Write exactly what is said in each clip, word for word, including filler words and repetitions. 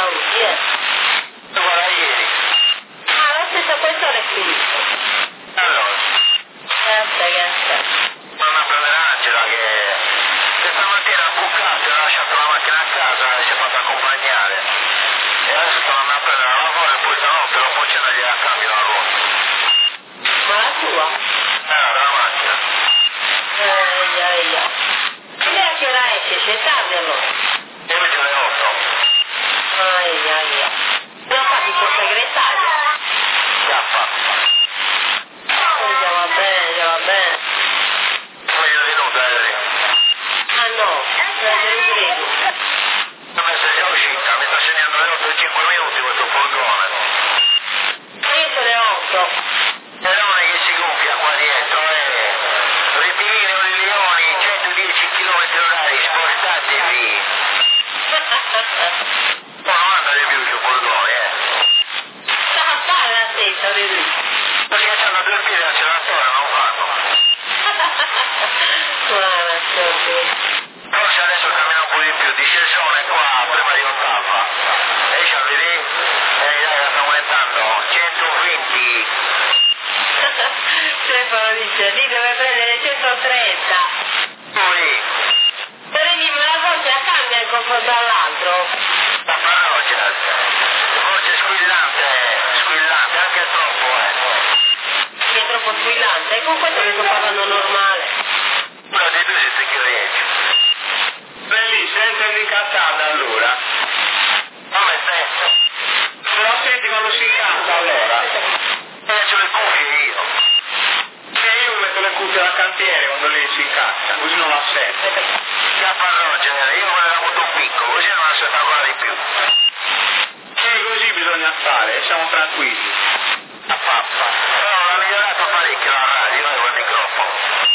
ciao, chi è? Guarda ieri. Ah, lo stesso questo l'hai scritto. Allora. Eh, aspetta, aspetta. Mamma prendere Angela che, che stamattina ha bucato, ha lasciato la macchina a casa e si è fatto accompagnare. E adesso stanno andando a prendere la lavoro e poi stanotte lo facendo gliela cambio la ruota. Ma la tua? Eh, la macchina. Eia, eia. E a che ora esce? C'è tardi allora? E invece le otto. Aia, aia. Non fa il tuo segretario? Che ha fatto? Eh, già va bene, già va bene. Meglio di nuda, Henry. Ah no, non è in greco. Non è se è uscita, mi sta segnando le otto e cinque minuti questo furgone. Ma io sono le otto. E non è che si gonfia qua dietro, eh. Rettilinei, Origlioni, centodieci chilometri orari, spostatevi. Ma non anda di più su furgoni, eh. Sta a fare la stessa, vedi? Perché c'hanno due piedi all'acceleratore, non fanno. Guarda, così. Forse adesso cammina un po' di più, di Cesone qua, prima di Ottava. E ci vedi? E dai, la sta aumentando, centoventi. Stefano dice, lì deve prendere centotrenta. Poi, Vedi, ma la voce cambia in confronto all'altro. la parrocchia, voce squillante, squillante, anche troppo, eh. Che è troppo squillante. E con questo che sto parlando normale. Uno dei due siete che riesce. Belli, senza incazzata allora. Come stai? Però senti quando si incazza allora. Eh, c'ho le cuffie io. E io metto le cuffie al cantiere quando lei si incazza, così non la sento. Che parrocchia, io volevo avuto un piccolo, così non la sento ancora di più. E così bisogna fare, siamo tranquilli. A pappa. Però l'ha migliorato parecchio la radio, io avevo il microfono.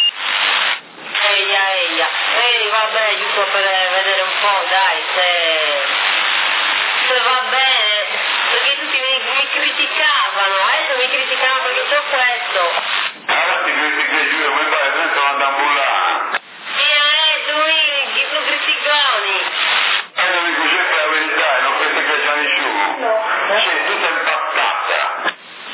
Eia, eia. Ehi, vabbè, giusto per vedere un po', dai, se... se va bene. Perché tutti mi, mi criticavano, adesso mi criticavano perché c'ho questo. Allora ti critichi giù, vuoi fare senza una tambullare. Mia, eh, tu, chi sono criticoni? E non mi dice che la verità e non critica già nessuno. Sei tutta impattata.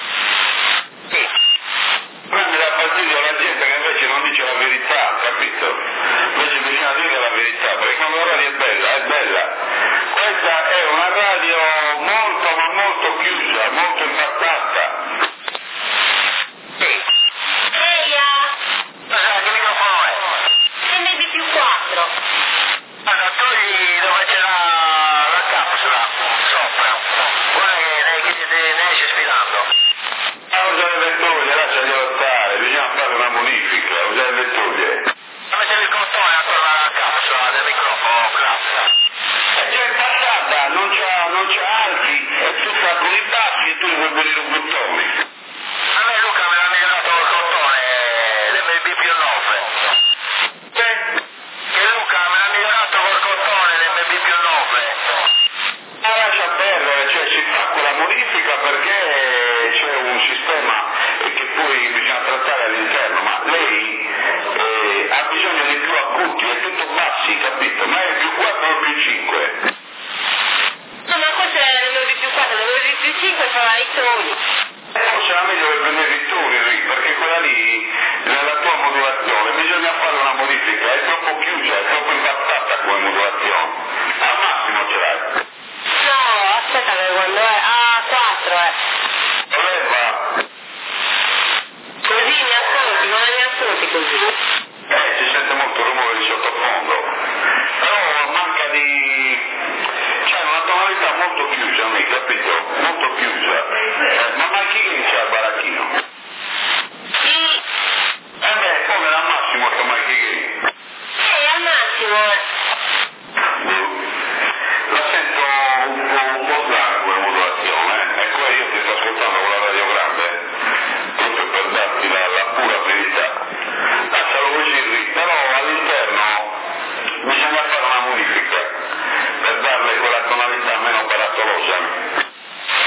Sì. Quindi da partito la gente che invece non dice la verità, capito? Invece bisogna dire la verità, perché quando la radio è bella, è bella. Questa è una radio molto ma molto chiusa, molto impattata. Sì. Eia, Cos'è, che microfono è? M B più quattro. Allora, togli dove c'è la, la capsula, sopra. Guarda che ne, che ne, ne esce sfilando. Ah, usare le toglie, lasciaglielo stare, bisogna fare una bonifica, usare le toglie. Ma mettere il cotone attorno alla capsula del microfono, classe. E c'è impattata, non c'ha, non c'ha archi, è tutta con i bassi e tu vuoi venire un bottone. A me Luca me l'ha migliorato col cotone, l'M B più nove. Che? Che Luca me l'ha migliorato col cotone, l'M B più nove. Ma lascia perdere, cioè si fa quella modifica perché c'è un sistema che poi bisogna trattare all'interno, ma lei eh, ha bisogno di più acuti, è tutto bassi, capito? Ma è più quattro o più cinque? No, ma questo è l'M B più quattro, l'M B più cinque fa i toni. Forse era meglio per prendere i toni, perché quella lì, nella tua modulazione, bisogna fare una modifica, è troppo chiusa, è troppo impattata come modulazione. Al massimo ce l'hai. No, aspetta che quando è... Ah, quattro, eh. Voleva? Così mi ascolti, come mi ascolti così? Eh, si sente molto rumore di sottofondo, però manca di... c'è una tonalità molto chiusa, mi capito? Molto chiusa. Eh, ma mai chi c'è al baracchino? Sì. Eh beh, come al massimo sto mai chi Eh, al massimo, eh. la sento un po', un po' strana come modulazione, eh. Ecco, io ti sto ascoltando con la radio grande, proprio per darti la, la pura verità. Lascialo così lì, però all'interno bisogna fare una modifica per darle quella tonalità meno barattolosa.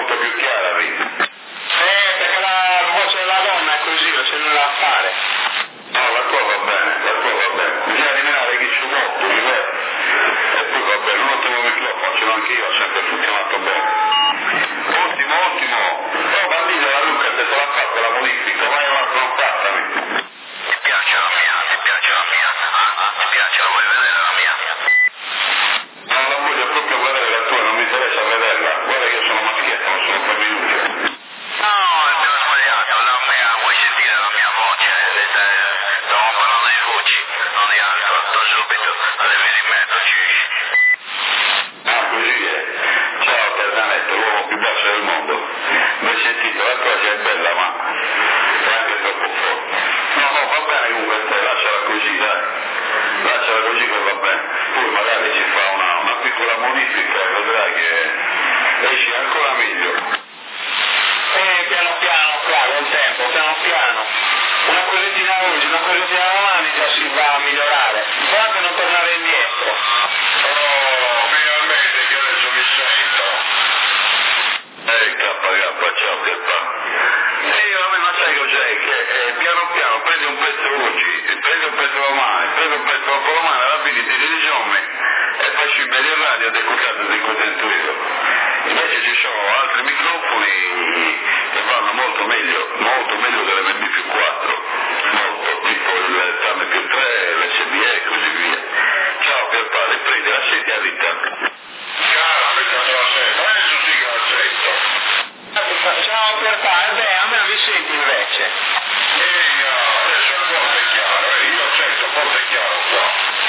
molto più chiara lì. Eh, perché la voce della donna è così, non c'è nulla da fare. No, la tua va bene, la tua va bene. Bisogna eliminare chi ci molto, mi pare. E poi va bene, un ottimo microfono, ce l'ho anch'io, ha sempre funzionato bene. Ottimo, ottimo. Oh, bandito, la Luca, se te l'ha fatta la modifica, vai avanti, non fattami. Ti piace la mia? Ti piace la mia? Ah, ti piace? La vuoi vedere la mia? Non la voglio proprio vedere la tua, non mi interessa vederla. Guarda che io sono maschietto, non sono femminuccio. No, è più sbagliato, la mia, vuoi sentire la mia voce? Eh, Stiamo parlando di voci, non di altro, da subito, alle vie di mezzo ci esci. Ah, così è. Ciao Fernandetto, l'uomo più basso del mondo. Mi hai sentito, la tua è bella, ma è anche troppo forte. No, no, va bene comunque, stai, lasciala così, dai. Lasciala così che va bene. Poi magari si fa una, una piccola modifica e vedrai che esci ancora meglio. Eh, piano piano, qua, col tempo, piano piano. Una cosettina oggi, una cosettina domani già si va a migliorare. Guarda non tornare indietro. Oh, finalmente che adesso mi sento. Ehi, K K, ciao K. E io a me non sai cos'è, che eh, piano piano prendi un pezzo oggi, prendi un pezzo domani, prendi un pezzo dopo domani, alla fine ti risolvi e faccio in media radio e cos'altro ti contento io. Invece ci sono altri microfoni che vanno molto meglio, molto meglio dell'M D più quattro, molto, tipo il TAM più tre, l'S B E e così via. Ciao Pierpaolo, prendi la senti a Rita. Ciao, aspettate la sento, adesso sì che la sento. Ciao Pierpaolo, beh, a me mi senti invece. Ehi, adesso è forte chiaro, eh, io sento forte chiaro qua.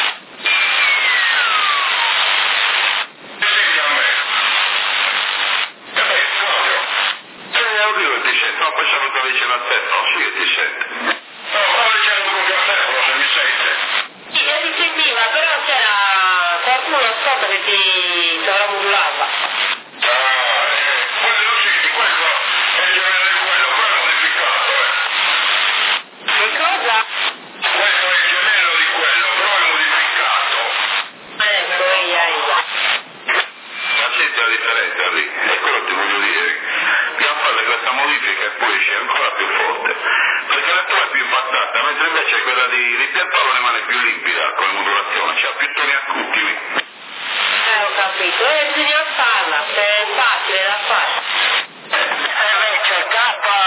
Senti a me. E beh, Claudio. Eh, oddio che ti sento, no, poi sono venuto vicino a te, no, sì che ti sento. No, stavo dicendo proprio a te, però se mi sente. Sì, che si sentiva, però c'era qualcuno sotto che ti sovramodulava. Ah, eh, quello sì, di quello è il genere di quello, quello è modificato, eh. Che cosa? Questo è il gemello di quello, però è modificato. Ecco, ia, ia. Ma senti la differenza lì, è quello che ti voglio dire. Dobbiamo fare questa modifica e poi esce ancora più forte. Perché la tua è più impattata, mentre invece quella di, di Pierpaolo rimane più limpida come modulazione, c'ha più toni acuti lì. Eh, ho capito. Eh, bisogna farla, se è facile da fare. E invece K...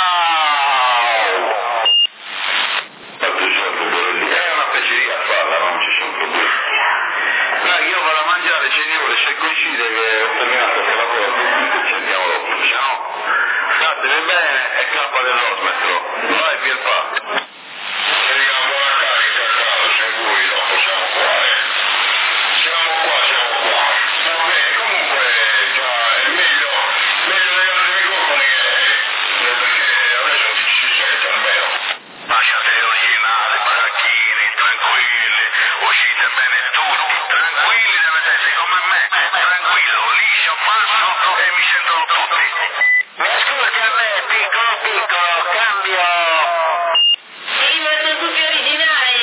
Fatto solo quello lì. È una piaceria farla, non ci sono problemi. Dai, io vado a mangiare, signore, se coincide che ho terminato questo lavoro, ci andiamo dopo, se no, statene bene e K dell'osmetro. Vai Pierpaolo. Teniamo buona carica, Carlo, se vuoi, dopo siamo qua, eh. Siamo qua, siamo qua. Va bene, comunque, già, è meglio, meglio degli altri microfoni, eh, perché adesso ti ci sente almeno. Lasciate originali, baracchini, tranquilli, uscite bene tutti, tranquilli dovete essere come me, tranquillo, liscio, falso e mi sentono tutti. Mi ascolti a me, piccolo piccolo, cambio. Devi mettere tutti originali.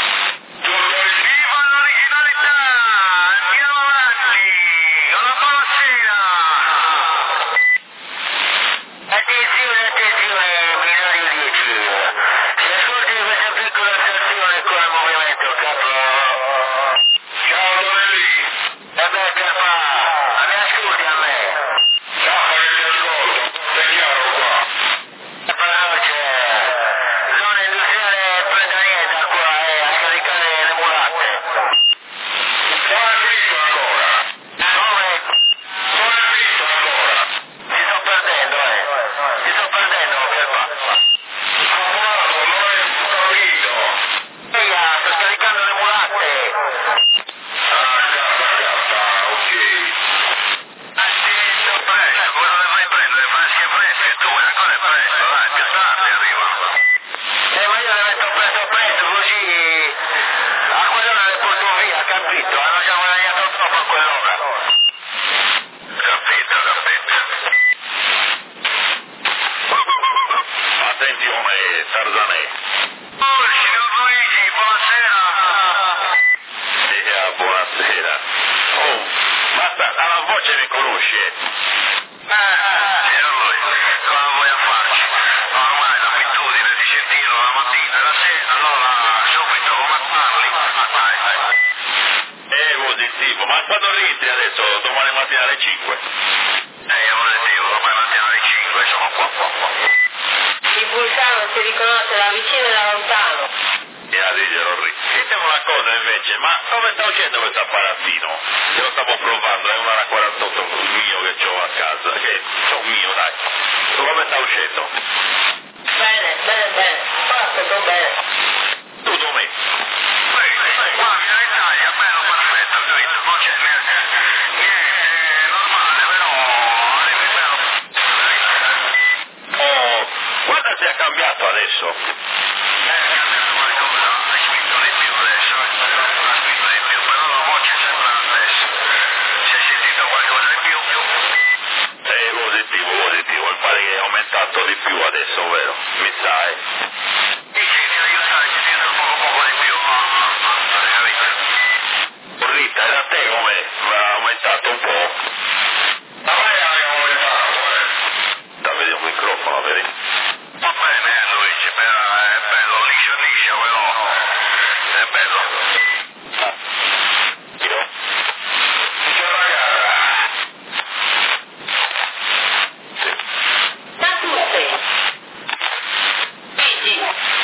Viva l'originalità, andiamo avanti, alla buonasera. Attenzione, attenzione, minori dieci. Si ascolti questa piccola stazione con il movimento, capo. Ciao Donelli. E beh, capo, mi ascolti a me. Ciao positivo, ma quando rientri adesso, domani mattina alle cinque? Eh, è positivo, domani mattina alle cinque sono qua, qua, qua. Il pulsano si riconosce da vicino e da lontano. E a dirglielo lì. Ditemi una cosa invece, ma come sta uscendo questo apparattino? Che lo stavo provando, è una da quarantotto mio che ho a casa, che c'ho mio, dai. Come sta uscendo? Bene, bene, bene. Ora sto bene. Tu dove? Qua in Italia, bello, perfetto, capito? Non c'è niente, niente normale, però arrivi bello. Oh, guarda se è cambiato adesso. Eh, è cambiato qualcosa, hai spinto di più adesso, ha spinto di più, però la voce sembra la stessa. Si è sentito qualcosa di più? È positivo, positivo, pare che è aumentato di più adesso, vero? Mi sai? Dici che io sai, si sente poco poco di più, hai capito? Rita, da te come? Ha aumentato un po'? Ma vai a aumentato, eh? Da vedere un microfono, vedi? Va bene, Luigi, però è bello, liscio liscio, però è bello. Ah. Io? C'è una gara. Sì. Ma tu sei? Gigi.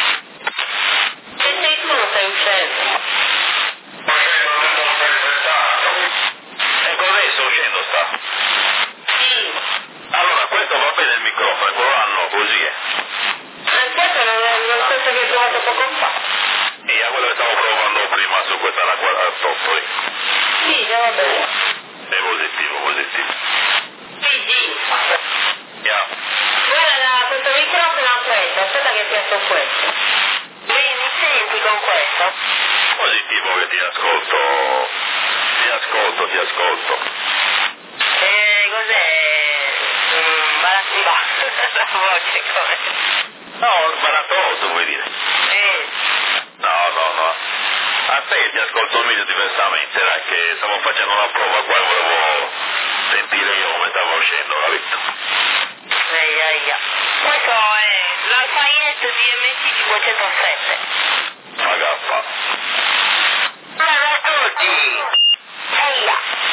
Se sei tu non stai uscendo. Ma che non mi sono presentato? Ecco, lei sta uscendo, sta. Sì. Allora, questo va bene il microfono, quello là no, così è. Aspetta, non è lo stesso che hai provato poco fa. E a quello che stavo provando prima su questa la quarantotto lì. Sì, già va bene. È positivo, positivo. Gigi. Yeah. Guarda, questo microfono ha questo. Aspetta che ti ascolto questo. Mi, mi senti con questo? Positivo che ti ascolto. Ti ascolto, ti ascolto. Eh, cos'è? Mm, barattiva. La voce come? No, sbarattoso vuoi dire? Eh. No, no, no. A te ti ascolto meglio diversamente, dai, che stavo facendo una prova qua e volevo sentire io come stavo uscendo, capito? Ehi, ehi. Questo è l'Alphanet D M C cinquecentosette. Una gaffa. Ciao a tutti! Ehi!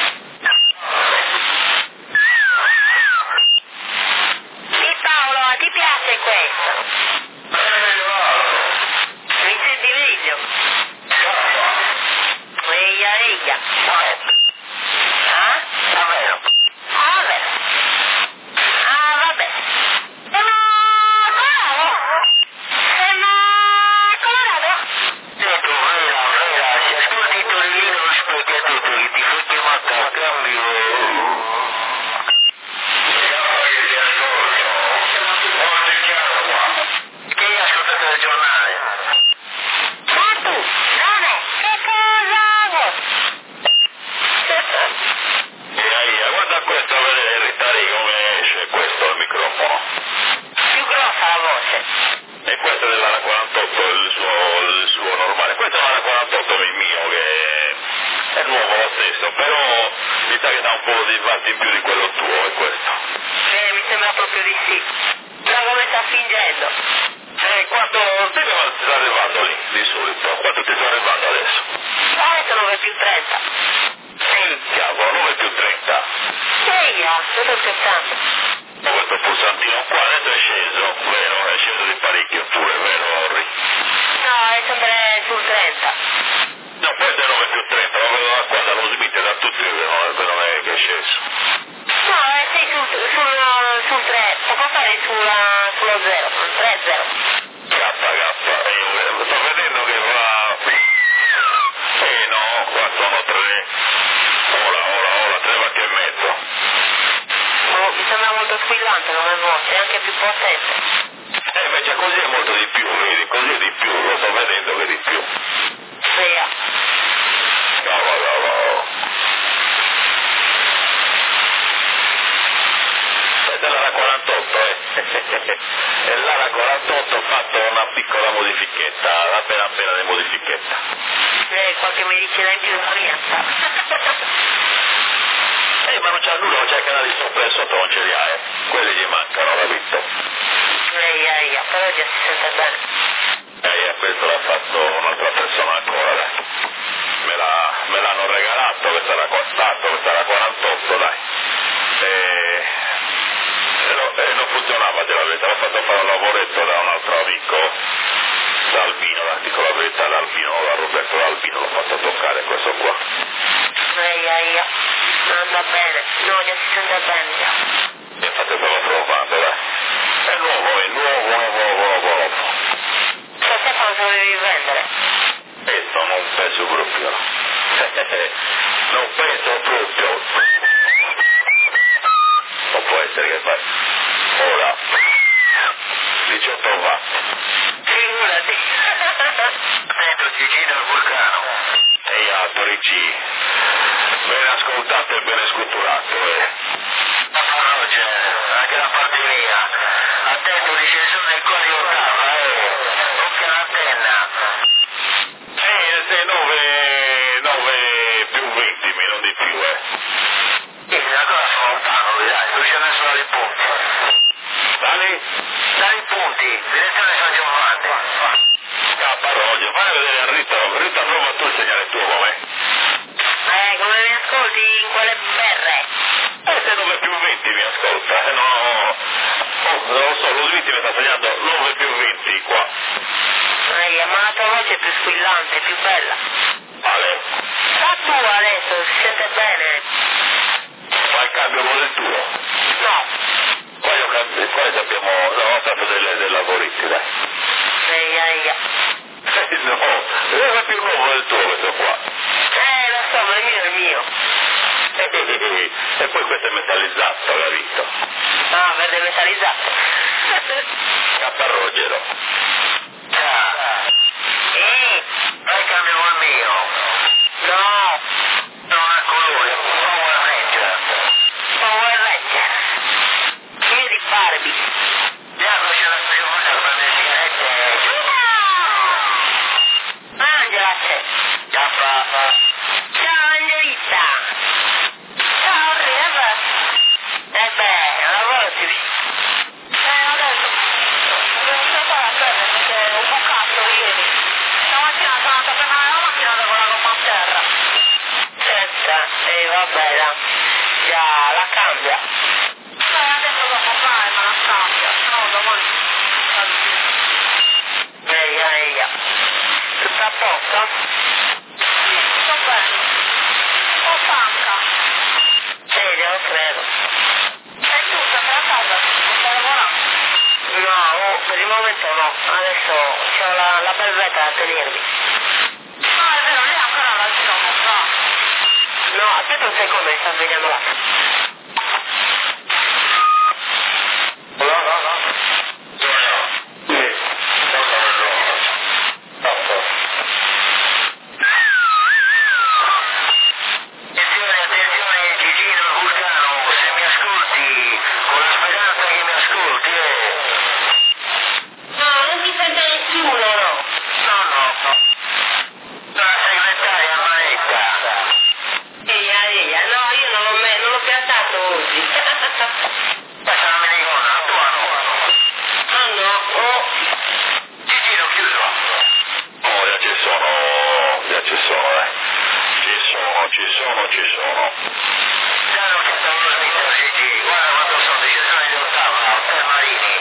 Sì, Paolo, ti piace questo? Mi senti meglio? Ehi, ehi! Ah? Ah, vabbè. Ah, vabbè. Eh, ma Colorado? Eh, ma Colorado? Certo, vera, vera, se ascolti Torino lo spieghi a tutto, che ti fai chiamata a cambio. Che hai ascoltato il giornale? Ma tu, nonne, che cosa vuoi? E ahia, guarda questo a vedere, Rita lì come esce questo il microfono. Più grossa la voce. E questo è dell'Ara quarantotto, il suo, il suo normale. Questo è l'Ara quarantotto il mio, che è nuovo lo stesso, però mi sa che dà un po' di watt in più di quello tuo, è questo. Eh, mi sembra proprio di sì. Da come sta fingendo. E quanto te ne sta arrivando lì, di solito? Quanto ti sta arrivando adesso? Adesso nove più trenta. Sì, cavolo, nove più trenta. Ehi, io sto scherzando. E questo pulsantino qua adesso è sceso, vero? È sceso di parecchio pure, vero, Ri? No, è sempre sul trenta. No, questo è nove più trenta, lo vedo da qua, dallo Smith e da tutti, non è, non è che è sceso. No, eh, sei sul, sul, sul tre, poco fare sulla, sullo zero, sul tre zero. Gaffa, gaffa, e io sto vedendo che va... Eh no, qua sono tre. Ora, ora, ora, tre watt e mezzo. Oh, mi sembra molto squillante come voce, è anche più potente. E invece così è molto di più, vedi, così è di più, lo sto vedendo che è di più. Sì. Cavolo, cavolo. Questa è l'Ara quarantotto, eh. È l'Ara quarantotto, ho fatto una piccola modifichetta, appena appena di modifichetta. Eh, qualche medicina in più non rientra. Eh, ma non c'è nulla, non c'è il canale sopra e sotto non ce li ha, eh. Quelli gli mancano, capito? Ehi, ehi, però già si sente bene. Eh, questo l'ha fatto un'altra persona ancora, dai. Me l'ha, me l'hanno regalato questa era aspetta, l'ho fatto fare un lavoretto da un altro amico, da Albino, la dico la verità, da Albino, da Roberto D'Albino, l'ho fatto toccare questo qua. Eia, eia, non anda bene, no, già si sente bene già. E infatti stavo provando, dai. È nuovo, è nuovo, nuovo, nuovo, nuovo. Se Stefano se lo devi vendere. Questo non penso proprio. Non penso proprio. Non può essere che fai. Ora. diciotto watt. Figurati. Dentro Gigino il vulcano. E altri G. Ben ascoltato e ben sculturato, eh. Roger, anche da parte mia. Attento discensione del codice ottava, eh. Occhio all'antenna. Eh, se nove più venti, non di più, eh. Sì, la cosa sono lontano, dai, tu ci hai messo dai punti. Dai? Dai punti, direzione San Giovanni. Cappa Roger, fai vedere a Rita, Rita prova tu il segnale tuo, come? Eh, come mi ascolti in quelle berre? Eh, se nove più venti mi ascolta, eh, no, oh, non lo so, lo Sviti mi sta segnando nove più venti qua. Eh, ma la tua voce è più squillante, più bella. Vale, La tua adesso, si sente bene? fa il cambio con il tuo. No. Qua, io cambio, qua abbiamo, no, ho fatto delle, dei lavoristi, dai. Eia, eia. Eh, no, è più nuovo del tuo questo qua. Eh, lo so, ma il mio è il mio. E poi questo è metallizzato, l'ha visto? Ah, verde metallizzato. Cappa Rogero. Già. Eh, Fai cambio col mio. no. Non ha colore, Power Ranger. Power Ranger. Io di Barbie. Diavolo c'è la spiegazione per le sigarette. Angela c'è. Cappa. Ciao Angelita. Ciao River. Eh beh, lavorati. Eh, adesso. Devo stare a bere perché ho bucato ieri. Stamattina sono andata a prendere la macchina con la gomma a terra. Senza, e vabbè, la, già la cambia. Eh, adesso dopo fare, ma la cambia, se no domani. Eia, eia. Tutto a posto? Sì, sto bene. Un po' stanca. Sì, io credo. E tu, sempre a casa? Non stai lavorando? No, oh, per il momento no. Adesso ho la, la belletta da tenermi. No, è vero, lei ancora non si no. No, aspetta un secondo, mi sta svegliando là. Attenzione, attenzione, Gigino il vulcano, se mi ascolti, con la speranza che mi ascolti, eh. No, non si sente nessuno, no. No, no, no. La segretaria Maetta. Eia, eia, no, io non l'ho, me- non l'ho piantato oggi. Questa è una minigonna, la tua no. Ah no, oh. Gigino chiuso. Oh, già ci sono, già ci sono, eh. Ci sono, ci sono, ci sono. Già non che stanno smettendo, Gigi, guarda quanto sono decisioni di ottava, Hotel Marini.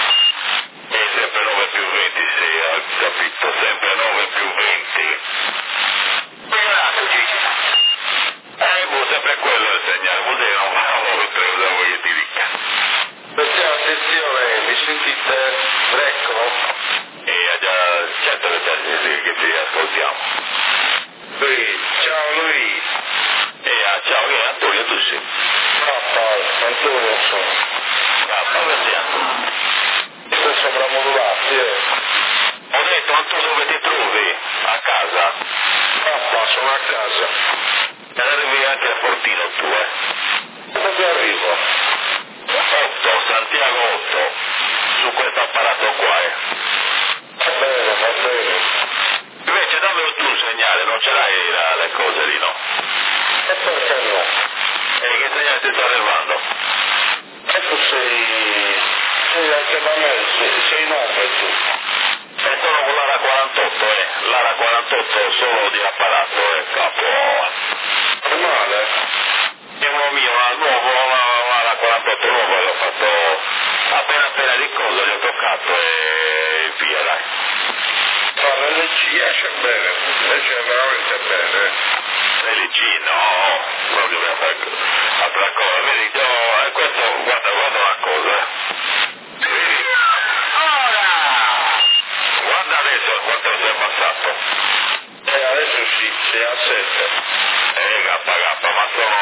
E sempre nove più venti, sì, ho capito, sempre nove più venti. Migliorato, Gigi. Eh, boh, sempre quello il segnale, vuol dire non va a credo che ti dica. Attenzione, attenzione, mi sentite fresco? E già, certo che ti ascoltiamo. Lui, ciao lui. E ah, ciao, che è Antonio, tu sì? No, no, Antonio sono. Ah, dove sei Antonio? Sto sovramodulati, eh. Ho detto, Antonio, dove ti trovi? A casa? No, sono a casa. E arrivi anche a Fortino tu, eh? Dove arrivo? otto, Santiago otto. Su questo apparato qua, eh. Va bene, va bene. Invece dammelo tu un segnale, non ce l'hai la, le cose lì, no? E perché no? E che segnale ti sta arrivando? E tu sei... sei anche da me, sei, sei nove tu. E sono con l'Ara quarantotto, eh. L'Ara quarantotto solo di apparato, eh, capo. È male? È uno mio, nuovo, l'Ara quarantotto nuovo, l'ho fatto appena appena ricordo, gli ho toccato e via, dai. Ma l'L C esce bene, esce veramente bene. L'L C no, proprio per altra cosa, vedi, io, eh, questo, guarda, guarda una cosa. Vedi? Ora! Guarda adesso quanto si è abbassato. E adesso sì, sei a sette. Eh, K K, ma sono...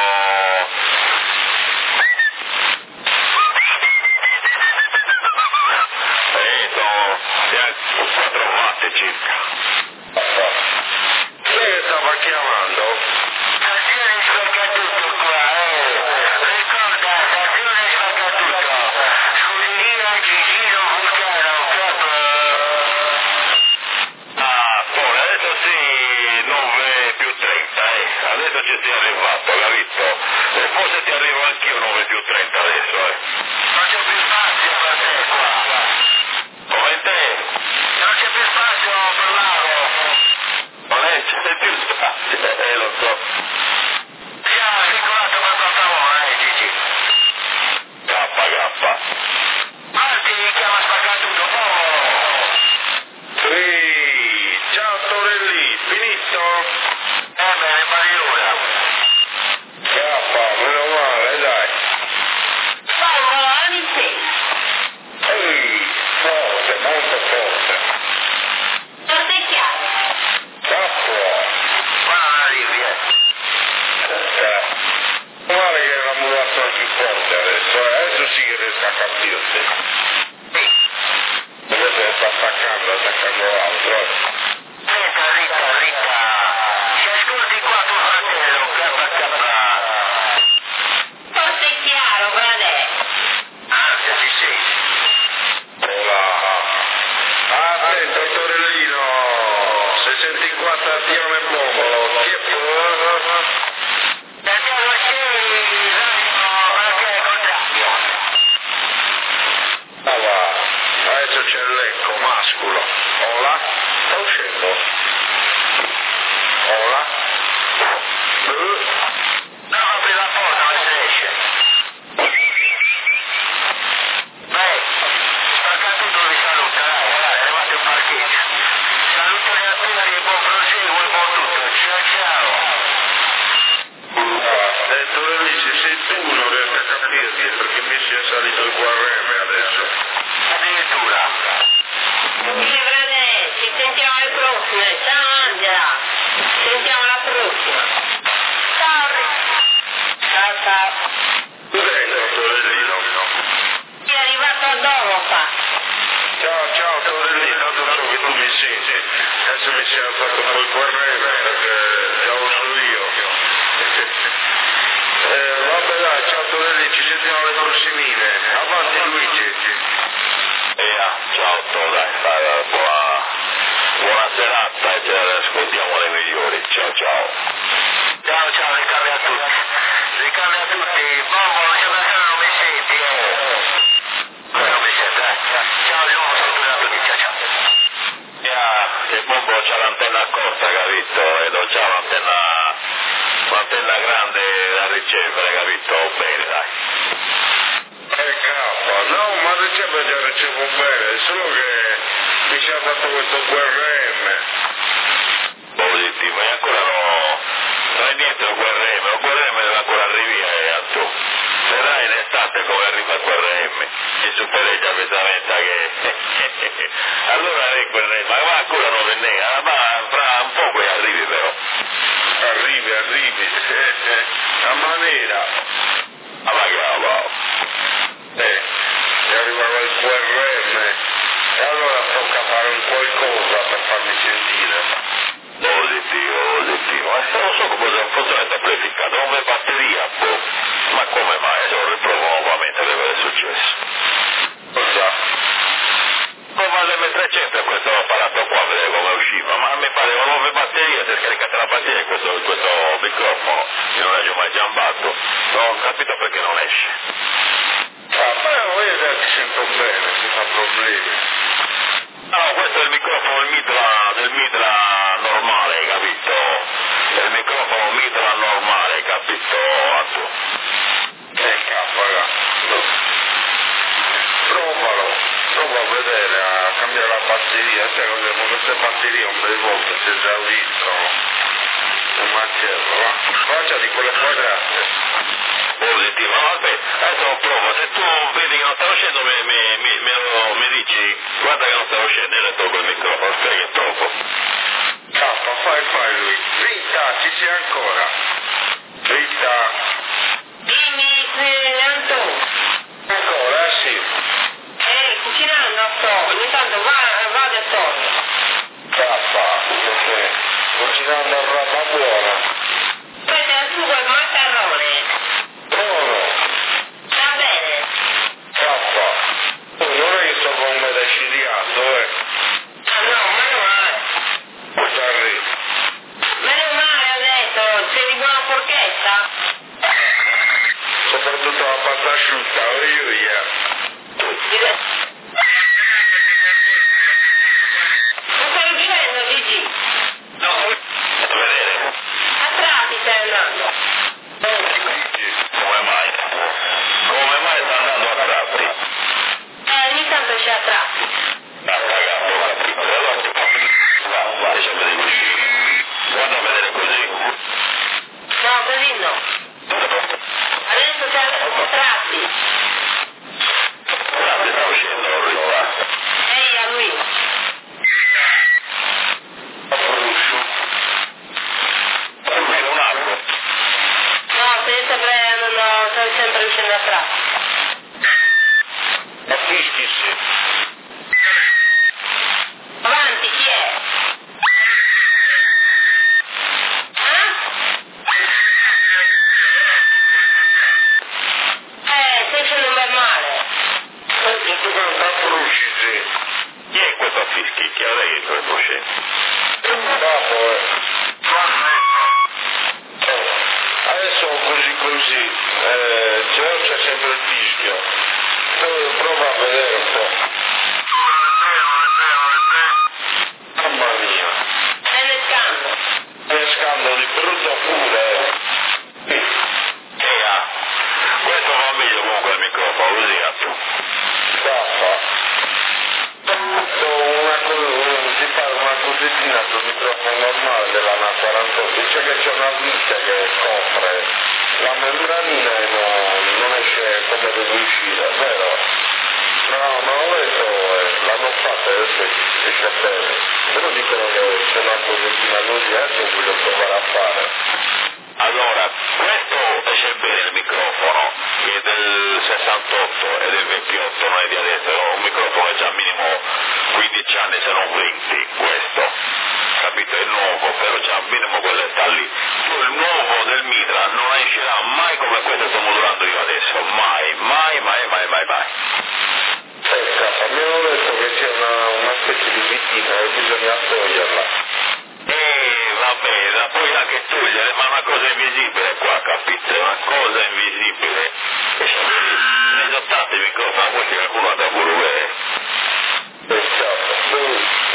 Eh, sono quattro watt circa. Chi è che stava chiamando? Stazione Spaccatutto qua, eh. Ricorda, stazione Spaccatutto. Scuderia Gigino Vulcano, capo. Ah, poi adesso sì, nove più trenta, eh. Adesso ci sei arrivato, capito? E forse ti arrivo anch'io nove più trenta adesso, eh. Non c'è più spazio per te qua. Come te? Non c'è più spazio per l'ago. Non è, c'è più spazio, eh, lo so. Siamo circolato per Pantalone, eh, Gigi. K K. Marti chiama Spaccatutto, oh! Ehi, ciao Torelli, finito? Eh bene, pari ora. Cappa, meno male, dai. Paolo, amici, Ehi, forte, molto forte. forte e chiaro. Cappo. Ma non arrivi, eh. Eh, guarda che era murato più forte adesso, eh. Adesso sì che riesco a capirti. Vedete, sta attaccando, attaccando l'altro, eh. Senta, Rita, Rita. Si ascolti qua tuo fratello, K K. Forte e chiaro, Bradè. Ansia ci sei. Hola. Attento, Torellino. sessantaquattro attiamo il bombo. Che Andiamo a sei, anche al contrario. Ah va, adesso c'è l'eco mascolo. Hola. Sta uscendo. Hola. Eh. No, apri la porta, ma se esce. Beh, Spaccatutto vi saluta, dai, dai, è arrivato in parcheggio. Saluto gli attori e buon proseguo e buon tutto. Ciao, ciao. Ah, eh, Torelli, se sei tu non riesco a capirti perché mi si è salito il Q R M adesso. Addirittura. Sì, Bradè, ci sentiamo alle prossime. Ciao Angela. Ci sentiamo alla prossima. Ciao. Ciao, ciao. Prego, Torellino. È arrivato a Domopa. Ciao, ciao Torellino, tanto so che tu mi senti. Adesso mi si è alzato un po' il Q R M perché già lo so io. Eh, vabbè dai, ciao Torelli, ci sentiamo alle prossimine. Avanti Luigi. E ah, ciao, to, dai, dai, dai, buona, buona serata e ci ascoltiamo le migliori. Ciao, ciao. Ciao, ciao, ricambia a tutti. Ricambia a tutti. Bombo, non c'è perché non mi senti, eh. Come non mi senti, eh? Ciao, l'uomo, saluto a tutti, ciao, ciao. E ah, che Bombo c'ha l'antenna corta, capito? E non c'ha l'antenna, l'antenna grande da ricevere, capito? Bene, dai. Eh cappa, no, ma riceve già ricevo bene, solo che mi si è fatto questo Q R M. Positivo, e ancora no, non è niente il Q R M, il Q R M deve ancora arrivare a tu. Vedrai in estate come arriva il Q R M e supereggia pesamenta che... allora ecco, ma va ancora non venne, ma fra un po' poi arrivi però. Arrivi, arrivi, a maniera. Ma va che va. Eh, mi arrivava il Q R M e allora tocca fare un qualcosa per farmi sentire. Positivo, positivo, eh, non so come sia un funzionamento amplificato, non è batteria, boh. Ma come mai? Adesso riprovo nuovamente a vedere che è successo. Cosa? Come l'emme trecento questo apparato qua, vedere come usciva, ma mi pare una nuova batteria, se scaricate la batteria in questo, questo microfono, io non l'ho mai giambato, non ho capito perché non esce. Ah, ma io ti sento bene, senza problemi. No, questo è il microfono del Mitra, del Mitra normale, capito? È il microfono Mitra normale, capito? Eh, cappa, no. cambiare la batteria, sai cosa, con queste batterie un bel volte si esauriscono. Un macello, va. Faccia di quelle quadrate. Positivo, no, aspetta, adesso provo, se tu vedi che non stavo uscendo mi, mi, mi, mi, lo- mi dici, guarda che non stavo uscendo, io le tolgo il microfono, speri che è troppo. Cappa, fai fai lui. Rita, ci sei ancora? Rita. Dimmi, eh, Antonio. Ancora, eh sì. Eh, cucinando sto, ogni tanto va, vado e torno. Cappa, perché cucinando a roba buona. Questo è il sugo al macarrone. Buono. Va bene. Cappa. Non è che sto con me da ciliato, eh. Ah no, meno male. Sta lì. Meno male ha detto, sei di buona forchetta? Soprattutto la pasta asciutta, io io. Dire- Cosa stai dicendo, Gigi? No, a vedere, A tratti stai andando. come mai? Come mai sta andando a tratti? Eh, ogni tanto c'è a tratti. Ha cagato, ho capito, allora ti fa... Va, lascia vedere così. Guarda a vedere così. No, così no. Adesso c'è a tratti. Guarda, sta uscendo, non ritrova. Ehi, a lui. Fruscio. Almeno un altro. No, stai sempre andando, stai sempre uscendo a tratti. A fischi sì. Avanti, chi è? Ah? Eh, stai facendo un bel male. E tu quanta frusci sì. Chi è questo a fischi? Chi è lei che questo uscendo? Capo, eh. Eh, adesso così così, eh, c'è, c'è sempre il fischio. Eh, prova a vedere un po'. Mamma mia, Stai innescando. ne scandalo di brutto pure. Eh. Eh, ah. Questo va meglio comunque il microfono, così a tu. Staffa. Una cosa, si fa una cosettina sul microfono normale della N A quarantotto, dice che c'è una vite che copre la membranina e non, non esce come deve uscire, vero? No, ma ho letto, eh, l'hanno fatto e adesso si esce bene, però dicono che c'è una cosettina così, adesso voglio provare a fare. Allora, questo esce bene il microfono, che è del sessantotto e del ventotto, non è di adesso, è un microfono che già minimo quindici anni se non venti, questo, capito? È nuovo, però già minimo quell'età lì. Tu il nuovo del Mitra non uscirà mai come questo sto modulando io adesso, mai, mai, mai, mai, mai, mai. Eh, cazzo, mi hanno detto che c'è una, una specie di vitina e bisogna toglierla. E vabbè, la puoi anche togliere, ma è una cosa invisibile qua, capito? È una cosa invisibile. E c'è ne sono tanti microfoni, poi qualcuno da pure vedere. Peccato.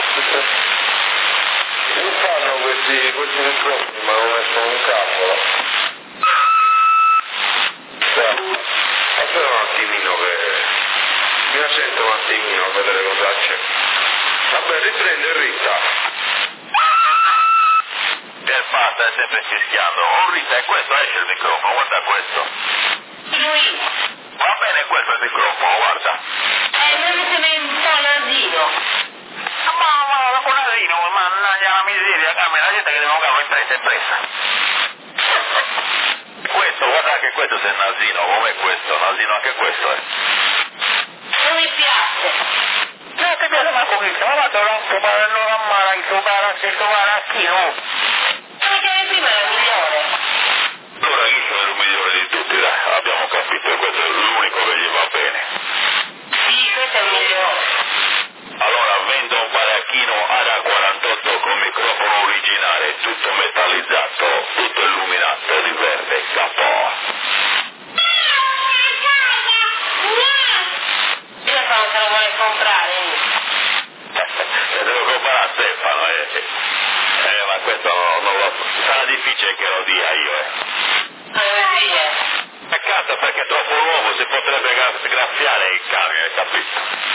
Non fanno questi, questi microfoni, ma non escono un cavolo. Aspetta un attimino che... mi assento un attimino a vedere cosa c'è. Vabbè, riprende Rita. Per basta, è sempre fischiando. Oh Rita, è questo, esce il microfono, guarda questo. Lui. Va bene questo è il microfono, guarda. Eh, non mi sembra un po' nasino. Ma, ma, ma, con Asino, mannaggia la miseria, cambia la gente che devono cavare in fretta e pressa. Questo, guarda che questo se è nasino, com'è questo? Nasino anche questo, eh. Non mi piace. No, ti piace manco questo, ma vado a fumare non ammara il suo cara, il suo caracchino. Perché prima era migliore. Allora io sono il migliore di tutti, dai, abbiamo capito, e questo è l'unico che gli va bene. Sì, questo è il migliore. Allora vendo un baracchino Ara quarantotto con microfono originale, tutto metallizzato, tutto illuminato di verde, capo. Io non se lo vuole comprare. Se devo comprare a Stefano, eh. Eh, ma questo no, non lo so. Sarà difficile che lo dia io, eh. Allora dire. Peccato perché è troppo nuovo, si potrebbe gra- graffiare il camion, hai capito?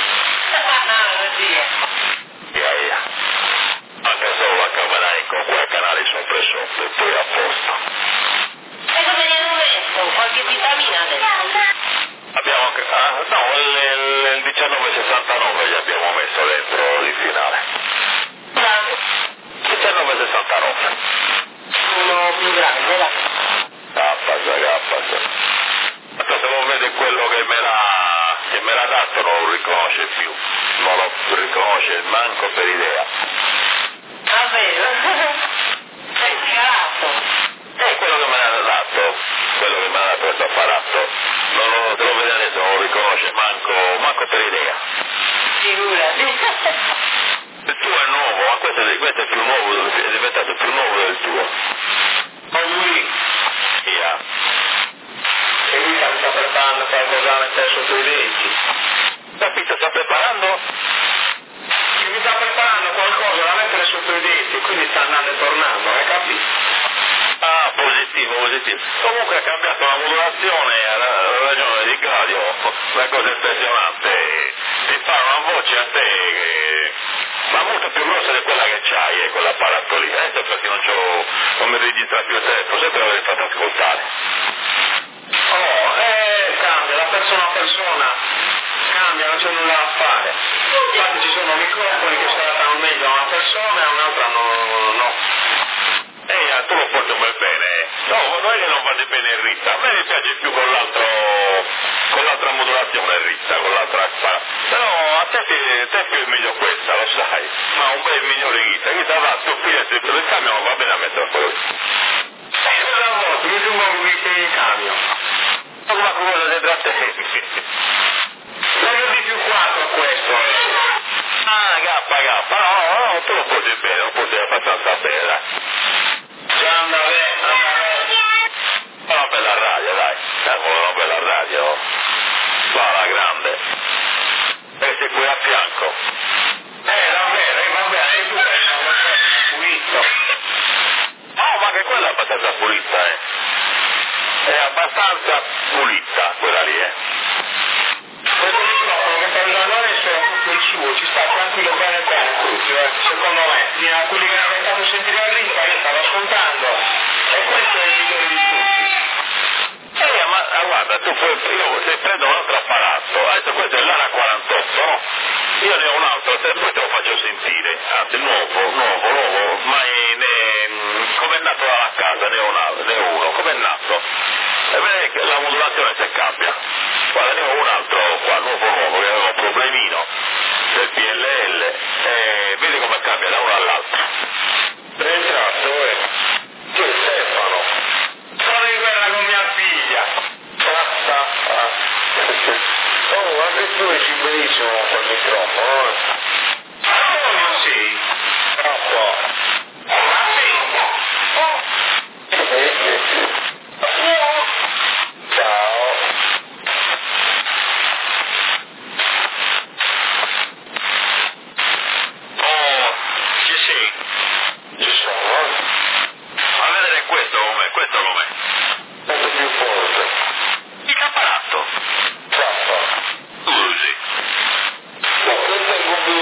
Via, via. Anche solo la camera con quei canali sopra e sopra e poi a posto. E come gli hanno messo? Qualche vitamina adesso? Abbiamo, ah, no, il, il diciannove sessantanove gli abbiamo messo dentro il finale. diciannove sessantanove. Uno più grande, va. Cappasa, cappasa. Ma se lo vede quello che me l'ha, che me l'ha dato non lo riconosce più. Non lo riconosce manco per idea. Ah, vero? Sei scarato. E quello che me l'ha dato, quello che me l'ha dato questo apparato, non lo, te lo vede adesso, non lo riconosce manco, manco per idea. Figurati. Il tuo è nuovo, ma questo, è- questo è più nuovo, è diventato più nuovo del tuo. Ma lui, Via. e lui sta sta preparando qualcosa da mettere sotto i denti. Capito, sta preparando? Che mi sta preparando qualcosa da mettere sotto i denti, quindi sta andando e tornando, hai capito? Ah, positivo, positivo. Comunque ha cambiato la modulazione, ha ha ragione di Claudio, una cosa impressionante. Ti fa una voce a te che... ma molto più grossa di quella che c'hai, eh, quell'apparato lì. Adesso perché non c'ho, non mi registra più il telefono, sempre l'avrei fatto ascoltare. Oh, eh, cambia, da persona a persona, cambia, non c'è nulla da fare. Infatti ci sono microfoni che si adattano meglio a una persona e a un'altra no. no. Eh, tu lo porti un bel bene. No, non è che non vada bene il Ritta, a me mi piace più con l'altro, con l'altra modulazione il Ritta, con l'altra spara. Però a te, ti- te è meglio questa, lo sai. Ma un bel migliore Ritta, Ritta va, tu figlia se il cambio non va bene a mettere quello. Eh, una volta, mi sembra che in cambio. Ma cosa dentro a te? Sono di più quattro questo, eh. Ah, gappa, gappa, no, no, tu lo porti bene, lo porti abbastanza bene, dai. Già anda bene, anda bene. Una bella radio, dai, cavolo, una bella radio. Va la grande. E sei qui a fianco. Eh, va bene, eh, va bene, e tu sei pulito. Oh, ma che quella è abbastanza pulita, eh. È abbastanza pulita quella lì, eh. Questo microfono che sta usando adesso è tutto il suo, ci sta tranquillo bene bene tutto, eh. Secondo me. Fino a quelli che avevano fatto sentire a Rita, io stavo ascoltando. E questo è il migliore di tutti. Eh, ma ah, guarda, tu puoi, io se prendo un altro apparato, adesso questo è l'Ara quarantotto, no? Io ne ho un altro, se poi te lo faccio sentire, anzi nuovo, nuovo, nuovo, ma è, ne, come è nato dalla casa, ne ho un altro, ne ho uno, come è nato? E vedi che la modulazione si cambia. Guarda, ne ho un altro qua, nuovo nuovo, che aveva un problemino del P L L, e vedi come cambia da uno all'altro. È entrato, eh. Chi è Stefano? Sono in guerra con mia figlia. Ah, ah, ah. Oh, anche tu esci benissimo col microfono, eh. Ah, come sei? Troppo. Ma senti? Oh. Ciao. Oh, ci sei? Ci sono? A vedere questo com'è, questo com'è. Molto più forte. Il capparato. Troppo. Scusi. No, lo tengo più...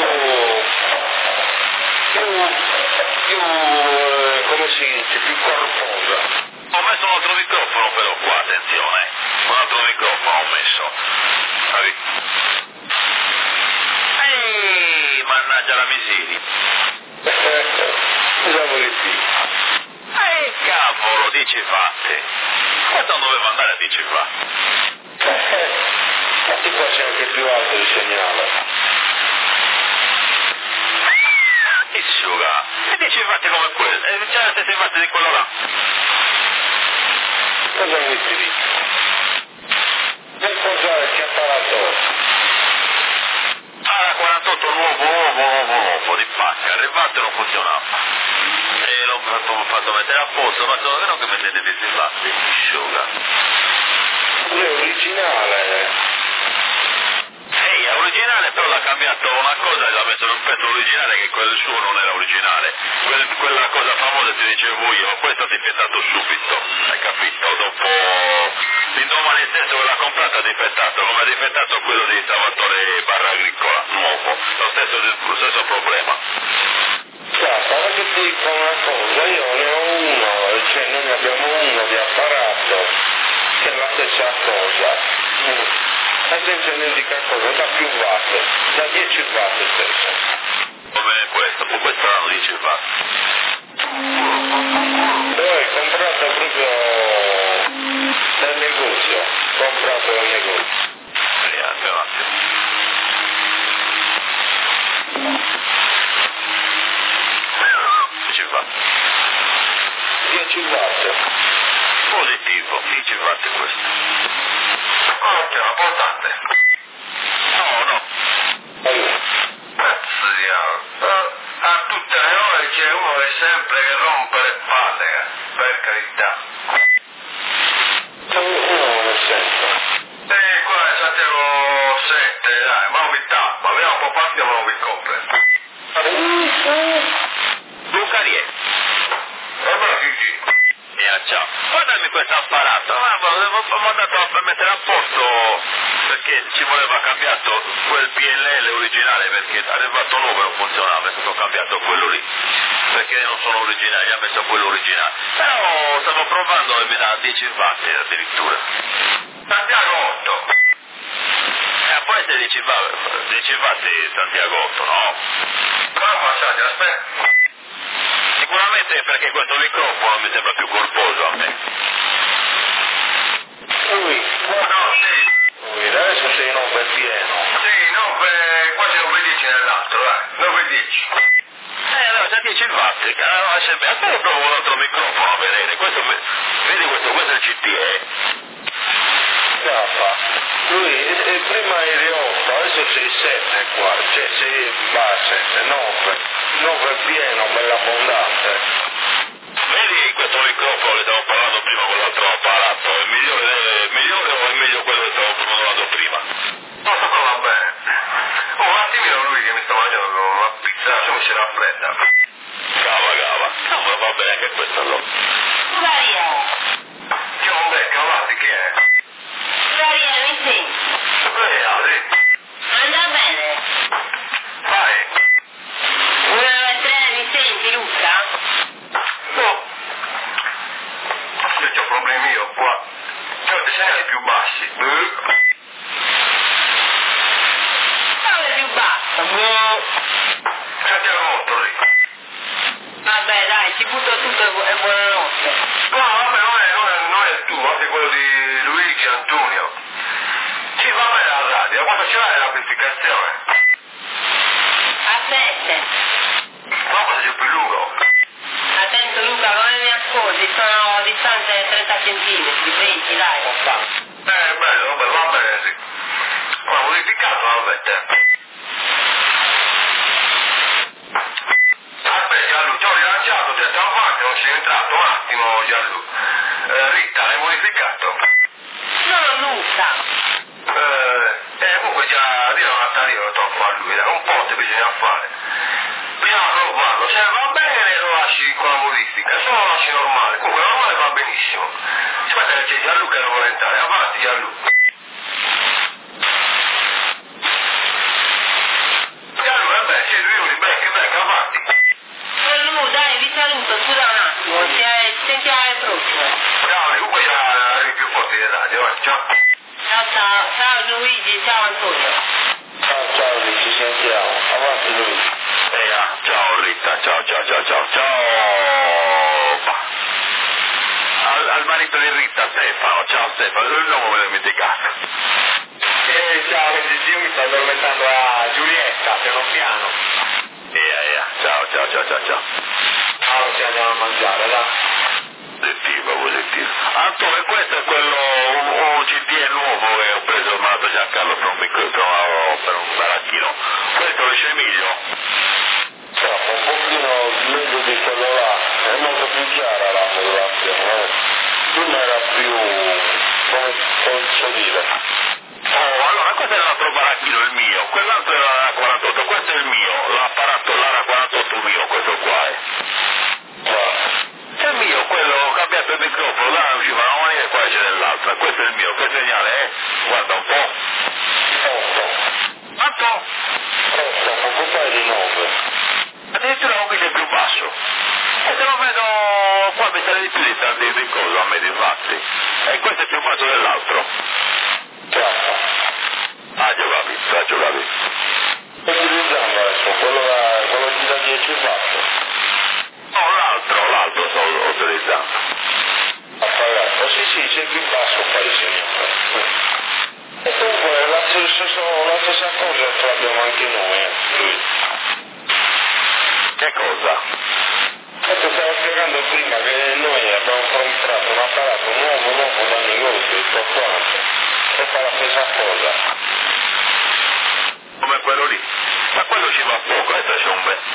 più... più... eh, come si dice? Più corposa. Ho messo un altro microfono però qua, attenzione. Un altro microfono ho messo. Capi? Ehi, mannaggia la miseria. Cosa vuoi dire? Ehi, cavolo, dici fatte. Questo non doveva andare a dici fatte. Ma ti faccio anche più alto il segnale. Che suga. E dici fatte come quello. E c'è la stessa fatte di quello là. Cosa vuoi dire? Per posare che apparato? Ah, quarantotto nuovo, nuovo, nuovo, nuovo, di pacca. Il ribatto non funzionava. E l'ho fatto, fatto mettere a posto, ma solo che non che mettete questi fatti. Suga. È originale. Ehi, è originale, però l'ha cambiato una cosa e l'ha messo in un pezzo originale che quel suo non era originale. Quel, quella cosa famosa ti dicevo io, questo si è piazzato subito, hai capito? Dopo l'indomani stesso che l'ha comprato ha difettato, come ha difettato quello di Salvatore Barra Agricola, nuovo, lo stesso, lo stesso problema. Guarda, perché ti dico una cosa, io ne ho uno, cioè noi ne abbiamo uno di apparato che è la stessa cosa, esempio indica cosa, da più watt, da dieci watt stesso. Come questo, con questo hanno dieci watt. Poi comprato proprio dal negozio, comprato dal negozio. Sì, anche un attimo. dieci watt. dieci watt. Positivo, dieci watt è questo. Oh, che è importante. No, no. Allora, Cazzo di diavolo. A tutte le ore c'è uno che sempre che rompe le palle, eh, per carità. uno non lo sento. E qua è Santiago sette, dai, ma vi tappa, vediamo un po' parte, ma non vi compre. Luca Rieti. E beh, Gigi. Yeah, ciao. Guardami questo apparato, ah, ho mandato per mettere a posto perché ci voleva cambiato quel P L L originale perché è arrivato nuovo e non funzionava, è stato cambiato quello lì perché non sono originali, ha messo quello originale, però stavo provando e mi dà dieci watt addirittura. Santiago otto. E poi se dici watt Santiago otto, no? Come passaggi, aspetta. Sicuramente perché questo microfono mi sembra più corposo a me. Lui, No, sì. lui, adesso sei nove pieno. Sì, nove, quasi nove dieci nell'altro, dai, nove dieci. Eh, allora già dieci watt, caro, aspetta, provo un altro microfono a vedere, questo, vedi questo, questo è il C T E. Cappa. Lui, eh, prima eri otto, adesso sei sette qua, cioè sei base, nove, nove pieno, bella abbondante. Vedi questo microfono che stavo parlando prima con l'altro apparato, è migliore, è migliore o è meglio quello che stavo parlando prima? Non so come va bene. Oh, un attimino lui che mi sta mangiando con una pizza, se mi si raffredda. Cava, cava. Cavolo, va bene anche questo allora. Maria, Che non becca, guardi, chi è? Maria, mi senti? Lei Adri. Anda bene. Vai. uno due tre, mi senti Luca? No. Se c'ho problemi io qua. C'ho dei segnali più bassi. Dove più basso? Boh. Santiago otto lì. Vabbè dai, ci butto tutto e buonanotte. No, vabbè, non è, non è, non è il tuo, anche quello di Luigi Antonio. Sì, va bene la radio, quando ce l'hai l'amplificazione? A sette. Ma cosa c'è più lungo? Attento Luca, come mi ascolti? Sono distante trenta centimetri, venti dai. Eh, bello, vabbè, va bene, sì. Ma modificato, vabbè, te. Aspetta, Gianlu, ti ho rilanciato, ti ho detto avanti, non sei entrato, un attimo, Gianlu. Eh, Rita, l'hai modificato? No, Luca. Eh, eh, comunque già, io non arrivo troppo a lui, dai, un po' ti bisogna fare. Bisogna provarlo, se va bene lo lasci con la modifica, se no lo lasci normale, comunque normale va benissimo. Aspetta che c'è Gianlu che non vuole entrare, avanti Gianlu. Gianlu, eh beh, sei lui, becca, becca, avanti. Lu, dai, vi saluto, scusa un attimo, ci sentiamo alle prossime. Ciao, comunque già arrivi più forti di radio, eh, ciao. Ciao, ciao, ciao Luigi, ciao Antonio. Ciao, ciao, ci sentiamo. Avanti lui. Eh, ah, ciao Rita, ciao, ciao, ciao, ciao, ciao. Al, al marito di Rita, Stefano, ciao Stefano, il nome me l'ho dimenticato. Eh, ciao, io mi sto addormentando a Giulietta, piano piano. Eh, eh, ciao, ciao, ciao, ciao, ciao. Ciao, ci andiamo a mangiare, dai. Positivo, positivo. Antonio, questo è quello, un, un C D E nuovo che ho preso, ho mandato Giancarlo per un microfono, per un baracchino. Questo lo dice Emilio? Troppo, un pochino meglio di quello là, è molto più chiara la modulazione, eh. Prima era più, come posso dire. Oh, allora questo è l'altro baracchino, il mio, quell'altro era l'A quarantotto, questo è il mio, l'apparato l'A quarantotto mio, questo qua è. È il mio, quello, ho cambiato il microfono, là usciva una maniera e qua c'è nell'altra, questo è il mio me difatti. E questo è più basso dell'altro. Chiappa. Ah, giocavi, ah, giocavi. Utilizzando adesso, quello da, quello da dieci watt. No, l'altro, l'altro sto utilizzando. Appagato, sì sì, sei più basso qua di sinistra. E comunque la, stesso, la stessa cosa ce l'abbiamo anche noi, eh, lui. Che cosa? Ecco, stavo spiegando prima che noi abbiamo comprato un apparato nuovo, nuovo da negozio, tutto quanto, e fa la stessa cosa. Come quello lì. Ma quello ci va poco, eh, c'è un bel.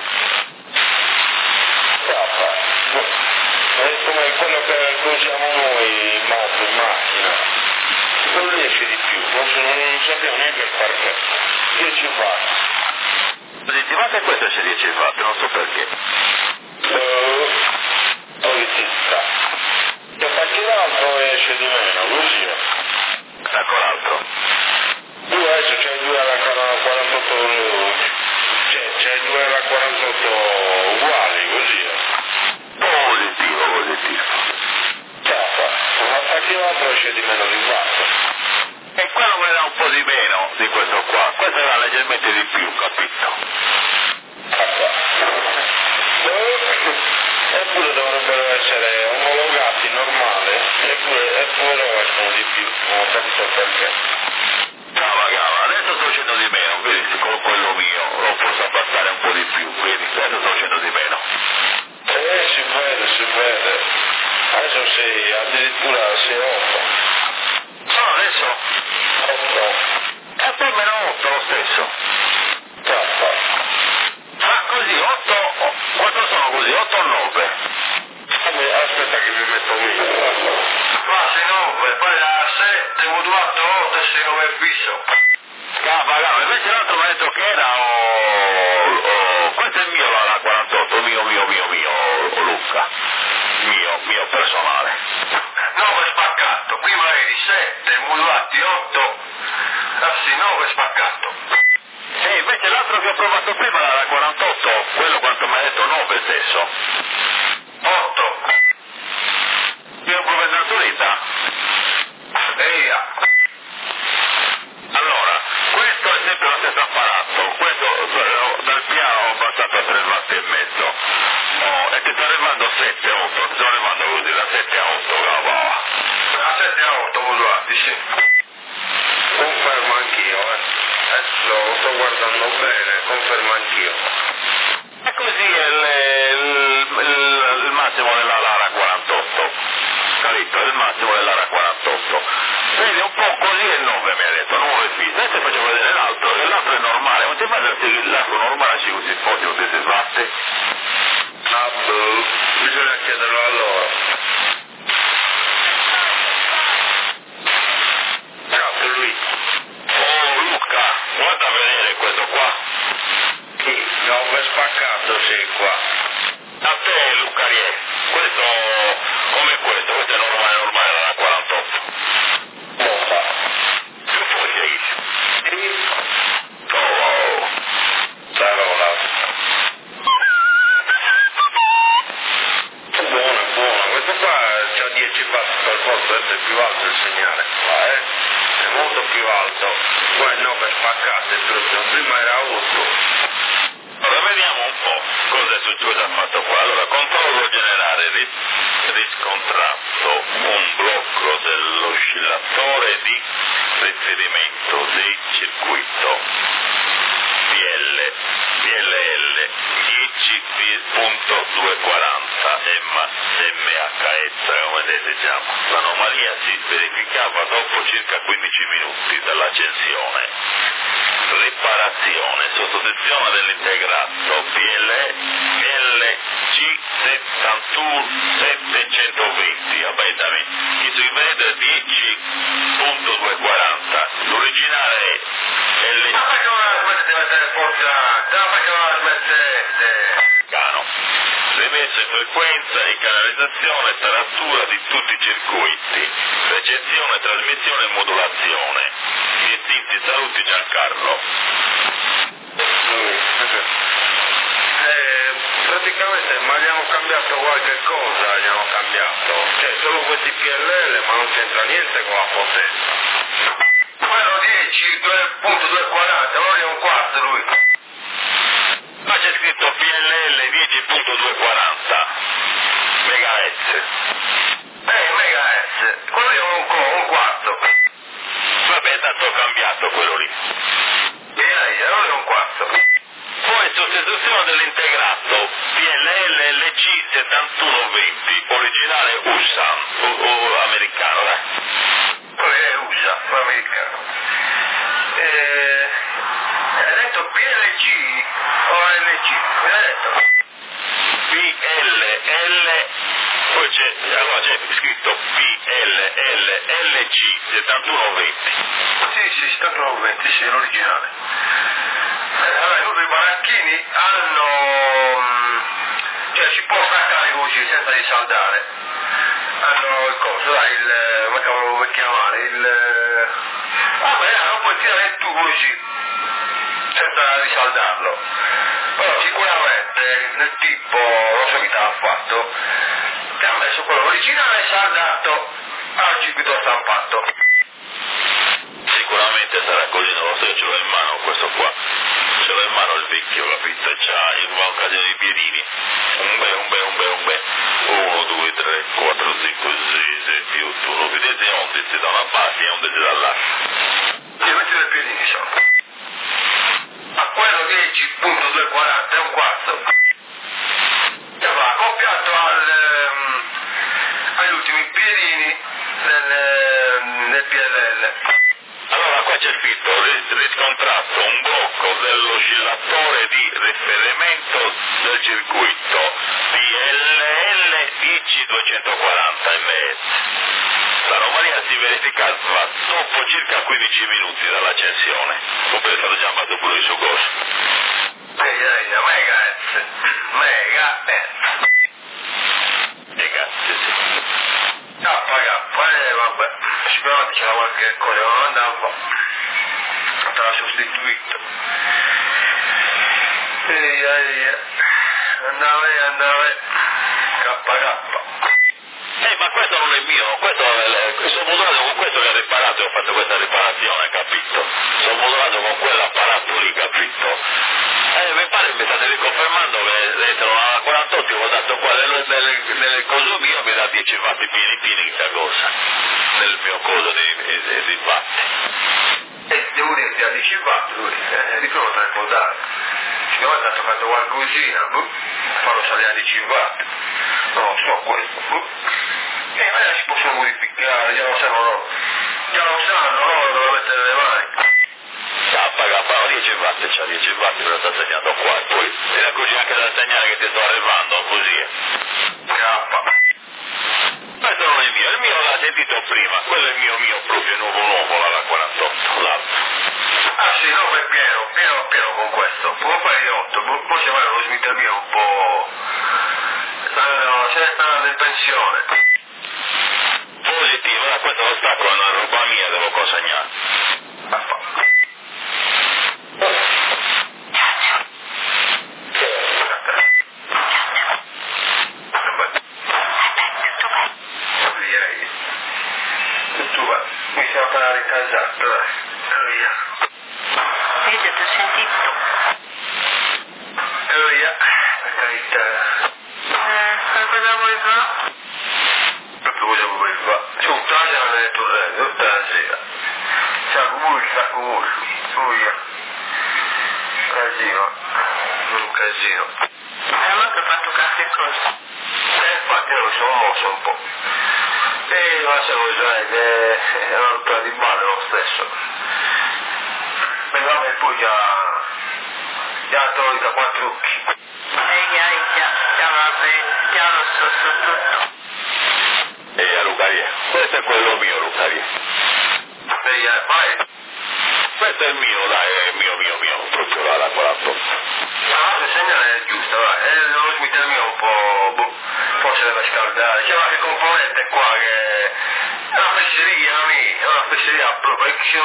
Chiappa. È come quello che usiamo noi in moto, in macchina. Non riesce di più, non, so, non sappiamo neanche il perché. dieci watt. dieci watt e questo c'è dieci watt, non so perché. Uh, poi ci sta. E perché l'altro esce di meno, così. Ecco l'altro. Tu adesso c'hai due alla quarantotto, cioè c'hai due alla quarantotto uguali, così. Positivo, positivo. Chiappa. Ma perché l'altro esce di meno di watt? E quello me ne dà un po' di meno di questo qua. Questo era leggermente di più, capito? Eppure dovrebbero essere omologati normale, eppure, eppure escono di più, non ho capito perché. Cava, cava, adesso sto facendo di meno, vedi, con quello mio, lo posso abbassare un po' di più, vedi, adesso sto facendo di meno. Eh, si vede, si vede. Adesso sei, addirittura sei otto. No, adesso? otto. E poi meno otto lo stesso. Tappa. Ma così, otto, quanto sono così, otto o nove? Aspetta che mi metto meglio. Quasi nove, poi da sette, modulato otto e sei nove fisso. Cava, cava, invece l'altro mi ha detto che era, oh, oh, questo è il mio, la, la quarantotto, mio, mio, mio, mio, oh, Luca, mio, mio personale. nove spaccato, prima eri sette, modulati otto, ah sì, nove spaccato. E invece l'altro che ho provato prima era la quarantotto, quello quanto mi ha detto nove stesso. otto. Io provo in naturalità. Eia. Allora, questo è sempre lo stesso apparato, questo eh, dal piano ho passato a tre watt e mezzo, oh, e ti sto arrivando sette otto, ti sto arrivando così da sette a otto, cavolo. Da sette a otto modulati, sì. Confermo anch'io, eh. Adesso lo sto guardando bene, confermo anch'io. E così è il, il, il, il massimo della Lara quarantotto, capito? Il massimo della Lara quarantotto. Vedi un po' così è nove mi ha detto, nove fisso. Adesso ti faccio vedere l'altro, che l'altro è normale, non ti pare che l'altro normale ci così forte non si sbatte? Ah, boh, bisogna chiederlo a loro. Cazzo lui. Oh Luca, guarda a vedere questo qua. Chi? nove spaccato sei qua. A te Luca Rie, questo come questo, questo è normale, normale dalla quarantotto. Bomba. Più foglie io. Sì. Oh wow. Parola. Buono, buono. Questo qua c'ha dieci watt per forza, è più alto il segnale. Qua, eh. È molto più alto. Qua è nove spaccate proprio. Prima era otto. Allora vediamo un po' cosa è successo, ha fatto qua. Allora, controllo generale, ris- riscontrato un blocco dell'oscillatore di riferimento del circuito D L, D L L dieci punto duecentoquaranta M H S, come diciamo. L'anomalia si verificava dopo circa quindici minuti dall'accensione. Riparazione, sottotensione dell'integrato P L G settantuno settecentoventi, vabbè dammi, chi si vede dieci punto duecentoquaranta, l'originale è L G. Ma perché non la smettete di mettere portata? Ma perché non la smettete? Cano. Rimesso in frequenza e canalizzazione, taratura di tutti i circuiti, recezione, trasmissione e modulazione. Distinti saluti Giancarlo. Eh, praticamente, ma gli hanno cambiato qualche cosa, gli hanno cambiato. Cioè, solo questi P L L, ma non c'entra niente con la potenza. Quello dieci, due punto duecentoquaranta, allora è un quarto lui. Ma c'è scritto P L L dieci punto duecentoquaranta megahertz. Eh, megahertz, quello è un, un quarto. Vabbè, tanto ho cambiato quello lì. E eh, allora è un quarto. Poi sostituzione dell'integrato P L L L C settantuno venti, originale U S A o, o americano, dai. Quello è U S A, americano. Eh, hai detto P L G o L G? Mi hai detto? P L L, poi c'è, allora c'è scritto P L L L C settantuno venti. Sì, sì, settantuno venti, sì, l'originale. Eh, allora, i baracchini hanno, cioè si può staccare così senza risaldare. Hanno il coso, dai, il, come cavolo vuoi chiamare, il, vabbè, non puoi tirare il tubo così, senza risaldarlo. Però sicuramente nel tipo, non so chi te l'ha fatto, che ha messo quello originale saldato al circuito stampato. Sicuramente sarà così, non lo so, io ce l'ho in mano questo qua, ce l'ho in mano il vecchio, capito? C'ha in un casino di piedini, un bel, un bel, un bel, un bel, uno, due, tre, quattro, cinque, sei, sette, otto, nove, dieci, undici da una parte e undici dall'altra. Sì, metti le piedini sono. A quello dieci punto duecentoquaranta è un quarto. E va accoppiato al, um, agli ultimi piedini del, del P L L. Allora qua c'è scritto riscontrato un blocco dell'oscillatore di riferimento del circuito P L L dieci duecentoquaranta millimetri. L'anomalia si verificava dopo circa quindici minuti dall'accensione. Comunque è stato già fatto pure il suo corso. Megahertz. Megahertz. Megahertz, sì. K K, eh, vabbè, sicuramente c'era qualche cosa, non andava, te l'ha sostituito. Ehi, ehi, andava, andava, K K. Eh, ma questo non è mio, questo è, sono modulato con questo che ha riparato e ho fatto questa riparazione, capito? Sono modulato con quell'apparato lì, capito? Eh, mi pare mi state riconfermando che entrano a quarantotto, ho dato qua nel, nel, nel coso mio, mi dà dieci watt pieni pieni questa cosa, nel mio coso di, di, di watt. E devo dire che a dieci watt lui, eh, di prova te ne può dare. Sicuramente ha toccato qualcosina, boh, farlo salire a dieci watt, non lo so questo, boh. E magari si possono modificare, già lo sanno loro, già lo sanno loro dove mettere le mani. K, dieci watt, c'ha dieci watt, me lo sta segnando qua, e poi te ne accorgi anche dal segnale che ti sto arrivando, così è. K. Questo non è il mio, il mio l'ha sentito prima, quello è il mio mio, proprio nuovo nuovo, là, la quarantotto, l'altro. Ah sì, no, è pieno, pieno, pieno con questo, può fare di otto, poi se vai lo Smith mio un po', stanno, se ne stanno andando in pensione. Positivo, ora questo lo stacco, è una roba mia, devo consegnare. Tu va, mi siamo appena ricasato, dai, via. Vedi, ti ho sentito. E via, per carità. Eh, cosa vuoi fare? Proprio cosa vuoi fare? Su, taglia nelle torrette, tutta la sera. Si accumula, si accumula. Via. Casino. Un casino. Eh, ma che ho fatto qualche cosa. E infatti io mi sono mosso un po'. E ma se lo sai che è una rottura di balle lo stesso. Però e poi già già tolta quattro occhi. Ehi, ehi, già, già va bene, già lo so, so tutto. E a Lucaria, questo è quello mio, Lucaria. Ehi, eh, vai. Questo è il mio, dai, è mio, mio, mio, proprio là, la quarantotto. Ah, il segnale è giusto, vai. E lo Smith mio un po', boh, forse deve scaldare. C'è qualche componente qua che è una fesseria, amico, è una fesseria proprio,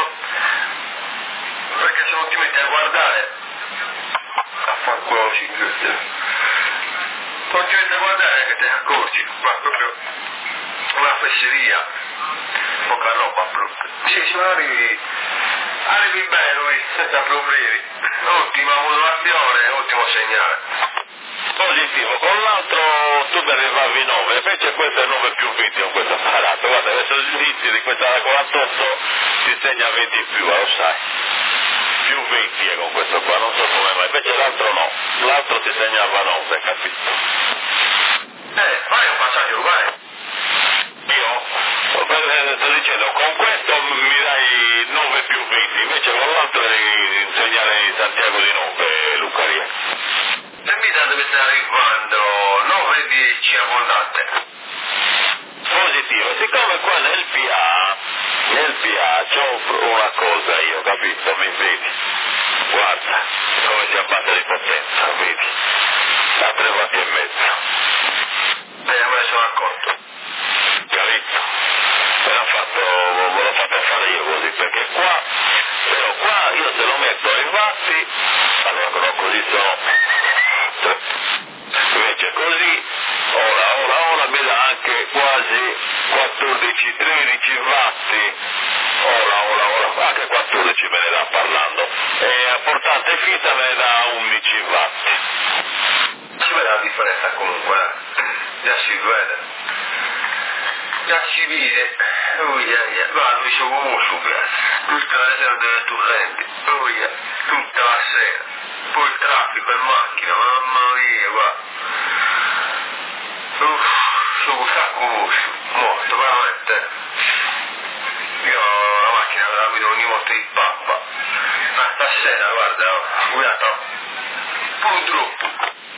perché se non ti metti a guardare, a far quello si chiude. Non ti metti a guardare che te ne accorgi, ma proprio una fesseria, poca roba brutta. Sì, sì, arrivi, arrivi bene lui, senza problemi. Ottima modulazione, ottimo segnale. Positivo, con l'altro tu mi arrivavi nove, invece questo è nove più venti con questo apparato, guarda, adesso il giudizio di questa da quarantotto si segna venti in più, lo sai, più venti è con questo qua, non so come mai, invece l'altro no, l'altro si segnava nove, capito? Eh, vai un passaggio, vai. Io, sto dicendo, con questo mi dai nove più venti, invece con l'altro devi insegnare Santiago di nove, Lucaria. E mi deve stare arrivando nove dieci abbondante. Positivo, siccome qua nel P A, nel P A c'ho una cosa io, capito, mi vedi? Guarda, come si abbassa di potenza, vedi? Da tre vatti e mezzo. Eh, me ne sono accorto. Capito? Me l'ha fatto, me l'ho fatto fare io così, perché qua, però qua io se lo metto ai vatti, allora però così sono. Invece così, ora, ora, ora mi dà anche quasi quattordici tredici vatti, ora, ora, ora, anche quattordici me ne dà parlando, e a portante fissa me ne dà undici vatti. Si vede la differenza comunque, eh? Già si vede. Già si vede, oh yeah, yeah. Va, lui sono come super, tutta la sera delle torrenti, oh yeah, tutta la sera. Poi il traffico in macchina, mamma mia, guarda. Uff, sono un sacco uscio, molto, veramente. Io la macchina la guido ogni volta di pappa. Ma stasera, guarda, ho guidato pure troppo.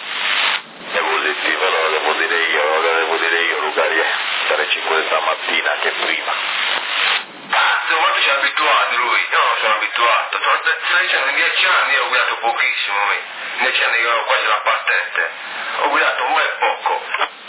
È positivo, allora devo dire io, allora devo dire io, Lucaria, dalle cinque stamattina che prima. Cazzo, quanto ci è abituato lui? Io non sono abituato. Sto dicendo, in dieci anni io ho guidato pochissimo, me. In dieci anni che ho quasi la patente. Ho guidato un bel poco.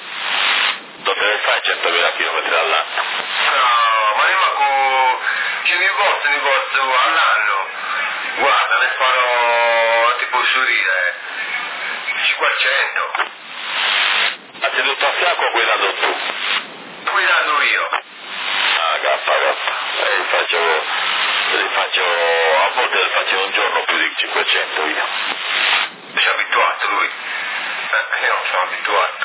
Non te ne fai centomila chilometri all'anno? No, ma io con cento volte, ogni volta all'anno. Guarda, ne farò, ti posso dire, cinquecento. Anzitutto a fianco guidando tu. Guidando io. Ah, cappa, cappa. E li faccio, li faccio, a volte li faccio un giorno più di cinquecento io. Si è abituato lui. Eh, io non sono abituato.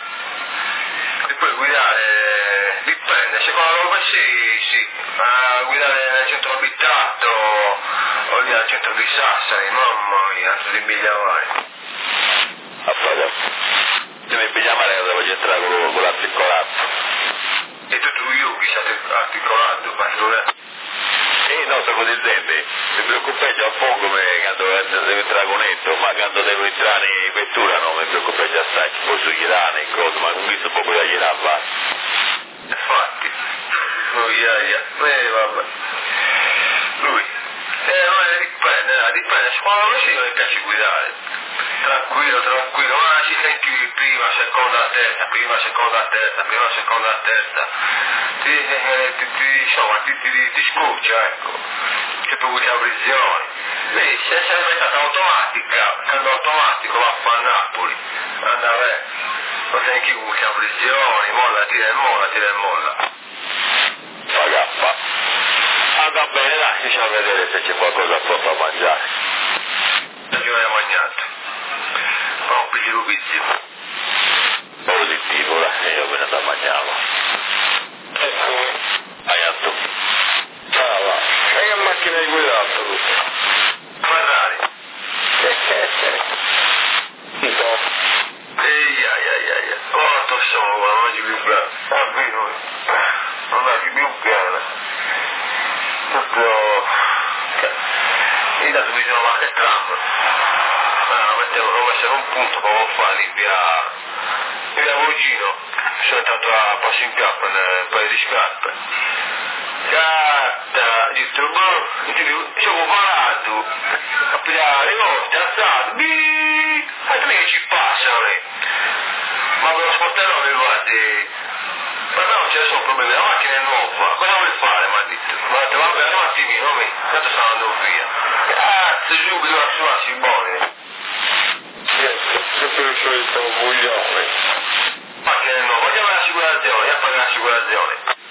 E poi guidare, dipende, secondo me sì, sì. Ma guidare nel centro abitato, o lì al centro di Sassari, mamma mia, altro di Bigliamare. Affare. Devi pigliare che devo entrare con, con l'articolato. E tu tu Yuki state articolando, ma non è. Sì, no, sto dicendo, mi preoccupai già un po' come quando devo entrare con netto, ma quando devo entrare in vettura non mi preoccupai già assai, poi su Irana in cosa, ma non visto poco da Irana va. Infatti, oh yeah, yeah. Eh vabbè. Lui, eh ma dipende, eh, dipende, secondo me sì non mi piace guidare. Tranquillo, tranquillo, ma ci senti prima, seconda, terza, prima, seconda, terza, prima, seconda, terza. Ti, eh, ti, ti, insomma, ti, ti, ti scoccia, ecco. C'è più di abrizioni. Vedi, se sarebbe stata automatica, quando automatico va a fare a Napoli, anda a me. Non sei chi con le abrizioni, molla, tira e molla, tira e molla. Fa gaffa. Anda bene, dai, facciamo vedere se c'è qualcosa pronto a mangiare. Io l'ho mangiato. Ma un piccolo vizio. Positivo, dai, io me ne da mangiavo. Ecco, hai atto. Ah, va. E che macchina hai guidato tu? Ferrari. Un po'. Ehi, ai, ai, ai. Quanto sono, ma non più piano. Ah, vino. Non è più piano. Proprio. Io da dove sono ma che tram. Ah, mettevo, devo essere un punto proprio fa lì via. Via Vogino. Sono entrato a passo in piappa nel paio di scarpe. Catta, detto, boh, sono parato. A pigliare le cose, alzato. Biii. Ma te che ci passa, me? Ma per lo sportello mi guardi. Ma no, non ce ne sono problemi, la macchina è nuova. Cosa vuoi fare, mi ha detto? Ma ha detto, vabbè, un attimino, me. Tanto stanno andando via. Cazzo, subito a suarsi buoni. Sempre il solito buglione. Macchina è nuova, vogliamo l'assicurazione, a pagare l'assicurazione.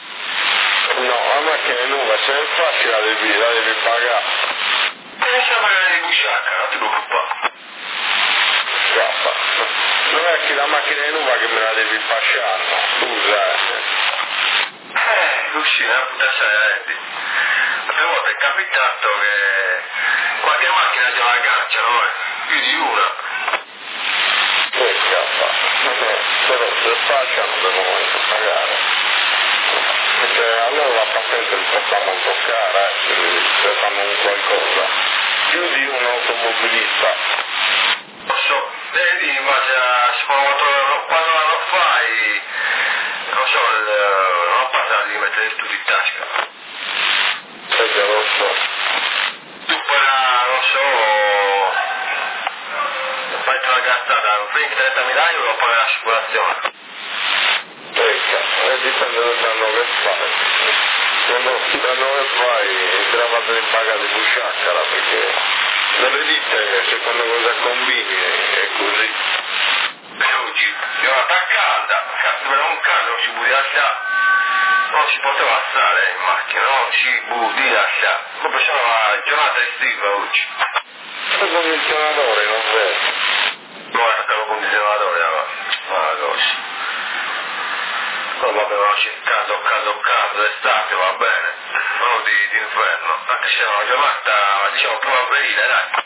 macchina nuova, se ne facci la devi, la devi pagare. Non c'è magari di busciacca, non ti preoccupare. Guarda, non è che la macchina è nuova che me la devi fasciare, no, scusa. Eh, così, una puttana serenti. Altre volte è capitato che qualche macchina già la agganciano, eh, più di una. Che scappa, però se fasciano devono pagare. Perché allora la patente li facciamo toccare, eh, se fanno un qualcosa. Più di un automobilista. Lo so, vedi, in base a quando, quando lo fai, non so, il, non passa di mettere tutto in tasca. Perché lo so. Tu poi, non so, fai la gattata, venti trenta mila euro pagare l'assicurazione. Ecco, e dipende dal danno che fai. Quando il danno che fai, te la fate in paga di busciaccara, perché nelle ditte secondo cosa combini è così. E oggi, è una taccata, cazzo, per un cane non si può lasciare, non si poteva stare in macchina, non si può lasciare. Ma pensavo alla giornata estiva oggi. Il condizionatore non vede. Non è stato condizionatore, ma ma cosa. Non vabbè, ma c'è caldo, caldo, caldo, d'estate, va bene, non di, di inverno, anche se è una giornata, diciamo, primaverile, dai.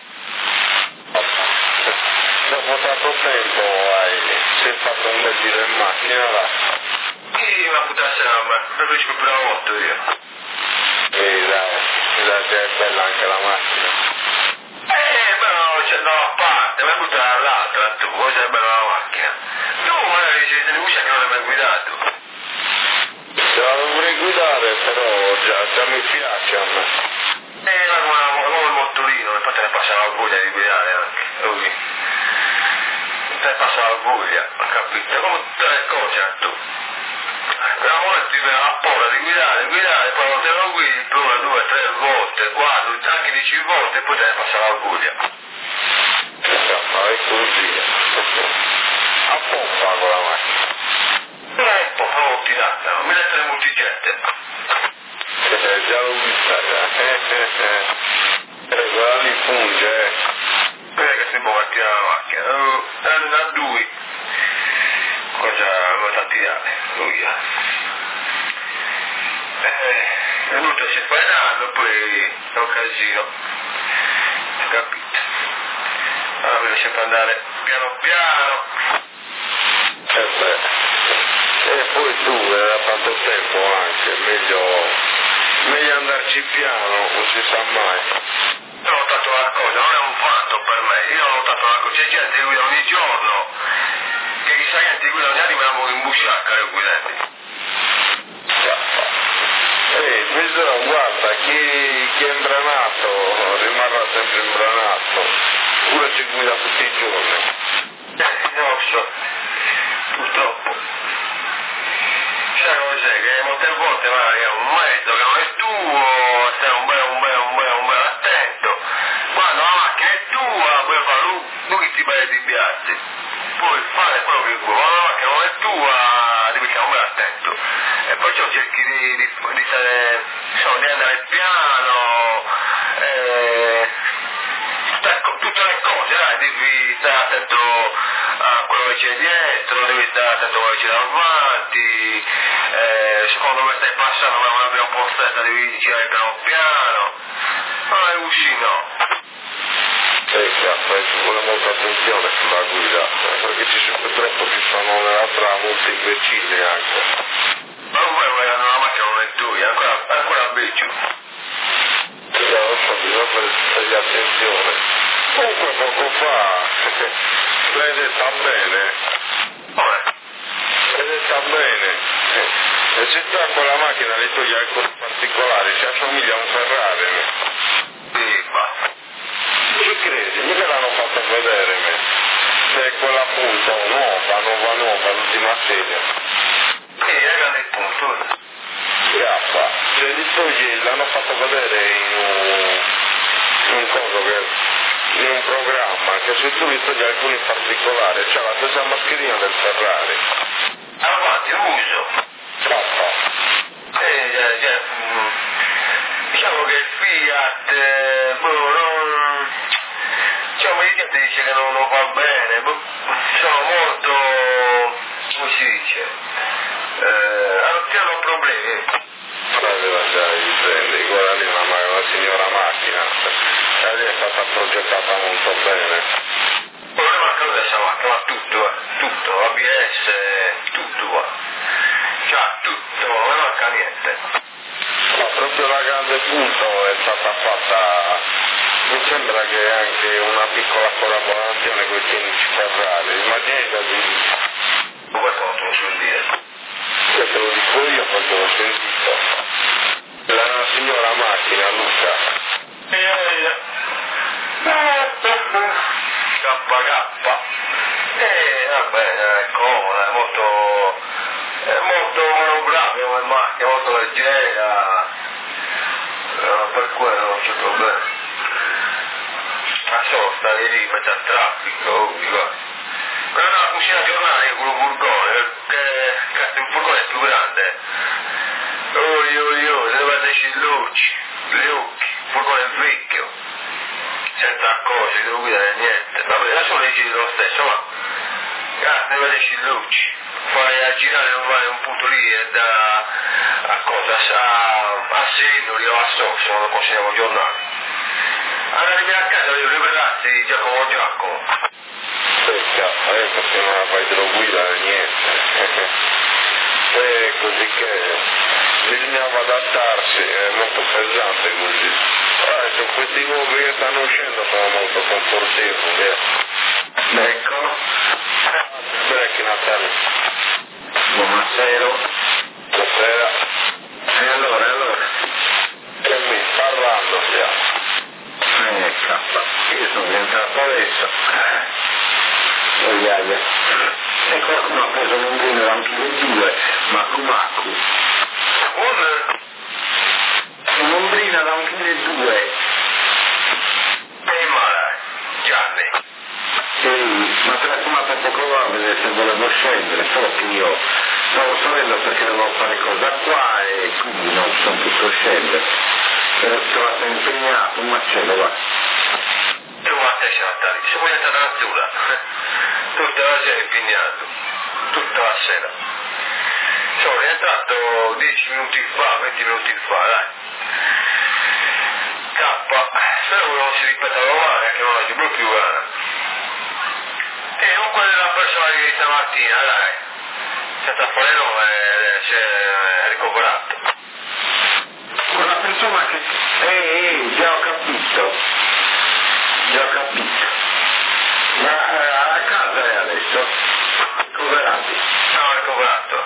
Dopo tanto tempo hai, si è fatto un bel giro in macchina là. Sì, ma puttana sera, preferisco il primo volta io. E dai, dai, è bella anche la macchina. Eh, però c'è da una parte, ma buttare dall'altra, tu, poi sei bella la macchina. Tu magari sei di luce che non l'hai mai guidato. Se la dovrei guidare, però già, già mi piace a me. Eh, ma come, come il motorino, e poi te ne passa la voglia di guidare anche, lui. Te ne passa la voglia, capito? Come tutte le cose, tu. La volta ti viene la paura di guidare, guidare, poi non te lo guidi per una, due, tre volte, quattro, anche dieci volte, e poi te ne passa la voglia. Ma è così. A pompa con la macchina. Eh, poi proprio tirata, non mi dette le multigette. Eh, già l'ho vista, già. Eh, quella lì funge, eh. Quella che si può tirare la macchina, eh, da due. Cosa vuoi da tirare? Lui. Eh, venuto si fa un anno, poi è un casino. Capito? Allora bisogna sempre andare piano piano. Eh beh. E poi tu, eh, da tanto tempo anche, meglio, meglio andarci piano, non si sa mai. Io ho notato una cosa, non è un fatto per me, io ho notato una cosa, c'è gente che guida ogni giorno, che chissà che guida ogni anno rimaniamo in busciacca le guidati. Eh, bisogna, guarda, chi, chi è imbranato rimarrà sempre imbranato, pure si guida tutti i giorni. Eh, non lo so, purtroppo. Sai cos'è? Che molte volte magari è un mezzo che non è tuo, stai un bel, un bel, un bel, un bel attento. Quando la macchina è tua, puoi fare lui, lui ti pare di piazzi. Puoi fare quello che vuoi, quando la macchina non è tua, devi stare un bel attento. E perciò cerchi di, di, di, stare, insomma, di andare piano, eh, stai con tutte le cose, dai, devi stare attento a quello che c'è dietro, devi stare attento a quello che c'è davanti, eh, secondo me stai passando ma non abbiamo un po' stretta, devi girare piano piano, non è uscì no. Eh, cazzo, ci vuole molta attenzione sulla guida, perché ci, purtroppo ci sono nella trama molti imbecilli anche. Ma poi magari la macchina non è tua, ancora, ancora peggio. Sì, lo so, bisogna fare attenzione. Comunque poco fa, l'hai detta bene. Vabbè. L'hai detta bene. E se sta con la macchina le toglie alcuni particolari, si assomiglia a un Ferrari. Sì, basta. Ci credi? Mica l'hanno fatto vedere me. Se è quella appunto nuova, nuova, nuova, l'ultima serie. Sì, è grande il punto. Grappa, cioè li togli, l'hanno fatto vedere in un, in un coso che, in un programma, che se tu li togli alcuni particolari, c'è la stessa mascherina del Ferrari. Avanti, uso. Grappa. Eh, già, già, Fiat, boh, non... Cioè, un Fiat dice che non, non va bene, boh, sono molto, come si dice, eh, hanno problemi. Aveva già i prendi, quella lì è una, una signora macchina, e lì è stata progettata molto bene. Il problema è che questa macchina ha tutto, eh, tutto, A B S, tutto qua. C'ha tutto, non ne manca niente. Ma proprio la grande punto è stata fatta, mi sembra che anche una piccola collaborazione con i tecnici Ferrari, immaginati. Questo non te lo so dire. Io te lo dico io perché l'ho sentito. La signora macchina, Luca. Eh, K K. Eh, vabbè, è comoda, è molto, è molto manovrabile come macchina, molto leggera. Eh, per quello non c'è problema. Ma solo stare lì in mezzo al traffico, oh, dico. Quella è una cucina giornale con un furgone, perché cazzo, il furgone è più grande. Oi oi oi, deve esserci le luci, le occhi, il furgone è vecchio, senza accorsi, devo guidare niente. Vabbè, adesso le giri lo stesso, ma cazzo, deve esserci le luci. Fai a girare, non vai un punto lì e da a cosa, a, a Sennoli o a Sosso, non lo consideriamo giornale. Arrivi a casa devi rivelarsi Giacomo Giacomo. Cazzo, eh, perché non la fai guidare niente. E così che bisognava adattarsi, è molto pesante così. Adesso questi nuovi che stanno uscendo sono molto confortevoli. Eh. Ecco. Becchi Natale. Buonasera. Buonasera. E allora, e allora? E mi parlando stiamo. Eh, cazzo, io sono rientrato adesso. Migliaia. E qualcuno ha preso l'ombrino da un chilo e due, Macu Macu. Un... Un'ombrina da un chilo e due. E male, Gianni. Ehi, ma te la chiamata poco va a vedere se volevo scendere, solo che io stavo salendo perché dovevo fare cosa qua e quindi non sono potuto scendere. Ero trovato impegnato, un macello, va. E un macello, Natale, se vuoi entrare una zula. Tutta la sera impegnato, tutta la sera. Sono rientrato dieci minuti fa, venti minuti fa, dai. K, spero che non si ripeta domani, che non ho più più gana. E comunque la persona che stamattina, dai, senza fare nome, si è ricoverato. Una persona che... Ehi, ehi, già ho capito. Già ho capito. Ma eh, a casa è adesso? Ricoverato? No, ricoverato.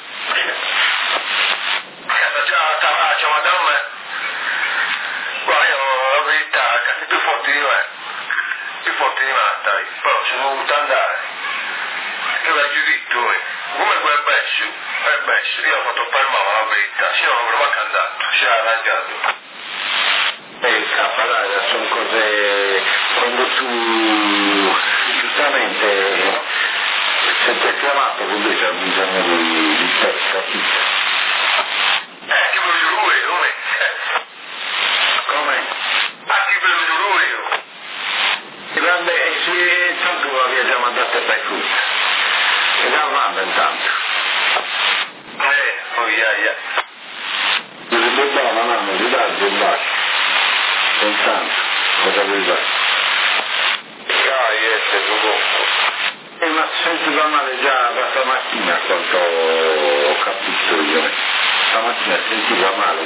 Già, ciao madame. Guarda, io la verità, cazzo, più forte di me. Più forte di me, dai. Però sono dovuto andare. Che l'hai giudito, eh. Come quel bescio, quel bescio, io ho fatto per mano la verità, se no non avrei mai andato, si è arrangiato. E cappa, dai, sono cose, quando tu, giustamente, se ti hai chiamato, quindi c'è bisogno di, di te, capito? Eh, ti voglio lui, come? Come? Ah, ti voglio lui, io. Grande, e se tanto l'avevi già mandato per qui. E da manda intanto. Eh, oh yeah, yeah. Dice buona mamma, ti dai un bacio. Intanto, cosa vuoi fare? Dai, essere tu dopo. Eh, ma senti va male già da stamattina, quanto ho capito io. Stamattina sentiva male.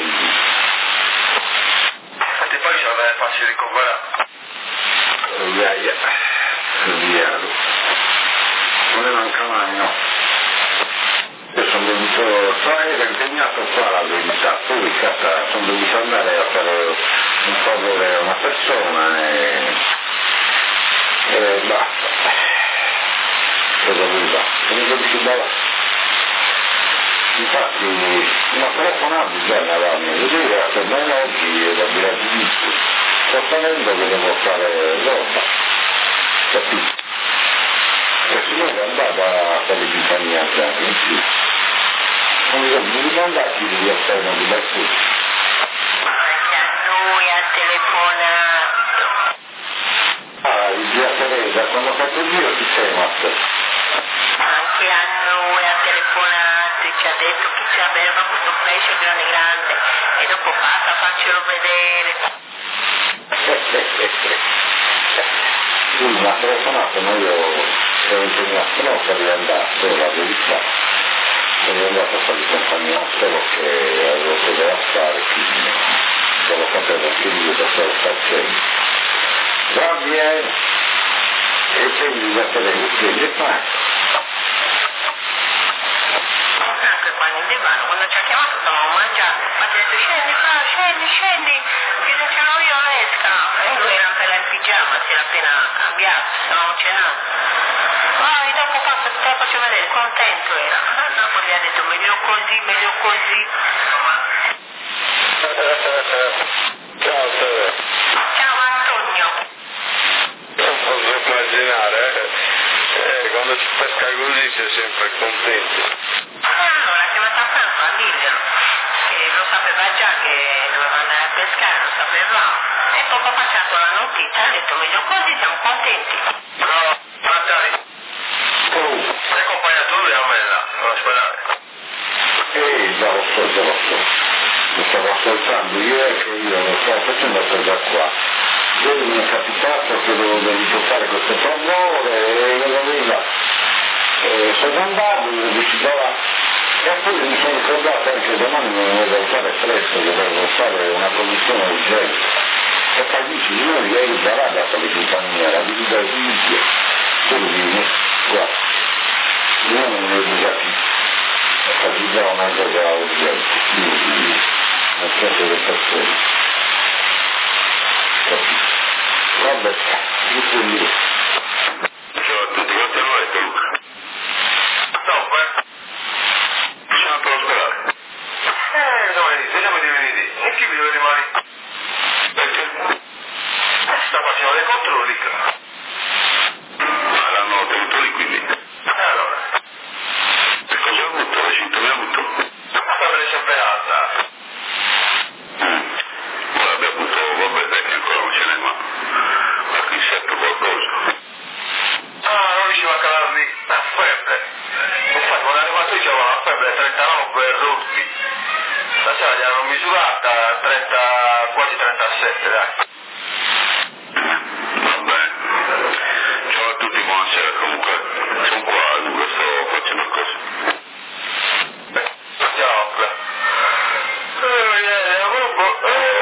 Infatti poi ce l'aveva facile ricoverare. Oh yeah, yeah. Via. Non ne manca mai, no. Io sono venuto, cioè ero impegnato qua la verità, poi cazzo, sono dovuto andare a fare un favore a una persona e, e basta. Cosa vuoi fare? Sono venuto da là. Infatti, mi ha telefonato già la donna, io dico che bene oggi da dire tutto. Sto sapendo che devo fare roba, capito? E signore andava a fare l'Epifania già, in più. Non mi sono andati di esterno di Bassù. Noi a telefonato. Ah, il zia Teresa, quando ho fatto il giro ti sei rimasto? Anche a noi ha telefonato e ci ha detto che ci aveva questo pesce grande grande e dopo passa a farcelo vedere. Sì, mi ha telefonato, ma io ero impegnato, no, per riandare, per la verità. Sono andato a fare compagnia, solo che avevo cose da fare, quindi non lo sapevo anche io da cosa sta facendo. Va bene, e quindi da tenere piedi e fa. Anche qua nel divano, quando ci ha chiamato stavamo mangiando, mi ha detto scendi qua, scendi, scendi, che se ce l'ho io l'esca. E lui era ancora in pigiama, si era appena cambiato, stavamo cenando. Poi dopo passa, te lo faccio vedere, contento era. Ah, dopo gli ha detto meglio così, meglio così. Ciao Tere. Ciao Antonio. Non posso immaginare, eh? Eh, quando si pesca così si è sempre contenti. E allora ha chiamato a pranzo a dirglielo, che lo sapeva già che doveva andare a pescare, lo sapevamo. E poco fa ci ha dato la notizia, ha detto meglio così, siamo contenti. No, ma dai, Oh, sei accompagnato lui a me là, all'ospedale. eh, già lo so, già lo so. Mi stavo ascoltando ieri che io lo stavo facendo questa qua. Ieri mi è capitato che dovevo riportare questo favore e io veniva. E sono andato, mi decideva, e poi mi sono ricordato anche domani mi devo alzare presto, che devo fare una produzione urgente. E poi dici, io ieri già l'ha dato di compagnia, la visita di India, quindi qua, io non mi ho già qui, ho già una cosa urgente, quindi non so delle persone, capito? Vabbè, tutto lì. Ciao a tutti, quanto hanno letto Luca? No, beh, sono andato all'ospedale. Eh, domani, vediamo di venire. E chi vi deve rimanere? Perché? Eh, sta facendo dei controlli. Ma l'hanno tenuto lì quindi? E allora? E cosa ha avuto? Che sintomi ha avuto? Sta per sempre alta. Mm. Ora abbia avuto, vabbè, dai che ancora non ce n'è, ma qualche insetto qualcosa. Ah, non riusciva a calarmi la febbre. Infatti quando è arrivato io avevo la febbre trentanove rotti. Stasera gli hanno misurata trenta, quasi trentasette, dai. Vabbè. Ciao a tutti, buonasera comunque. Sono qua, dunque sto facendo cose. Beh, ciao, Cla. Eh, vieni, a poco.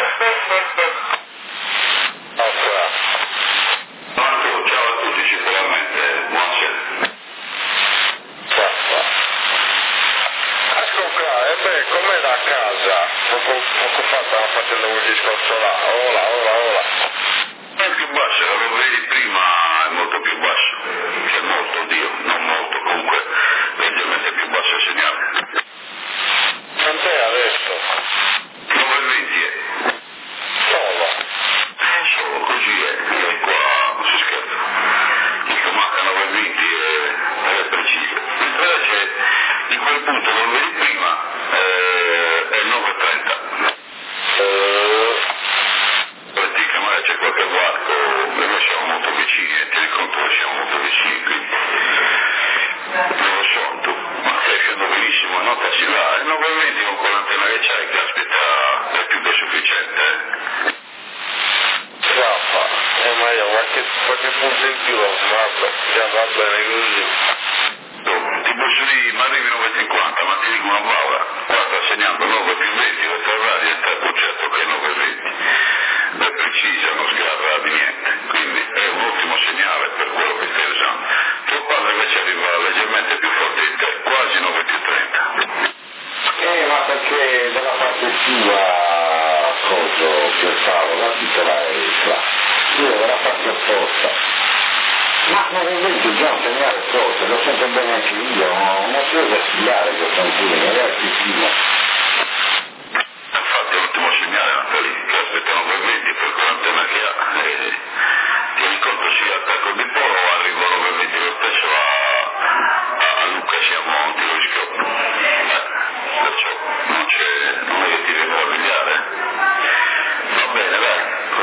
Ah, Cla. Tanto, ciao a tutti sicuramente, buonasera. Qua, qua. Ascolta, e beh, com'è da casa? Poco, poco fa stavo facendo un discorso là, ora, ora, ora. È più basso, l'avevo vedi prima, è molto più basso. Cioè molto, Dio, non molto, comunque leggermente più basso il segnale. Quant'è adesso? nove e venti è. Solo. Eh, solo così è, e qua non si scherza. Dico, manca nove e venti e è preciso. Invece di quel punto dove vedi prima eh, è nove e trenta. Eh, Pratica magari c'è qualche varco, e noi siamo molto vicini, e ti conto che siamo molto vicini, quindi non lo so tu, ma stai scendo benissimo, nota si va, il nove e venti con quell'antenna che c'hai, caspita, è più che sufficiente, eh? Raffa, eh, ma io qualche, qualche punto in più, vabbè, già va bene così. Tu, ti posso dire, ma arrivi nove e cinquanta, ma ti dico una paura, guarda, segnando nove più venti, questo è radio, è stato certo che è nove e venti, è precisa, non sgarra di niente, quindi è un ottimo segnale per quello che stai usando. Tuo padre invece arriva leggermente più forte di te, quasi nove più trenta. Eh, ma perché dalla parte sua, coso, Pierpaolo, la titola è qua. Io dalla parte opposta. Ma non è vero già un segnale forte, lo sento bene anche io, non si deve sfilare questo antino, è altissimo. Infatti è un ottimo segnale Natali, che aspetta nove e venti per quell'antenna che ha. E tieni conto sia attacco di polo o arrivo nove e venti lo stesso a, a, a Lucca, siamo a un tiro di schioppo. Eh, perciò non c'è, non è che ti devo arrabbiare. Va bene, dai.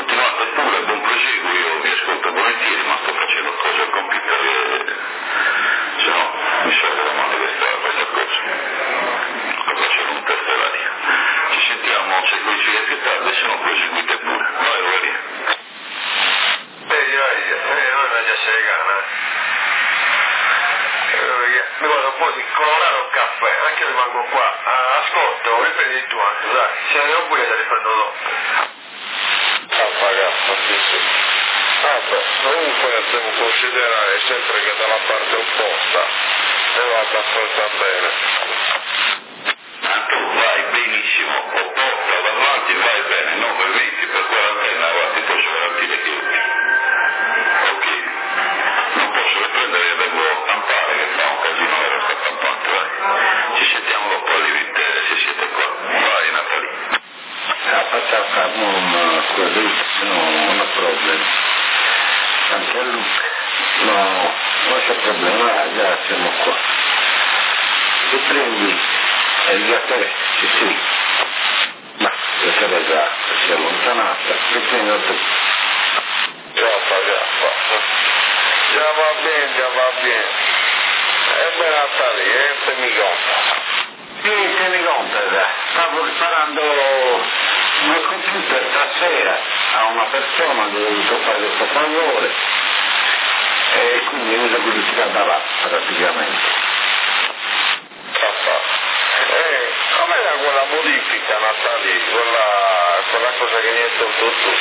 un po' di colorato caffè, anche rimango qua. Ah, ascolto, mi prendi tu anche, dai, se ne ho pure te li prendo dopo. Caffa, caffa, sì, sì. Vabbè, comunque devo considerare sempre che dalla parte opposta ne va abbastanza bene. Ma tu vai benissimo, opposta, davanti vai bene, non per venti, per quarantena, guarda, ti posso garantire che ok, non posso riprendere che devo campare, che fa un casino vero sta campante, vai. Ci sentiamo dopo alle venti, se siete qua. Vai Natalie. Capa, capa, non quelli, no, non ho problemi. Anche a Luca, no, non c'è problema, già siamo qua. Se prendi il gattore, sì sì, ma perché già si è allontanata, se prendo tu. Giaffa, giaffa. Già va bene, già va bene. E beh Natalia, eh, te mi conta. Sì, te ne conta, stavo riparando nel computer stasera a una persona, gli ho dovuto fare questo favore e quindi mi sono riuscito da là praticamente. Papà. Eh, com'era quella modifica Natalia, quella, quella cosa che mi hai tolto tu?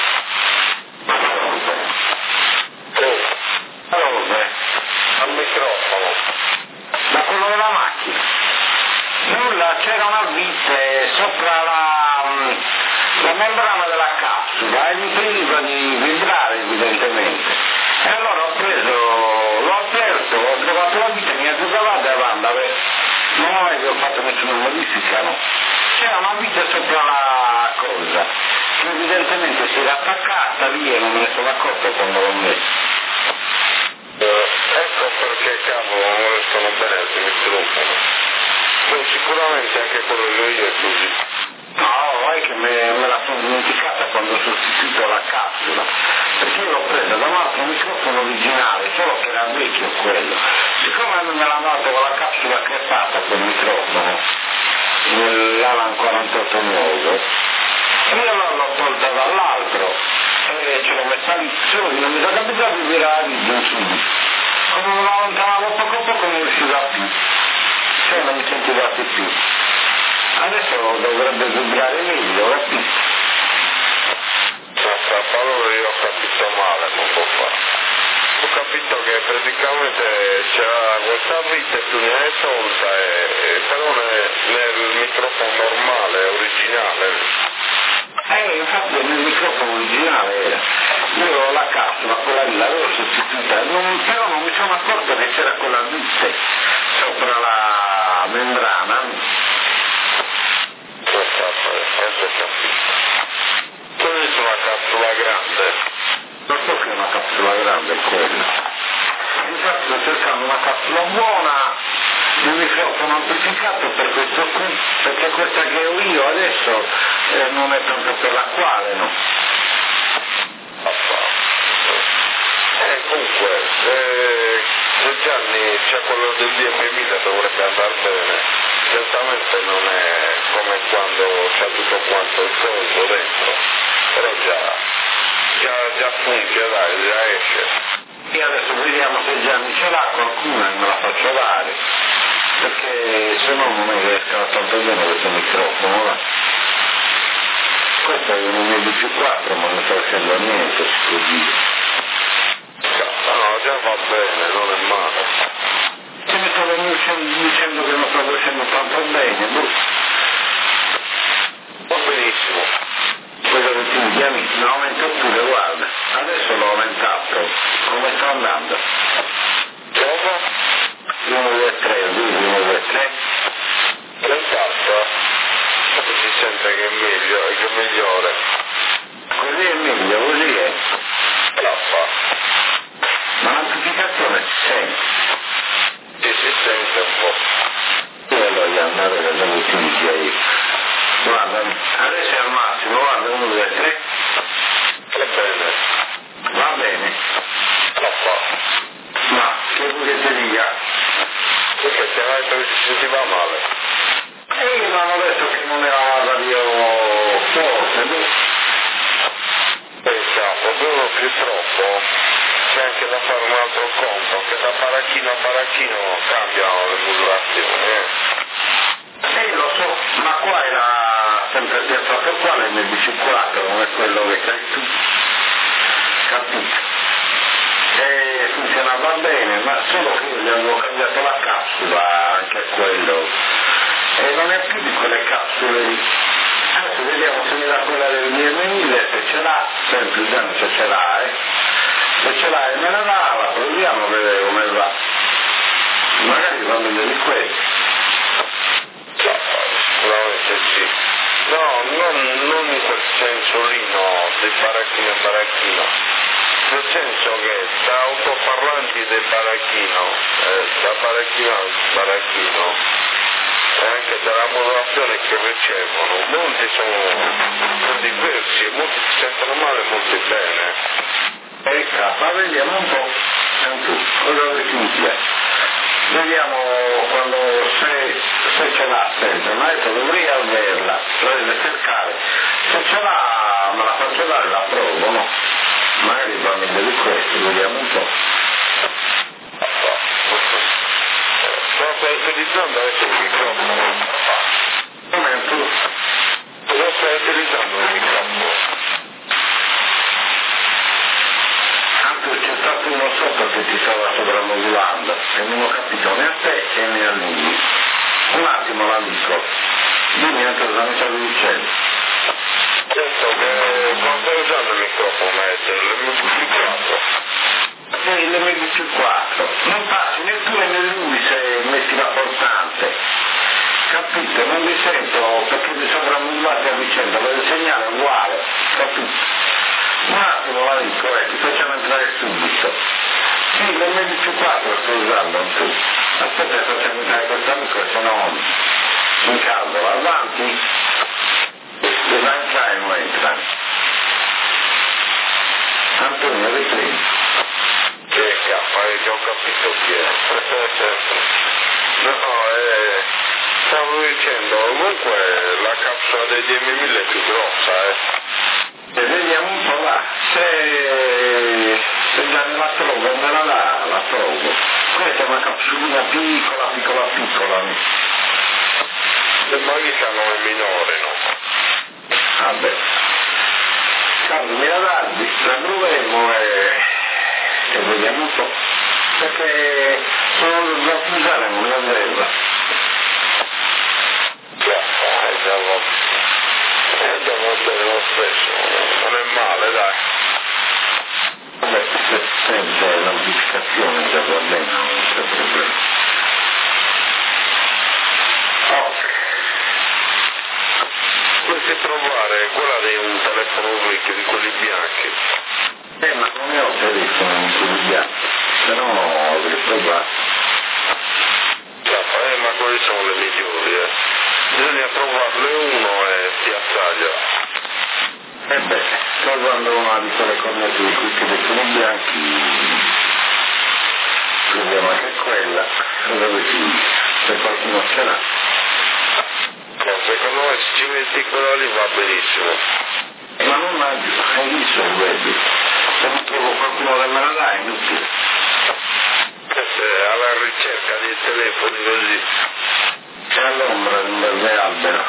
Oh, Allora, al microfono. da quello della macchina. Nulla, c'era una vite sopra la, la membrana della capsula e mi impediva di vibrare evidentemente. E allora ho preso, l'ho aperto, ho trovato la vite, mi ha giocato davanti, non avevo fatto nessuna modifica, no? C'era una vite sopra la cosa, che evidentemente si era attaccata lì e non me ne sono accorto quando l'ho messo. Eh, ecco perché cavolo non restano bene se mi truccano. Poi sicuramente anche quello che io è così. No, è che me, me la sono dimenticata quando ho sostituito la capsula, perché io l'ho presa da un altro microfono originale, solo che era vecchio quello. Siccome me l'hanno dato con la capsula crepata quel microfono, nell'Alan quarantotto nuovo, io allora l'ho tolta dall'altro e ce l'ho messa lì, solo che non mi sono capitato di virare in subito. Come me la allontanavo poco a poco non riusciva più. Cioè non mi sentivate più. Adesso dovrebbe vibrare meglio, capito? Allora io ho capito male poco fa. Ho capito che praticamente c'era questa vite e tu ne hai tolta, e, e, però nel, nel microfono normale, originale. Eh, infatti il microfono originale era. Io la capsula, quella lì l'avevo sostituita, non, però non mi sono accorto che c'era quella vite sopra la membrana. Questa è capito. Questa è una capsula grande. Non so che è una capsula grande quella. Infatti sto cercando una capsula buona, il microfono amplificato per questo qui, perché questa che ho io adesso eh, non è tanto per la quale, no? Eh, comunque, eh, se Gianni c'è quello del D M mille dovrebbe andare bene. Certamente non è come quando c'è tutto quanto il coso dentro, però già, già, già funziona, dai, già esce. E adesso vediamo se Gianni ce l'ha qualcuna e me la faccio dare, perché se no non è che riesco tanto bene questo microfono, va. Questo è un M D più quattro, ma non sto facendo niente, si può dire. No, già va bene, non è male. Se mi stavo dicendo che non sto facendo tanto bene, boh. Va benissimo. Quello che ti chiami, lo aumento pure, guarda. Adesso l'ho aumentato. Come sta andando? Cosa? uno, due, tre, uno, due, tre. L'entrata si sente che è meglio, che è migliore. Così è meglio, così è. Trappa. Ma l'amplificazione si sente. Sì, si sente un po'. Io voglio andare da dove utilizzi io. Guarda, adesso è al massimo, guarda, uno, due, tre. Va bene. Va bene. Trappa. Ma che vuoi che ti dica? Perché ti hai detto che si sentiva male? E io mi hanno detto che non era radio forte, boh. Eh, capo, quello più troppo c'è anche anche da fare un altro conto, che da baracchino a baracchino cambiano le misurazioni, eh. Sì, lo so, ma qua era sempre piazzato uguale nel B C quattro, non è quello che sei tu, capito? E funzionava bene, ma solo che io gli avevo cambiato la capsula, anche a quello, e non è più di quelle capsule lì. Adesso vediamo se mi dà quella del mio mille, se ce l'ha, sempre il giorno se ce l'ha, eh. Se ce l'ha e me la dà, la proviamo a vedere come va. Magari va meglio di questo. Sicuramente sì. No, non, non in quel senso lì, no, di baracchino a baracchino. Nel senso che da autoparlanti del baracchino, eh, da baracchino a baracchino, e anche dalla modulazione che ricevono, molti sono diversi e molti si sentono male e molti bene. Ecco, ma vediamo un po', tu, cosa recupia. Vediamo quando se, se ce l'ha sempre, ma adesso dovrei averla, la deve cercare. Se ce l'ha me la faccio dare, la provo, no? Magari va meglio di questo, vediamo un po'. Sto stai utilizzando adesso il microfono? Come tu? Cosa stai utilizzando il microfono? C'è stato uno sopra che ti stava sovramodulando e non ho capito né a te né a lui. Un attimo l'amico, dimmi anche cosa mi stavi dicendo. Certo che non stai usando il microfono maestro, l'M V C quattro. Sì, l'M V C quattro, non passi né tu né lui se metti la portante. Capito? Non mi sento perché mi sovramodulate a vicenda, il segnale è uguale, capito? Un attimo l'amico, eh, ti facciamo entrare subito. Sì, l'M V C quattro sto usando tu. Aspetta che facciamo entrare quest'amico, se no in caldo, avanti. Deve entrare, non entra. Antonio, riprendi. Che caffa, che ho capito chi è. No, eh, stavo dicendo, comunque la capsula dei dieci mille è più grossa, eh. E vediamo un po' là, se, se già me la trovo, me la dà, la trovo. Questa è una capsulina piccola, piccola, piccola. Le maghi stanno nel minore, no? Vabbè. Quando me la dà, la proviamo e, e vediamo un po'. Perché sono da usare, non la devo. Già, eh, già va, eh, già va bene lo stesso. Non è male, dai. Vabbè, se sente la notificazione già va bene, non c'è problema. Ok. Potresti provare quella di un telefono vecchio, di quelli bianchi. Eh, ma non ne ho telefono in quelli bianchi, se no avrei provato. Già, eh, ma quelle sono le migliori, eh. Bisogna trovarne uno e si assaglia. E beh, sto usando una di quelle cornette di questi telefoni bianchi, proviamo anche quella, cosa vuoi tu, se qualcuno ce l'ha. No, secondo me se ci metti quella lì va benissimo. Ma non hai visto il web, se mi trovo qualcuno che me la dà è inutile. Questa è alla ricerca dei telefoni così. C'è all'ombra di un verde albero.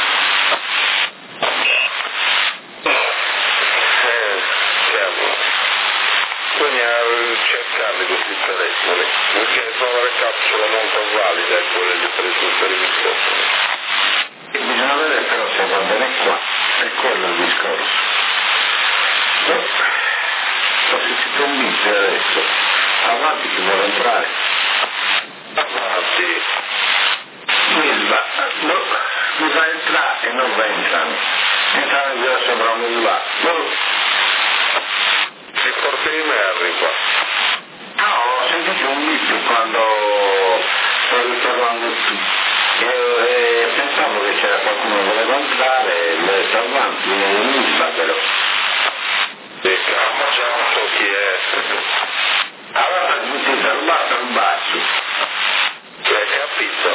Bisogna cercarli questi telefoni, perché sono le capsule molto valide quelle di preso per i microfoni. E bisogna vedere però se va bene qua, è quello il discorso. No, forse si convince adesso, avanti chi vuole entrare. Avanti. Milva, no, mi fa entrare e non va entrando. Entrare già sopra un là. No. Si porta di merda qua. No, ho sentito un video quando stavo parlando tu. E, e pensavo che c'era qualcuno che voleva entrare e mi ho detto avanti, non mi fa però. E cavolo, già non so chi è. Allora mi dal basso al basso. Che hai capito?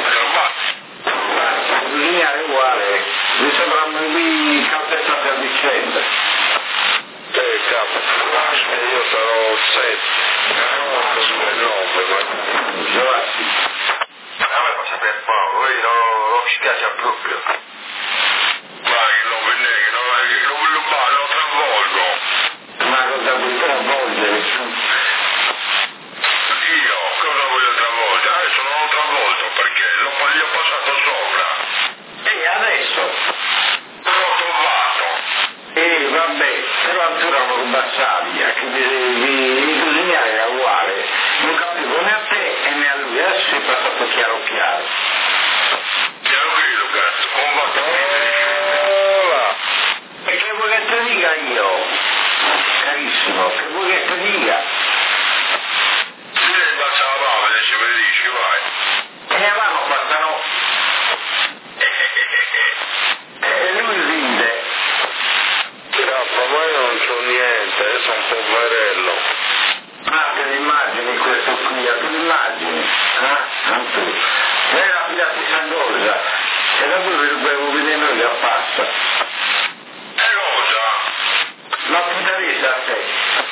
Il lineare è uguale, mi sembrano lì calpestate a vicenda. Eh, capo, Io sarò sette, otto, nove, ma Giovanni. A me passa per Paolo, io non, non ci piace proprio. Ma che non venne, che non lo, lo, lo, lo travolgo. Ma cosa vuoi travolgere? Io cosa voglio travolgere? Adesso non l'ho travolto perché l'ho, gli ho passato sopra. E adesso? L'ho trovato. E vabbè, però ancora non rubassavi, che di disegnare era uguale. Non capivo né a te e né a lui, adesso sei passato chiaro chiaro. Chiaro chiaro, cazzo, combattimento. E che vuoi che te dica io? Carissimo, che vuoi che te dica? Sì, basta la pava, adesso me ne dici, vai. E avanti passano. E lui ride. Rappa, ma io non c'ho niente, io sono un poverello. Ma te ne immagini questo qui, te ne immagini? Eh? Non tu. Lei la figlia di Sandosa, e da dove lo devo vedere noi che passa? E cosa? Ma ti interessa a te?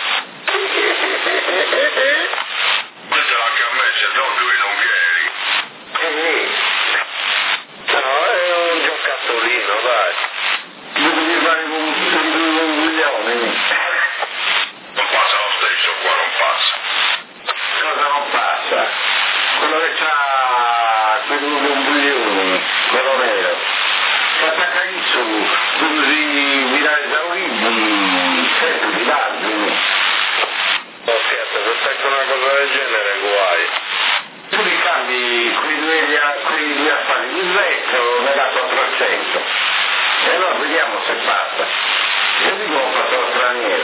Questa anche a me, se no lui non vieni. Eh, No, è un giocattolino, dai. devi fare un milione. Non passa lo stesso qua, non passa. Cosa non passa? Quello che c'ha quel milione, quello nero. Che attacca lì su, così virare esauriti, sempre di margini. Oh, scherzo, se fai una cosa del genere, guai. Tu li cambi quei due, quei due affari di vecchio, ne da quattrocento. E allora vediamo se passa. Io dico un fatto straniero.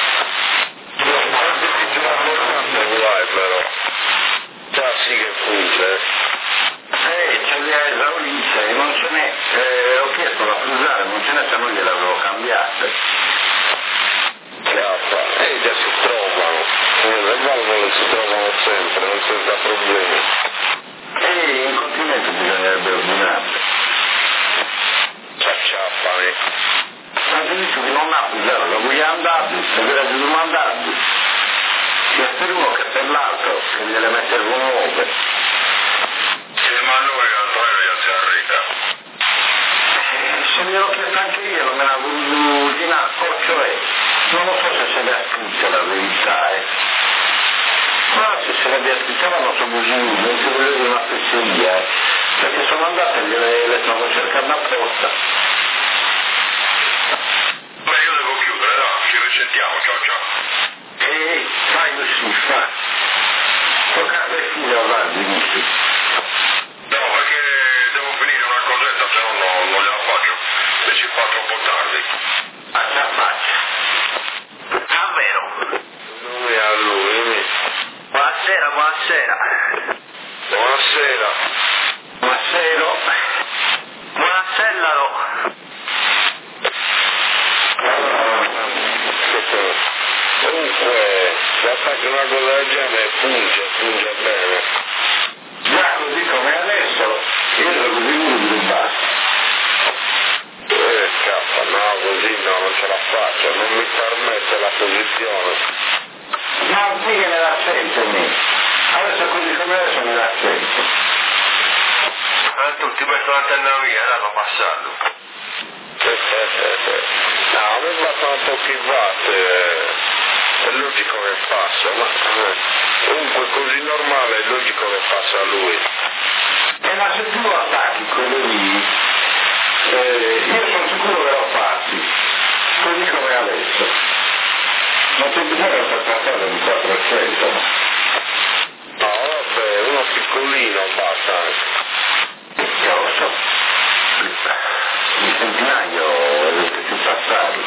Guai però. Già sì che funge. Eh, ce li ha esaurite, e non ce n'è. Eh, ho chiesto da usare, non ce n'è, se no gliel'avevo cambiate. Chiappa, e già si trovano. Le valvole si trovano sempre, non senza problemi. E in continente bisognerebbe ordinarle. S'acciappano. Ma ti dico che non ha usato, lo vuoi andare, se ve la devo mandare. Sia per uno che per l'altro, che gliele mette nuove. Sì, ma noi altro è si arriva. Eh, se me l'ho chiesto anche io, non me l'ha voluto ordinare, cioè, non lo so se se l'ha scritta la verità, eh. Ma se se l'abbia scritta non so così, non si voleva una fesseria, eh. Perché sono andate e le, le stavo cercando apposta. Beh, io devo chiudere, no? Ci risentiamo, ciao ciao. E fai così, fa. Toccate il figlio, va, Dimitri. No, perché devo finire una cosetta, se no non, non gliela faccio. E si fa troppo tardi. Faccia a faccia. Davvero. Lui a lui. Buonasera, buonasera. Buonasera. Buonasera. Buonasera. Comunque, se attacchi una cosa del genere, funge, funge bene. Già così come adesso, io sono così nudo e basta. Eh, scappa, no, così no, non ce la faccio, non mi permette la posizione. Ma sì che me la sente me. Adesso così come adesso me la sento. Eh, tutti mettono l'antenna mia, l'hanno passato. No, a me bastano pochi watt, eh, è logico che passa, ma eh, comunque così normale è logico che passa a lui. E ma se tu attacchi quello lì, eh, io sono sicuro che lo passi, così come adesso. Non c'è bisogno per passare di quattrocento. No, vabbè, uno piccolino basta anche. Io lo so. Il centinaio è più passato.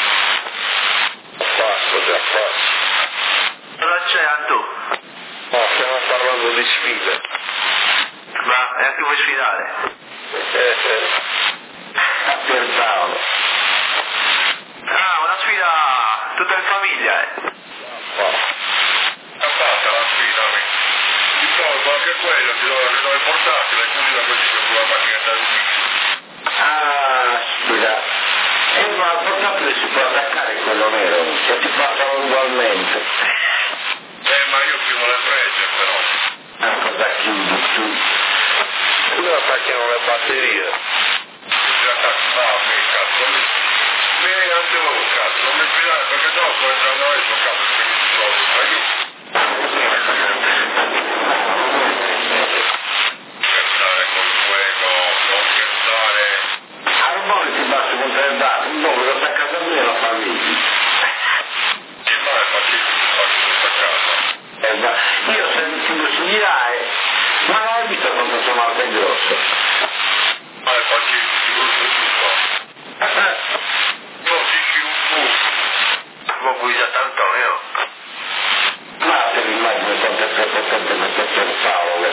Passo, già passo. Cosa c'è, Antu? No, stiamo parlando di sfide. Ma e a chi vuoi sfidare? Eh, eh. A Pier Paolo. Ah, una sfida tutta in famiglia, eh. Oh. È fatta la sfida, amico. Ti tolgo anche quello, ti do, ti do il portatile, così da così per la macchina da ufficio. Ah, scusa. E ma il portatile si può attaccare quello nero, se ti passa niente. Eh, ma io chiudo le prese però. Ma cosa chiudi tu? Io attacchiamo le batterie. Si attaccano, mi cazzo, mi... Mi non devo un cazzo, non mi fidare perché dopo entrano noi sul cazzo che mi si trovi, ma io... Scherzare col fuoco, non scherzare... Al mare si basta contrardato, un dopo che sta a casa mia la famiglia. Il mare è pacifico, faccio questa casa. Eh, ma io sento studiare, ma non ho visto quanto sono alto e grosso. Il mare è pacifico, tutto. Non si più un po' guida tanto, io. Ma te l'immagine quanto è prepotente questo Paolo.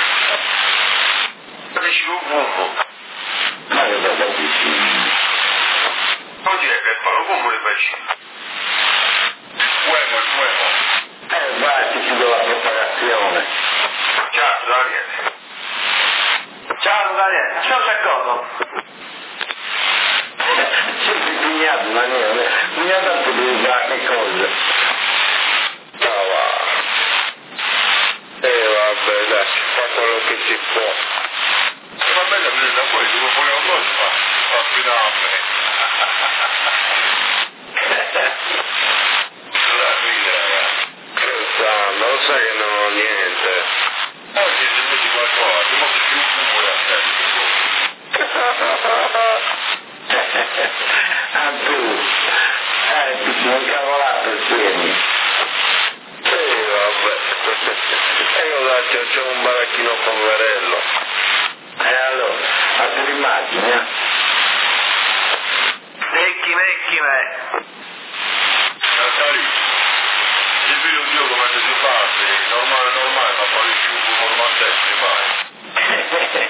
Ma dici un fumo. Ma che cosa dici? Non dire che fa un fumo di pesci. Il fuoco, il fuoco. Eh, vai, ti chiudo la propagazione. Ciao Daniele. Ciao Daniele, ciao Giacomo. Sempre impegnato, Daniele, non mi ha dato di usare che cosa. Ciao, va. Eh vabbè, dai, si fa quello che si può. E va bene vedere da poi, come poi un po' si fa, fa fino a me. La fine, ragazzi. Scherzando, lo sai che non ho niente. Oggi se metti qualcosa, ti mostri più un fumo da Ah, tu, eh, ti sono incavolato insieme. Sì, vabbè. E io là c'ho, c'ho un baracchino poverello. E allora, ma te l'immagini, eh? Necchi, necchi, me. Natali, il video Dio come si fa, sì, normale, normale, ma poi più come sempre mai.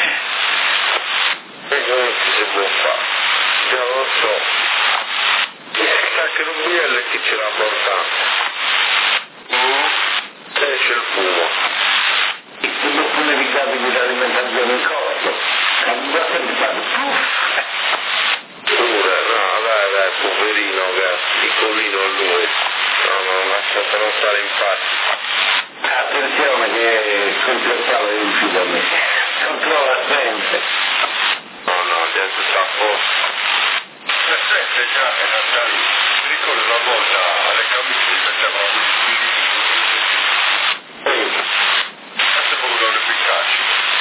E come si può fare? Io non lo so. Chissà che rubiello chi ce l'ha portato. Mm? Esce il fumo. E dopo ne ricavi di alimentazione in corso. Ma sempre fatto puff. Pure, no, dai, dai, poverino, che piccolino lui. No, no, lasciate non stare in pace. Attenzione che controllare il figlio a me. Controlla sempre. No, no, adesso sta a posto. Perfetto, già, è Natale. Mi ricordo una volta alle camicie che facevano quegli spiriti. Sì. Adesso proprio non le piccaci.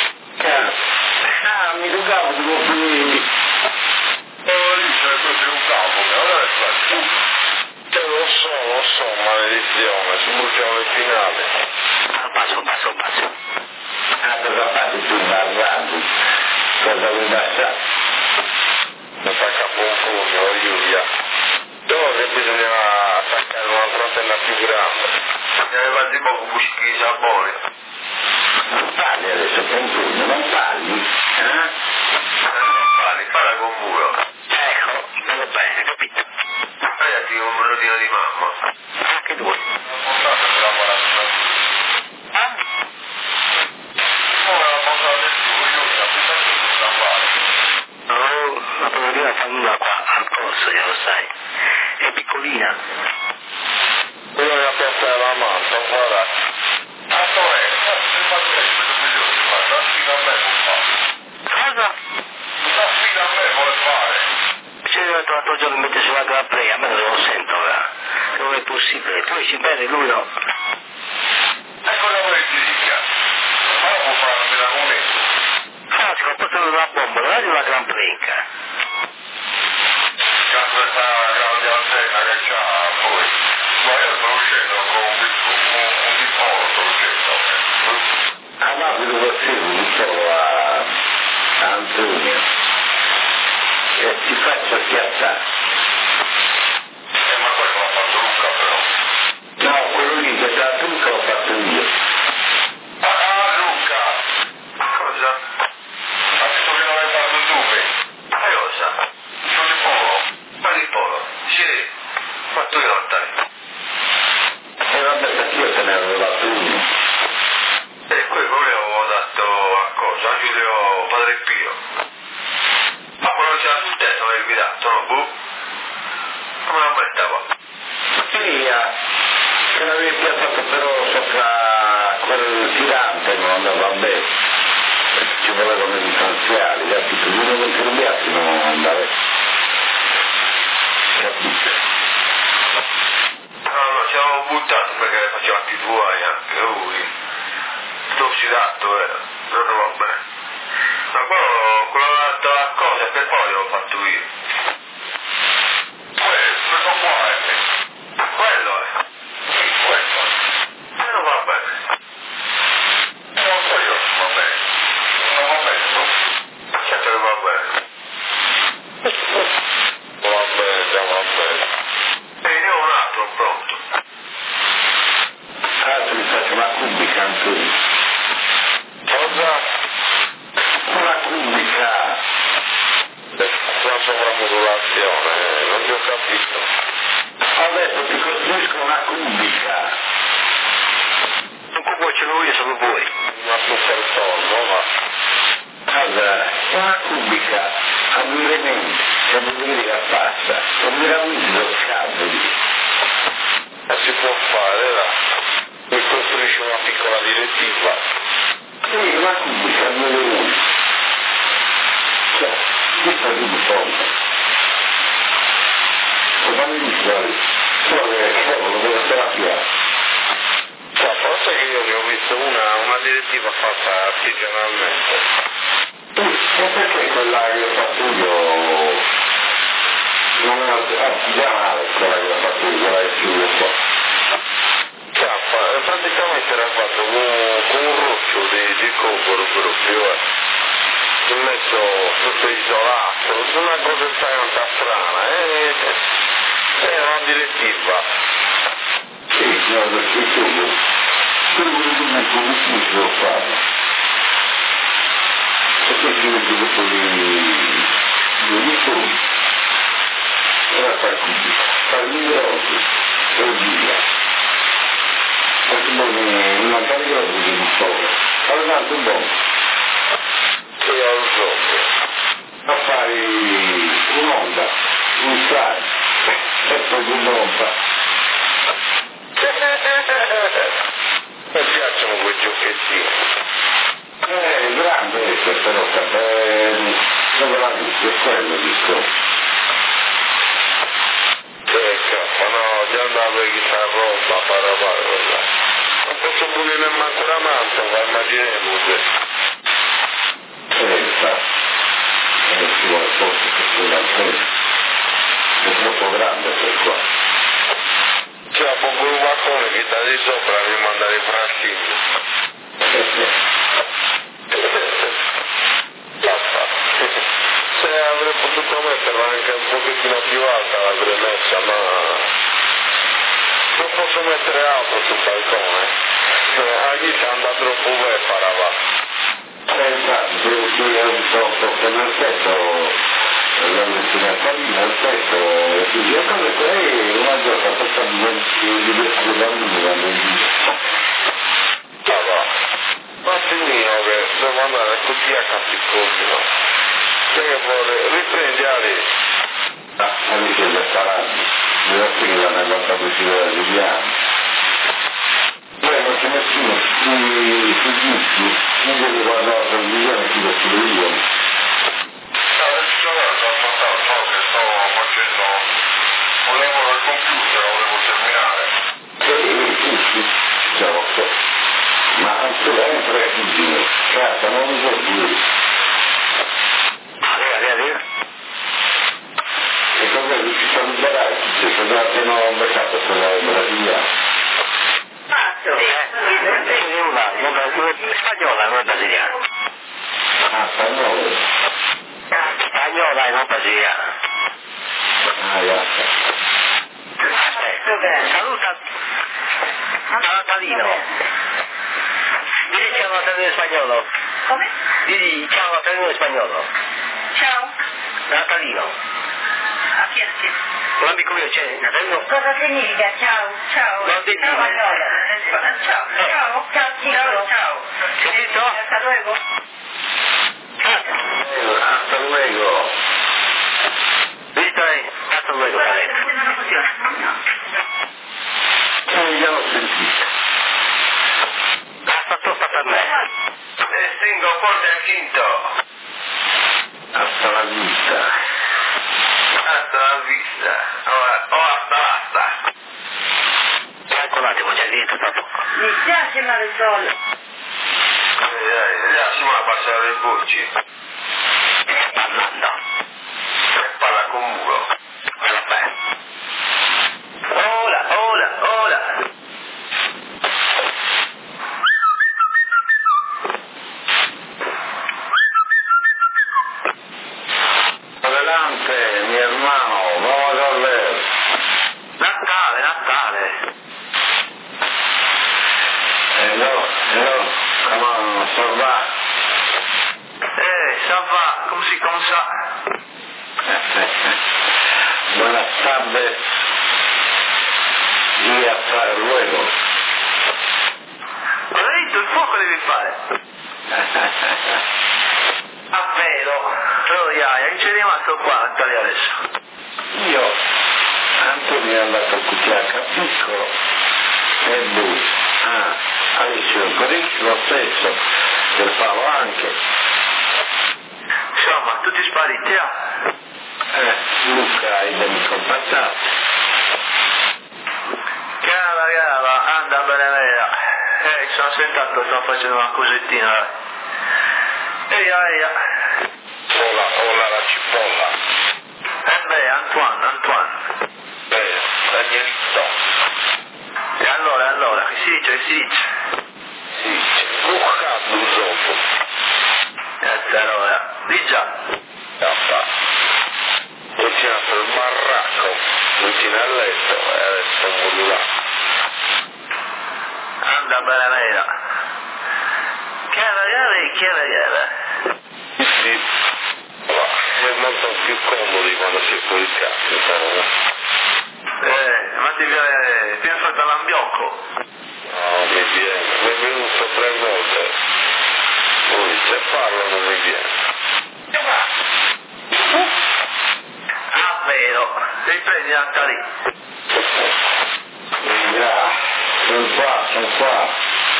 Ah, mi ricavo di complimenti. Oh, lì c'è proprio un capo, ma allora è fatto. Eh, lo so, lo so, maledizione, si bruciano le finali. Passo, passo, passo. Ah, cosa fate tu, Barrandi? Cosa vuoi lasciare? Mi fa capo un pugno, Giulia. Solo che bisognava attaccare un'altra antenna più grande. Ne aveva tipo un buschi di sapone. Non parli adesso con pugno, non parli? Eh? Non parli, parla con muro. Ecco, va bene, capito. Tagliati un brodino di mamma. Anche due. Non so se la guarda. Ah? Come la portate su, Giulia, mi sa che non la fare. No, la poverina fa nulla qua al corso, io lo sai. È piccolina. Io mi ha portato la manta, guarda. Ah, dov'è? Se fa questo, vedo milioni di fare. Da fino a me non fa. Cosa? Da fino a me vuole fare. C'è l'altro giorno invece sulla Gran Prix, a me non lo sento ora. Non è possibile, tu dici bene, lui no. E cosa vuoi che ti dica? Ma non può farmi la commento. Ah, si è portato una bomba, non è di una Gran Prix. Cazzo è sta grande antenna che c'ha poi. Ma io sto uscendo con un piccolo, un piccolo sto uscendo. Ah, ma vedo così, un po' a Antonio. E ti faccio schiattare. Eh, ma questo l'ha fatto Luca però. No, quello lì che sta tu che l'ho fatto io. Ah, Luca! Cosa? Ha detto che non l'hai fatto tu, me. Ma cosa? Sono di polo. Ma di polo? Sì. Ma tu io non te. E vabbè, perché io te ne avevo dato uno. E qui pure avevo dato a cosa? A Giulio Padre Pio. Ma quello c'era sul tetto l'avevi dato, no? Boh. Come lo metteva? Via. per tirante non andava bene, ci volevano i differenziali, gli altri prima che cambiati non andava, capito? No, no, ci avevo buttato perché le faceva anche i tuoi, anche lui, tutto ossidato era, però va bene. Ma quello, quella cosa per poi l'ho fatto io. Questo quale? Quello è. Sì, questo. Però va bene. Non so io, va bene. Non va bene, no? Certo che va bene. Va bene, già va bene. E ne ho un altro pronto. Adesso mi faccio una cubica anche io. Cosa? Una cubica. La sovramodulazione, eh, non ti ho capito. Adesso ti costruisco una cubica. Un cubo ce l'ho io, solo voi. Una super torno, ma... Allora, una cubica a due elementi, che vuol dire a pasta, con veramente lo scambio. Ma si può fare, là. Mi costruisci una piccola direttiva. Sì, una cubica a due elementi. Cioè, questa è un fondo. Cosa mi dici, solo che cavolo deve essere a piazza. Cioè, a parte che io ne ho visto una, una direttiva fatta artigianalmente. Ma perché quella che ho fatto io non è artigianale, quella che ho fatto io, quella che più lo so. Cioè, fa- praticamente era fatto con, con un roccio di, di cocoro proprio, eh. Messo tutto isolato, una cosa tanta strana, eh. È una direttiva. Sì, guarda, che tu, quello che tu mi conosci lo fare. E poi si mette dopo di uniformi, ora fai così, fai mille oggi, e via. Ma tu non non fai grado di un po', fai un altro buono. Sì, ho il gioco. A fare un'onda, un sale, e poi un'onda. Mi piacciono quei giochettini. Eh, grande questa roba, eh, dove la vita, è quello il discorso. Che cazzo, no, già andavo a chissà roba a fare a fare quella. Non posso pulire manco la manta, ma immaginiamo che. Eh, infatti, eh, ci vuole forse che sia da quello. È troppo grande per qua. C'è poco un balcone che da di sopra mi manda i fraschini. Se avrei potuto metterla anche un pochettino più alta l'avrei messa, ma non posso mettere altro sul balcone. Eh, a chi anda troppo beffa va. Eh, infatti, devo dire un po' perché nel tetto, l'hanno insegnato a me, nel tetto, e quindi io cosa che una giornata per di diversi bambini vanno in giro. Ah va. Ma finito che devo andare così a Capicoglio. Che vuole, riprendi a lì. Ah, avete già parlato, devo dire che l'hanno guardato uscire da Giuliano. Poi non c'è nessuno sui giusti, non deve guardare per Giuliano e chi lo scrivo io. Adesso ho ascoltato, so che sto facendo un lavoro al computer, lo devo terminare. E sì, sì, già lo so. Ma anche lei tre figli, cazzo, non mi so più. Arriva, arriva, arriva. E come riuscito a liberare tutti, se non abbiano beccato quella brasiliana. Ah, sì. Sì, una, una spagnola, non brasiliana. Ah, spagnolo. Spagnola e non brasiliana. Ah, yeah. Aspetta, saluta Natalino. Dì ciao Natalino in spagnolo. Come? Dì ciao Natalino in spagnolo. Ciao. Natalino. A chi è? Un amico mio c'è, Natalino. Cosa significa ciao? Ciao. Non ti Ciao, dico. Manolo. Ciao, Eh. ciao. Ciao, ciao, ciao. Sentito? Hasta luego. Hasta luego. Visto? Hasta luego, Caleb. Non funziona. No. Eh, già l'ho sentito. Hasta Ora, ora basta. Ecco un attimo, già dito dopo. Mi piace Marisol. Andiamo a passare i bucci. Stai parlando? E parla con muro. Vabbè. Ora, ora, ora. Adelante, mi hermano, vamos a ver. Natale, Natale. Hello, hello, come on, ça va? Eh, ça va, come si come sa? Buenas tardes. Y hasta luego. Ho detto, il fuoco devi fare. Ah, vero. Oh, iaia, che c'è rimasto qua, Natale, adesso? Io, Antonio è andato a cucchiacca piccolo e lui, ah, Alice il Coriccio lo stesso, del Paolo anche. Insomma, tutti spariti, ah? Eh, Luca e ben compattati. Cara, cara, anda bene vera. Eh, sono sentato, sto facendo una cosettina, dai. Ehi, ehi, Ola, ola la cipolla. eh beh, Antoine, Antoine. Bene, Danielito. E allora, allora, che si dice, che si dice? Sì, c'è bucato dopo. E allora, di già. Cappa. Ho tirato il marracco, vicino al letto e adesso è là. Anda bene vera. Cara, cara, cara, cara. Sì, ma è molto più comodi quando si è fuori cazzo, però. Eh, ma ti viene, ti viene fatto l'ambiocco. No, mi viene, mi è venuto tre volte. Poi se parlo non mi viene. Ah, vero, riprendi Natale. Già, sono qua, sono qua.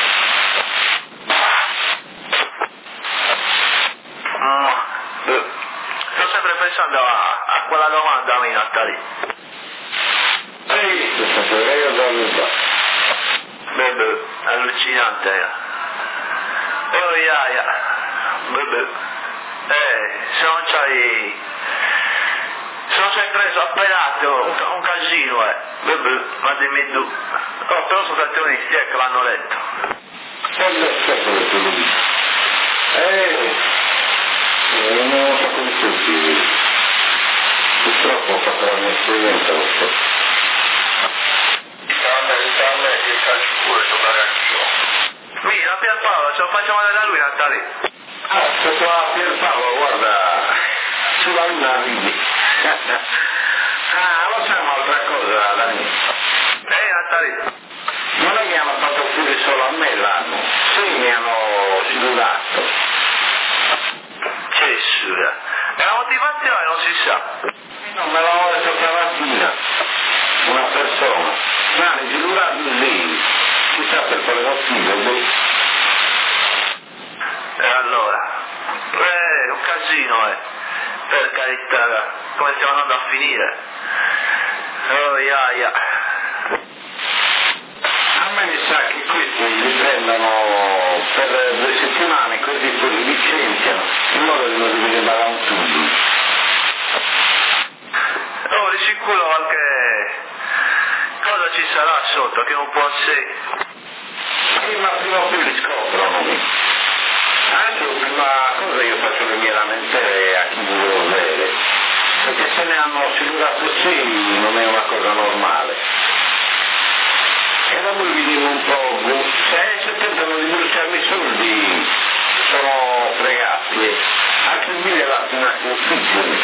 Mm. Eh, Sto sempre pensando a, a quella domanda mia, Natale. Ehi, questa sera io dormo. Bebe, allucinante, eh. Oh, iaia. Bebe. Eh, se non c'hai... Se non sei preso appelato, un, un casino, eh. Bebe, ma dimmi tu. Oh, però sono stati onesti, eh, che l'hanno letto. Quando è stato che tu lo dici? Eh, non ho fatto di tutti. Purtroppo ho fatto la mia esperienza, lo so. Sta a me che il calcio pure giocare anch'io. Mira, Pierpaolo, ce lo facciamo vedere a lui, Natale. Ah, sto qua Pierpaolo, guarda, sulla luna ridi. Ah, lo sai un'altra cosa, Dani? Ehi, Natale. Non è che hanno fatto fuori solo a me l'anno, sì, mi hanno silurato. Che sura. E la motivazione non si sa. Non me l'hanno detto stamattina, una persona. Mi hanno silurato lì, chissà per quale motivo, boh. E allora? Eh, un casino, eh. Per carità, come stiamo andando a finire? Oh, iaia. A me mi sa che questi li prendono per due settimane, così poi li licenziano, in modo che non li vede un tubo. Oh, di sicuro qualche cosa ci sarà sotto che non può essere. Prima, prima o poi li scoprono. Anche la prima cosa io faccio le mie lamentele a chi mi devo vedere, perché se ne hanno silurato sì non è una cosa normale. E dopo vi dico un po', se, se tentano di bruciarmi i soldi sono fregati, anche il mille la un attimo figlio.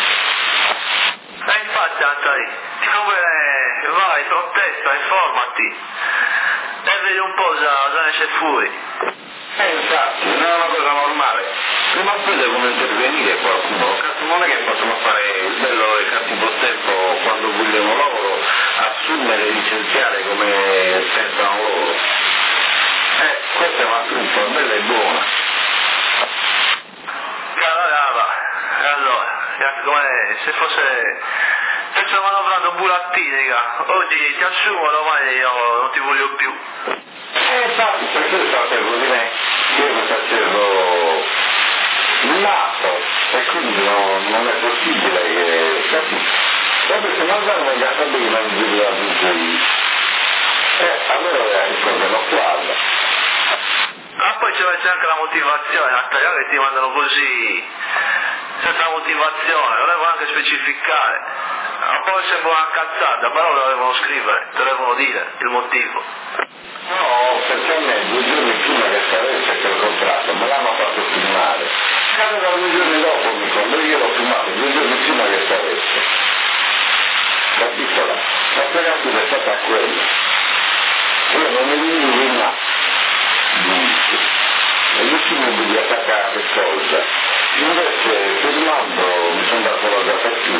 E infatti, Natale, ti conviene, vai, protesta, informati e vedi un po' cosa ne c'è fuori. Eh infatti, non è una cosa normale. Prima o poi devono intervenire qualcuno. Cazzo, non è che possono fare il bello e cattivo tempo quando vogliono loro, assumere e licenziare come pensano loro. Eh, questa è una truffa, bella e buona. Cara, cara, e allora, come se fosse... Penso bulattinica, oggi ti assumo, domani io non ti voglio più. E infatti perché io sapevo di me, io mi facevo il naso e quindi non, non è possibile che capisci. Proprio se non vanno già prima in giro da tutti, eh, allora che cosa non guarda. Ah, poi c'è anche la motivazione, a tagliare che ti mandano così, senza motivazione, lo devono anche specificare. Ah, poi sembra una cazzata, però lo devono scrivere, te lo devono dire, il motivo. No, perché a me due giorni prima che stesse quel contratto me l'hanno fatto firmare. Aveva due giorni dopo mi quando io l'ho firmato, due giorni prima che stesse. Capito? La fregatura è stata quella. Io non mi dico nulla. E l'ultimo di attaccare che cosa. Invece firmando mi sono dato la data più.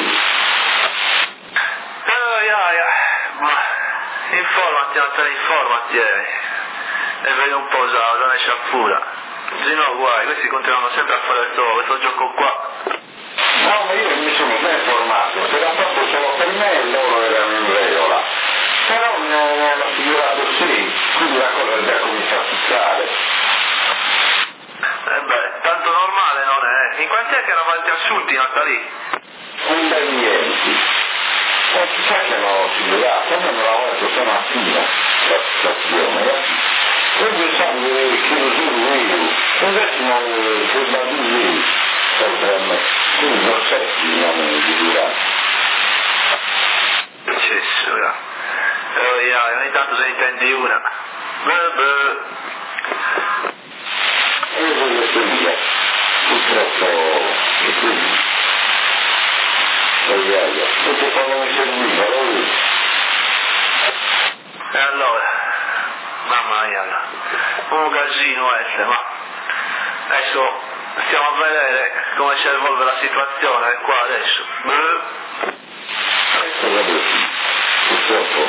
Eh, ja, ja. Ma informati, Natale, informati eh. e vedi un po' già la sciaffura. Se no guai, questi continuano sempre a fare questo, questo gioco qua. No, ma io mi sono ben informato, se l'ha fatto solo per me e loro erano in regola. Però mi hanno figurato sì, quindi la cosa già comincia a succedere. Eh beh, tanto normale non è. In quanti è che eravate assunti, Natali? Un bel niente. Ma chissà che hanno figurato, a me me l'hanno detto stamattina, la situazione. Noi pensiamo che lo sono io, invece non che bambino io, oltre a me, quindi non c'è chi non è figurato. Cesso, ja. Oh, ja, ogni tanto se ne intendi una. Beh, beh. E io voglio dire, purtroppo è così. Vogliamo, perché quando mi serviva, lo vedo. E allora? Mamma mia, un casino essere, ma adesso stiamo a vedere come si evolve la situazione qua adesso. Beh. Ecco, vabbè, purtroppo,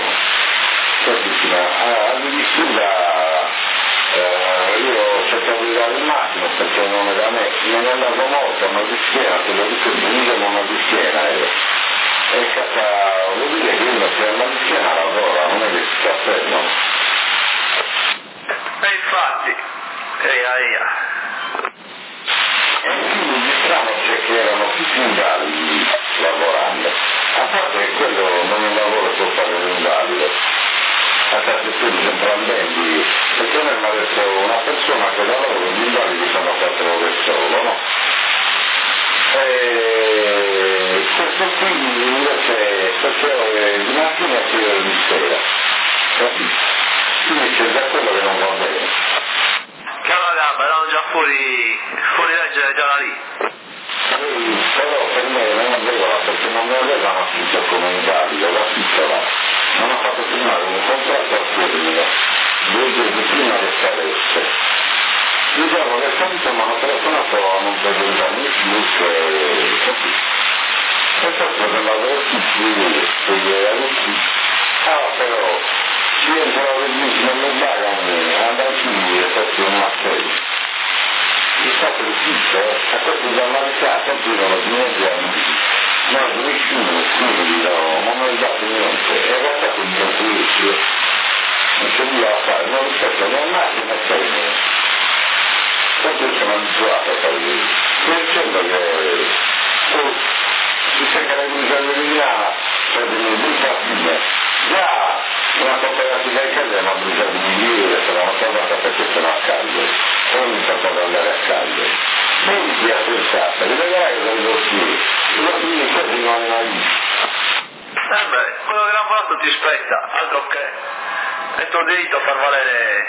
ah, addirittura eh, io cercavo di dare il massimo perché non era me, non è andato molto, ma di schiena, te lo dico, io non ho di schiena ero. È stata, vuol dire che uno se non di schiena lavora, non è che si sta fermo. E infatti, eia eia. E quindi di strano c'è che erano tutti invalidi lavorando. A parte che quello non è un lavoro per fare l'invalido. A parte quelli entrambi, perché a me mi ha detto una persona che lavora con gli invalidi sono quattro ore solo, no? E questo qui invece sette ore di mattina e sei ore di sera. Capito? Quindi c'è già quello che non va bene. Cavolo gamba, erano già fuori, fuori legge già da lì. Sì, però per me non aveva, perché non mi avevano affitto come invalido, la piccola. Non ho fatto firmare un contratto a termine, due giorni prima che scadesse. Il giorno che scaduto mi hanno telefonato a non presentarmi più che così. E questo dell'aver tutti, che gli era tutti. Ah, però, ci entrano le bici, non mi pagano, andati e fatti un martello. Il fatto di tutto, a questo da marità, sempre non ho niente a dire. No, nessuno, quindi no, non ho dato niente. E in realtà quindi non pulisco, non c'è nulla da fare, non rispetto né a macchina né a me. Tanto io sono abituato a fare così. Sto dicendo che oh, si cerca la guida dell'Emiliana per delle bruciatine. Già una cooperativa di casa è una bruciata di migliore, se non tornata perché sono a Cagliari. Poi ho iniziato ad andare a Cagliari. Metti a pensare, li vedrai cosa devo dire. Lo dire così non è mai visto. Eh beh, quello che l'ha fatto ti spetta, altro che. È tuo diritto a far valere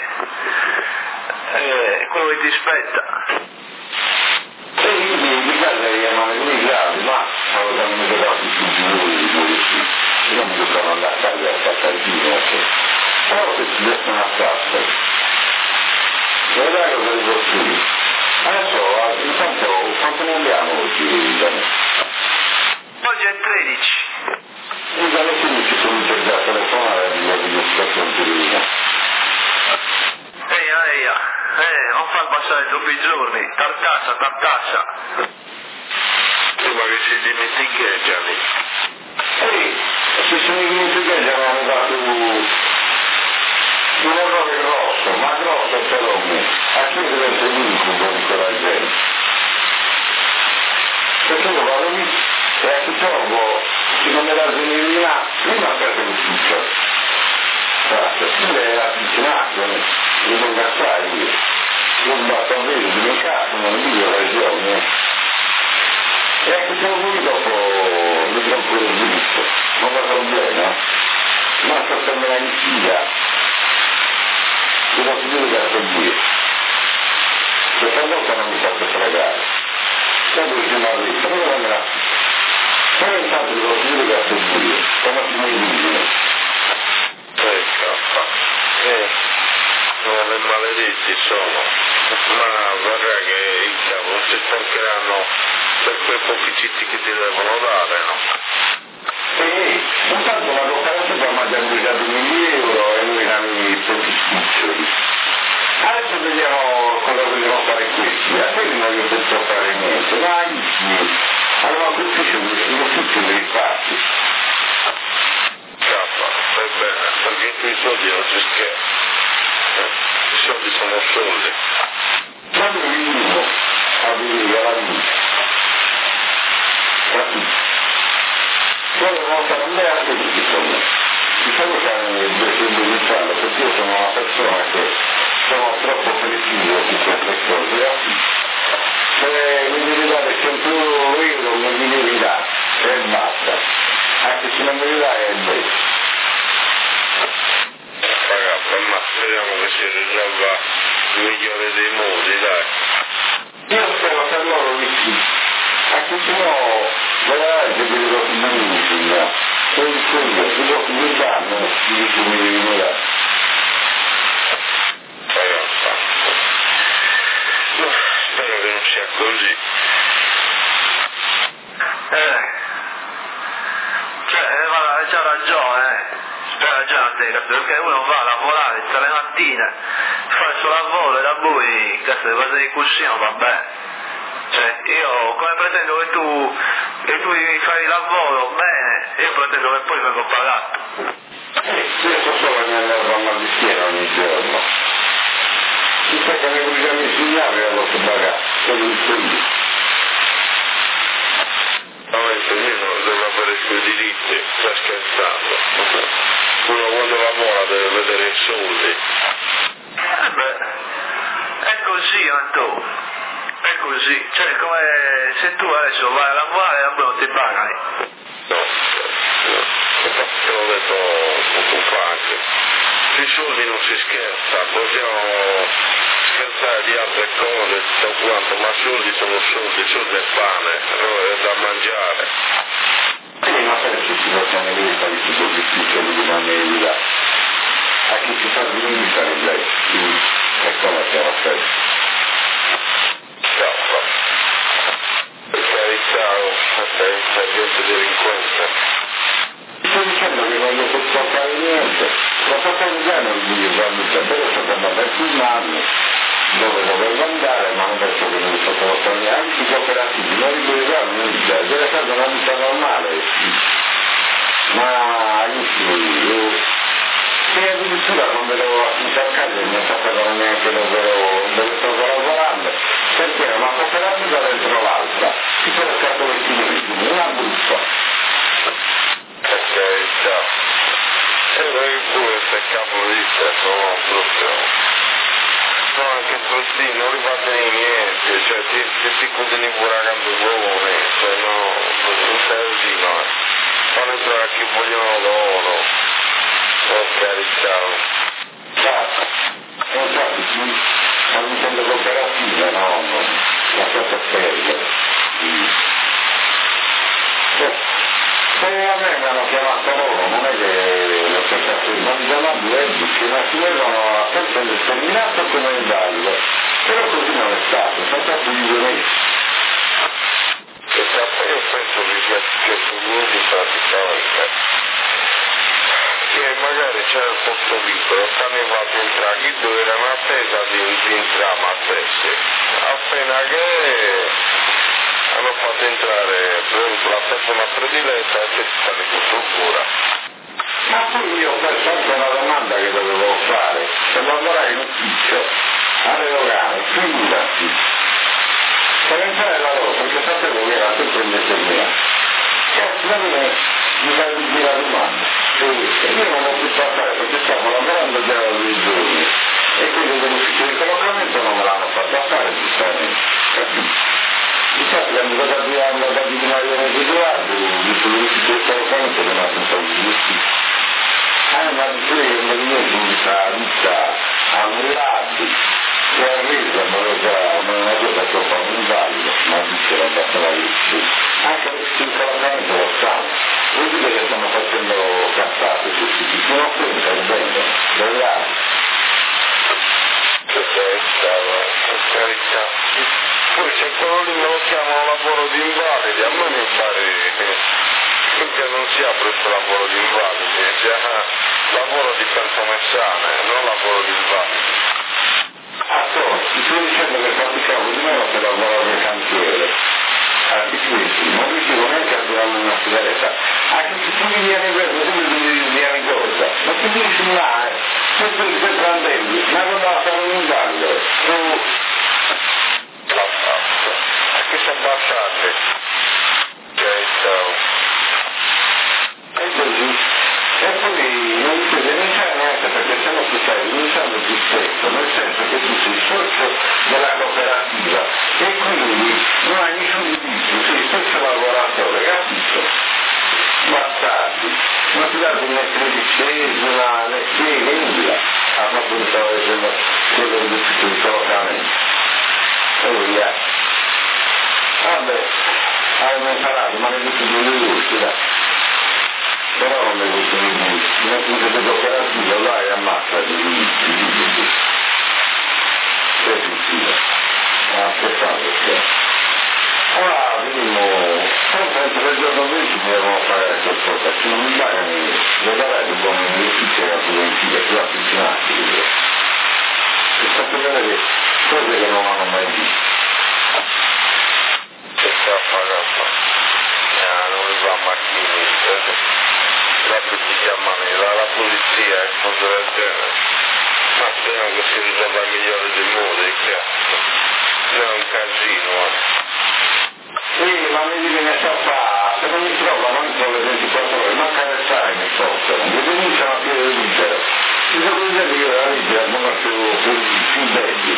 eh, quello che ti spetta. E quindi di Cagliari erano le due gravi, ma stavo dando mi trovavo tutti i giorni di due sì. Io mi dovevo andare a Cagliari a fare il vino, però se ci desse una tassa, vedrai cosa devo dire. Adesso, intanto, quanto ne abbiamo oggi, Gianni? Oggi è tredici. Io dalle quindici comincio già a telefonare e la registrazione di Eia, eia, eh, non far passare troppi giorni, tartassa, tartassa. Prima che si dimentichi, Gianni. Ehi, si sono i dimentichenti hanno dato un errore grosso, ma grosso però a chi deve essere l'incubo di quella gente. Perché io vado lì e a chi trovo, se non me la sveglia, prima perde l'ufficio. Grazie, tu è affezionato, io non gassai io. Io mi batto a vedere, di mio caso, non dico ragione. E a chi trovo lì dopo mi do pure il diritto. Non va problema. Ma sto per la insidia. Io non si deve dare per dire. Questa volta non mi faccio fregare. Quando ci mi arrivo, non me la però intanto devo dire che a seguire, come si mi dice. Ecco, eh, le maledetti sono, ma vorrà che il capo non si stancheranno per quei pochi citti che ti devono dare, no? Sì, intanto la cooperativa mi ha già bruciato mille euro e noi erano i pochi spiccioli. Adesso vediamo cosa vogliono fare questi, a quelli non gli ho detto fare niente, ma amici, allora l'ufficio l'ufficio dei fatti. Cappa, fai bene, perché qui i soldi non si scherza. Eh, i soldi sono soldi. Quando venivo a venire alla luce, capito? Poi una volta non è anche così con me. Diciamo che hanno deciso di farlo, perché io sono una persona che sono troppo preciso su queste cose. Se mi devi dare cento euro non mi devi dare, e basta. Anche se non mi devi dare è invece. Ragazzi, ma speriamo che si risolva il migliore dei modi, dai. Io spero per loro di sì, anche se no veramente mi do benissimo, sono in fondo, se dopo mi danno, mi dico mi devi mirare. Ragazzi, no, spero che non sia così. Eh, cioè, eh, ma hai già ragione, eh. Hai ragione, perché uno va a lavorare tutte le mattine, fa il suo lavoro e da poi, cazzo, le cose di cuscino va bene. Cioè, io come pretendo che tu, che tu mi fai il lavoro bene, io pretendo che poi vengo pagato. Eh, io sto solo nella mamma di schiena ogni giorno. Si sa che mi vogliamo insegnare e lo so pagare, quello di io. Veramente ognuno deve avere i suoi diritti, sta scherzando. Uno quando lavora deve vedere i soldi. Eh beh, è così Antonio, è così, cioè come se tu adesso vai a lavorare e poi non ti pagano. No, no, te l'ho detto poco fa anche. Sui soldi non si scherza, possiamo scherzare di altre cose, tutto quanto, ma soldi sono soldi, soldi è pane, no? È da mangiare. Quindi non penso si possano vedere quali sono gli uffici di danno di là. A chi si fa di sarebbe lei, è come siamo stati. Ciao, per carità, è gente delinquente. Sto dicendo che non gli posso fare niente, lo sto pensando di dire quando c'è, però sto andando a filmarlo, dove dovevo andare, ma non penso che non mi posso fare niente, anche i cooperativi, non li dovevano niente, deve essere una vita normale, ma io, se addirittura quando ero a casa non sapevano neanche dove, dove stavo lavorando, perché era una cooperativa dentro l'altra, ci sono scatolettini, una buffa. Per carità. E noi pure se capo di te sono proprio. Sono anche così, non rifate niente, cioè ti, ti si continui pure a cambiare, cioè no, non serve no. Fanno entrare a chi vogliono loro. Per carità. Esatto, infatti sì, stanno dicendo cooperative, no, la cosa seria. Se a me mi hanno chiamato loro, non è che l'ho cercato di non chiamare due, che non si vedono a tempo determinato come invalida, però così non è stato, sono stati due mesi. Io penso che sia finiti praticamente, che magari c'era il posto libero, stanno fatti entrare, chi dove erano attesa di, di entrare, ma stessi, appena che hanno fatto entrare per esempio la persona prediletta e che sta di cultura. alle dogane, figurati. Per entrare la loro, perché sapevo che era tutto indeterminato. Cazzo, da me mi fai di girare di mano. E io non ho più passare perché stiamo lavorando già da due giorni. E quindi dell'ufficio di collocamento non me l'hanno fatto fare, giustamente. Capito? Difatti quando cosa abbiamo da divinario residuato, visto l'ufficio di collocamento non ha pensato di giustizia. Ah, ma di quelli che mi viene giunta vita a millati, che ha reso, ma lo sa, non è una cosa che ho fatto invalido, ma dice la battuta di anche il collocamento lo sanno. Vuol dire che stanno facendo cazzate su questi siti, non si intervengono, dove altri. Che testa, per carità. Poi se quello lì me lo chiamano lavoro di invalidi, a me mi pare che non sia questo lavoro di invalidi, sia lavoro di persone sane, non lavoro di invalidi. Ah, so, ti sto dicendo che praticavo di meno per lavorare nel cantiere. Artifici, non riuscivo neanche a durare una sigaretta. Anche se tu mi vieni questo, tu mi vieni cosa. Ma ti dici mai, sempre il sempre andendi, ma non va a fare un invaldo. L'ha fatto. A chi si abbassate? Certo. E così. E poi non ti denunciare neanche perché se no tu stai denunciando tu stesso, nel senso che tu sei socio della cooperativa e quindi non hai nessun diritto, sei stesso lavoratore, capito? Bastardi, non ti date una tredicesima, né spiega, nulla, a fatto che stavo dicendo quello dell'ufficio di collocamento. E via. Vabbè, hanno imparato, maledetto di lui, dai. Però non mi gusta di più, non mi gusta di operativa, vai ammazza di di che succede? Ma aspettate che allora vediamo sempre il giorno venti mi devono pagare qualcosa, se non mi pagano le darei di buon ufficio e la preventiva più avvicinati e sapete vedere cose che non hanno mai visto Che sta pagando? Eh, non mi va a macchine. La si chiama la, la polizia e cose del genere, ma speriamo che si risolva il migliore dei modi, che è un casino. sì, ma mi dice che sta fa, se non mi trovano entro le ventiquattro ore, manca le sai mi possono, mi denunciano a piede libero, mi sono dire che io la libera non ho più più belli,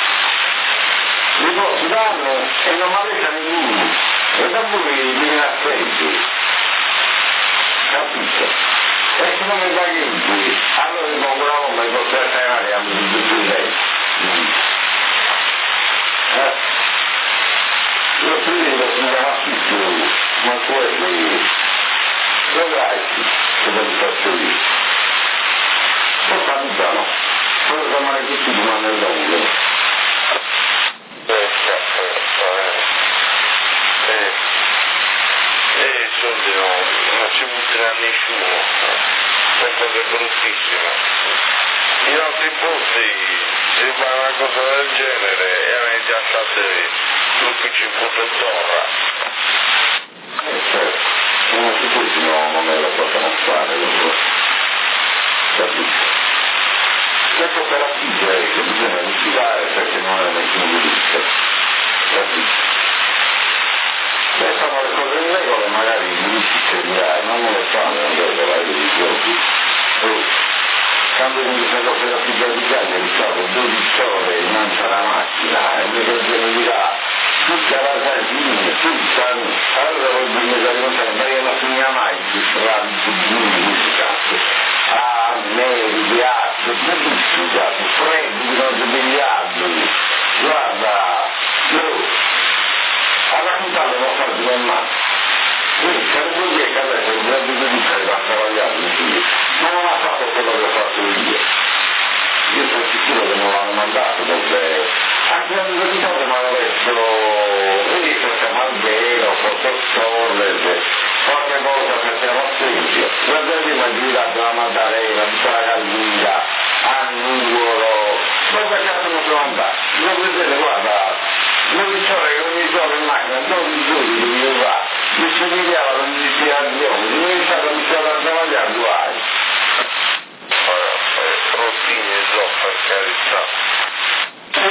li posso danno e non mi avete nessuno, e da voi mi viene attenti. Capito? E se non mi paghi qui, allora mi pongo una bomba e posso essere male a tutti i lei. Eh? Io ti dico che mi chiama tutto, ma tu è qui. Dove hai? Cosa ti faccio io? Poi capitano, poi chiamare tutti di mano e l'ongolo. Eh, cazzo, eh. Eh. Eh, i soldi no, non ci buttano a nessuno, sono cose bruttissime. In altri posti si fa una cosa del genere e hanno già state l'ufficio in Fotodorra. Eh certo, non si tutti no, non me lo possono fare, capito? Le cooperative che bisogna liquidare perché non è nessun diritto, capito? Se fanno le cose in regola magari i giudici ce li hai, ma non le fanno in regola i giochi. Quando mi dice l'operativa di Gallia ricordo dodici ore innanzi alla macchina e mi dirà tutta la casina, tutta, allora vuol dire che non ma io non finia mai di strada di cazzo. Ah, neri, ghiaccio, tutto scusato, freddi, cose miliardi. Guarda, io a raccontare non fa di un mazzo. Quindi sarebbe un dire che adesso il grande giudice va a travagliare in Dio, ma non ha fatto quello che ho fatto io. Io sono sicuro che non l'hanno mandato dove anche nel risultato mi hanno detto vedi questo Malvero, Porto Torres, qualche volta facciamo sempre. La gente mi ha girato la Maddalena, tutta la Galliga, a Nugolo, dove cazzo non sono andato? Non vedete, guarda, dodici ore che ogni giorno in macchina, dodici giorni che mi va, mi si pigliavano di dichiarazioni, mi è stato iniziato a travagliare guai. Rottini e zoppa, per carità. Sì,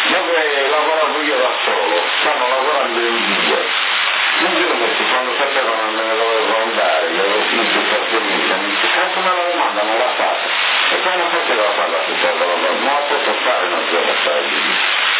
dove lavoravo io da solo, stanno lavorando in due. Un giorno quando sapevano non me ne dovevo andare, mi avevo finito il trasferimento, mi dice, cazzo me la domanda, non la fate. E quando faceva fare la tutta la roba, non la posso fare, non ce la fare lì.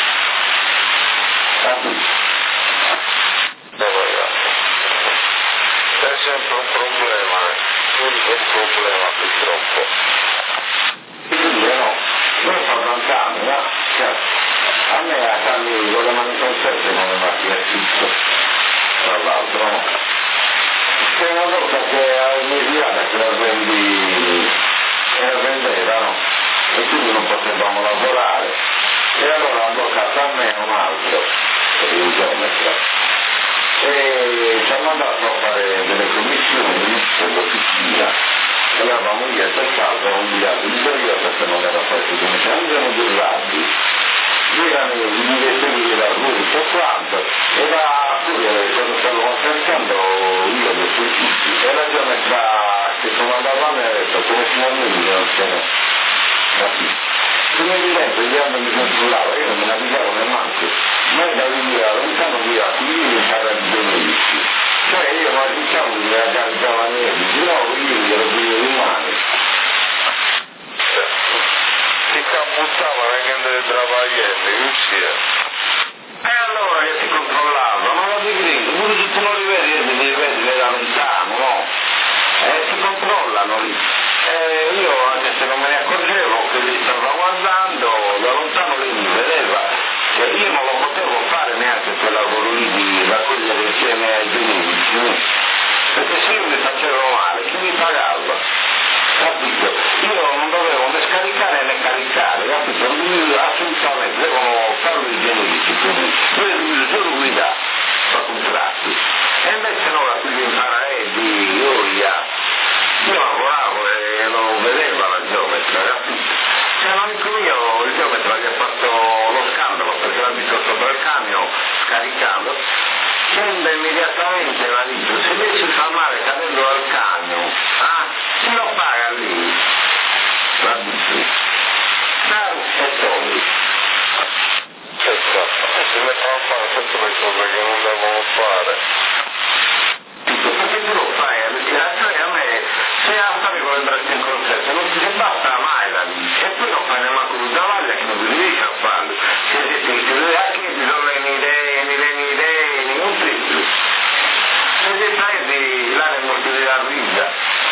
Capito? No, ragazzi, c'è sempre un problema, sempre un problema purtroppo. Quindi no, noi fa vent'anni, no? Cioè, a me a Cali con le mani concerte non è macchina fisso. Tra l'altro, no? C'è una cosa che è immediata che la vendi e la vendeva, no? E quindi non potevamo lavorare. E allora hanno casa a me un altro, per il geometra. E ci hanno mandato a fare delle commissioni per l'officina. E eravamo io e quest'altro, non mi dato di io perché non era fatto come se andiamo due lati. Erano gli investitori della Rui tutto quanto, e da quando stavo concertando io ho detto tutti, e la geometra che comandava me ha detto come si chiama non ce n'è, capito? Come evidente gli anni mi controllava, io non me ne abitavo neanche, noi da lì da lontano via, qui mi sarà di benissimo, cioè io non diciamo che mi la caricava niente, no, io glielo piglio in mano. Si buttava neanche le travagliette, così E allora che si controllava, ma non ti credo, pure se tu non li vedi, li vedi da lontano, no? E si controllano lì. E io anche se non me ne accorgevo che li stava guardando, da lontano lì mi vedeva, e io non lo potevo fare neanche quel lavoro lì di raccogliere insieme ai benissimi, perché se io mi facevo male, chi mi pagava? Capito? Io non dovevo né scaricare né caricare, capito? Lui assolutamente devono farlo i generici, quindi lui solo guida fa contratti. E invece no, la qui in Paraedi, io io lavoravo e lo vedeva la geometra, capito? C'è un amico mio, il geometra, gli ha fatto lo scandalo perché l'ha visto sopra il camion scaricando, scende immediatamente la dice, se lei si fa male cadendo dal camion, ah, chi lo paga lì? La dice, caro e soldi. si mettono a fare sempre le cose che non devono fare. Dico, perché tu lo fai? Cioè a me, se a fare con le braccia in concerto, non ti basta mai la vita, e poi non fai nemmeno con la voglia che non ti riesci a farlo. Se ti senti, anche ti sono le idee, le idee, non tripli. Se ti sai di là nel morto della vita.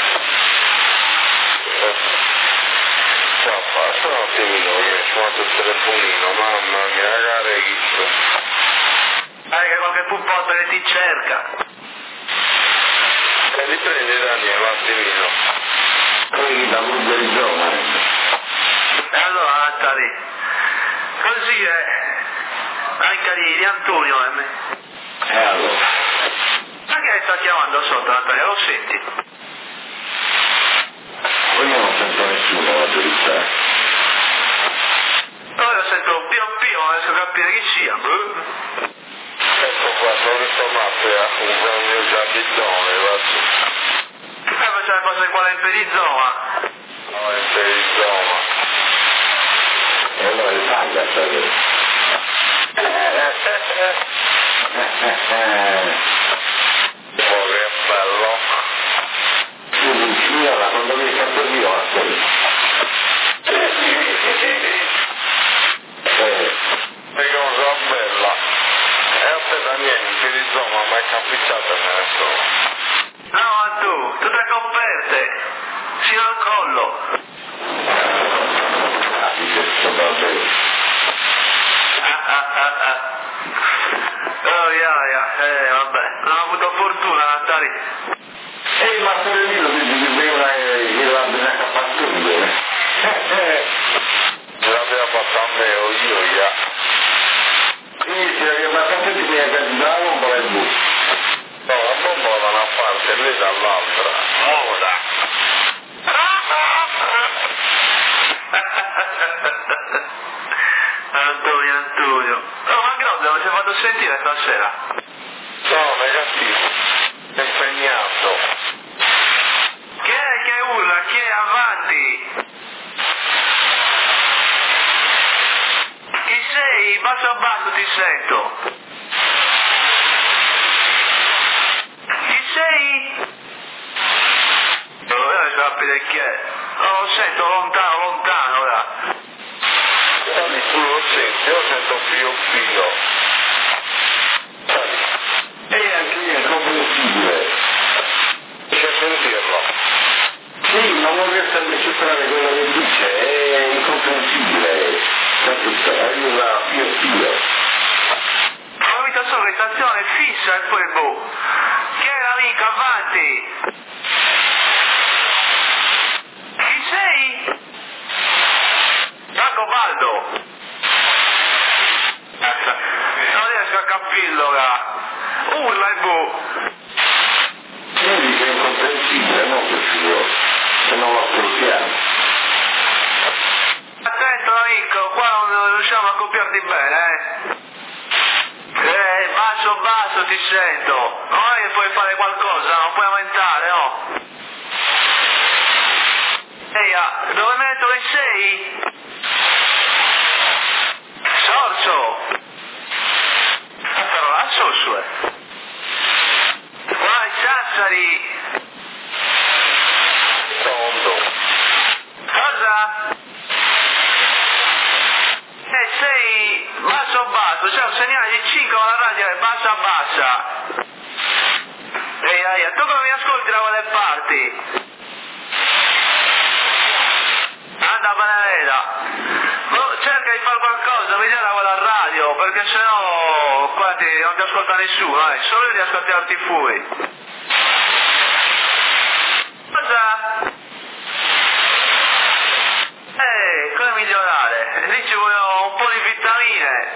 Ciao, sto un attimino che mi suonato il telefonino, mamma mia, ragazzi, chissà. Dai che qualche puppotto che ti cerca. E riprendi Daniele, un attimino. Poi da lungo di giovane. E allora sta lì. Così è. Anche lì di Antonio e me. E allora? Ma che sta chiamando sotto Natalia, lo senti? Poi io non sento nessuno, la verità. No, io sento pio pio, non riesco a capire chi sia. Ecco qua, sono ritornato a comprare il mio giardinone, vazzo. Che stai facendo cose qua in perizoma? No, in perizoma. E allora il taglia, sai. Oh, che bello. Quindi signora, quando mi fatto il io a te. Che cosa bella. E a te Daniele, in perizoma, mai capitato me ne so. No, ma tu, tutte coperte, fino al collo. Ah, di questo va bene. Ah, ah, ah, ah. Oh, yeah, yeah. Eh, vabbè, non ho avuto fortuna, Natali. Ehi, ma se lì lo dici che prima che la bisogna capire. Ce l'aveva fatta a me o io, ya. Sì, si aveva fatto tutti i miei da un po' il bus. No, la bomba da una parte e lei dall'altra. Ora. Antonio, Antonio. Oh, ma Grande, non ci hai fatto sentire stasera? No, negativo. Impegnato. Chi è che urla? Chi è avanti? Chi sei? sei? Basso a basso ti sento. Chi sei? Non lo vedo sapere chi è. Non lo sento lontano, lontano ora. Sali, tu lo senti, io sento un figlio figlio. Sali. E anche io è comprensibile. Riesci a sentirlo? Sì, ma non riesco a decifrare quello che dice, è incomprensibile. Capito? Aiuta, io io. Ho capito solo che stazione fissa e poi boh. Chi è l'amico? Avanti! Chi sei? Jacobaldo! Non riesco a capirlo, ora. Urla e boh! Vedi che è incomprensibile, non che figlio, se non lo ascoltiamo. Attento amico, qua non riusciamo a copiarti bene, eh? Eh, basso basso ti sento. Non è che puoi fare qualcosa, non puoi aumentare, no? Ehi, ah, dove metto che sei? Sorso! Però la Sorso, eh! Vai, Sassari! Pronto. Cosa? Eh, sei basso basso, c'è un segnale di cinque ma la radio è bassa bassa. Ehi, ehi, tu come mi ascolti da quelle parti? Anda Benedetta. Oh, cerca di fare qualcosa, vedi da quella radio, perché sennò qua ti, non ti ascolta nessuno, eh, solo io ti ascoltarti fuori. Cosa? Eh, come migliorare? Lì ci vogliono un po' di vitamine.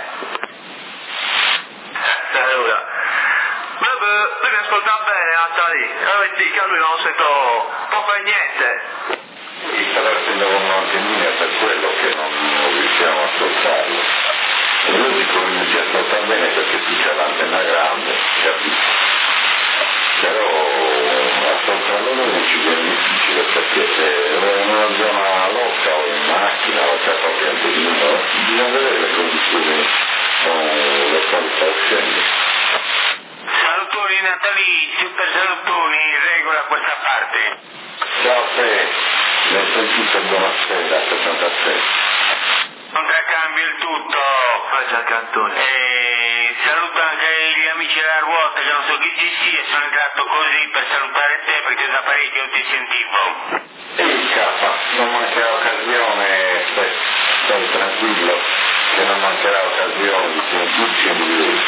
Eh, allora. Lui, lui mi ascolta bene, Natali. Allora dica, che a lui non sento poco e niente. Mi sta partendo con una antennina, per quello che non, non riusciamo a ascoltarlo. E lui dico che non si ascolta bene perché qui c'è l'antenna grande, capito? Però ascoltarlo noi ci viene difficile perché se è in una zona lotta o in macchina o c'è qualche antennino, bisogna vedere le condizioni con le quali sta uscendo. Salutoni natalizi, per salutoni, regola questa parte. Ciao a te, mi hai sentito buonasera, sessantasei. Contraccambio il tutto. Faccia cantone. E saluto anche gli amici della ruota che non so chi ci sia, sono entrato così per salutare te perché da parecchio non ti sentivo. Ehi capa, non mancherà occasione, stai, stai tranquillo, che non mancherà occasione di sentirci e di lui.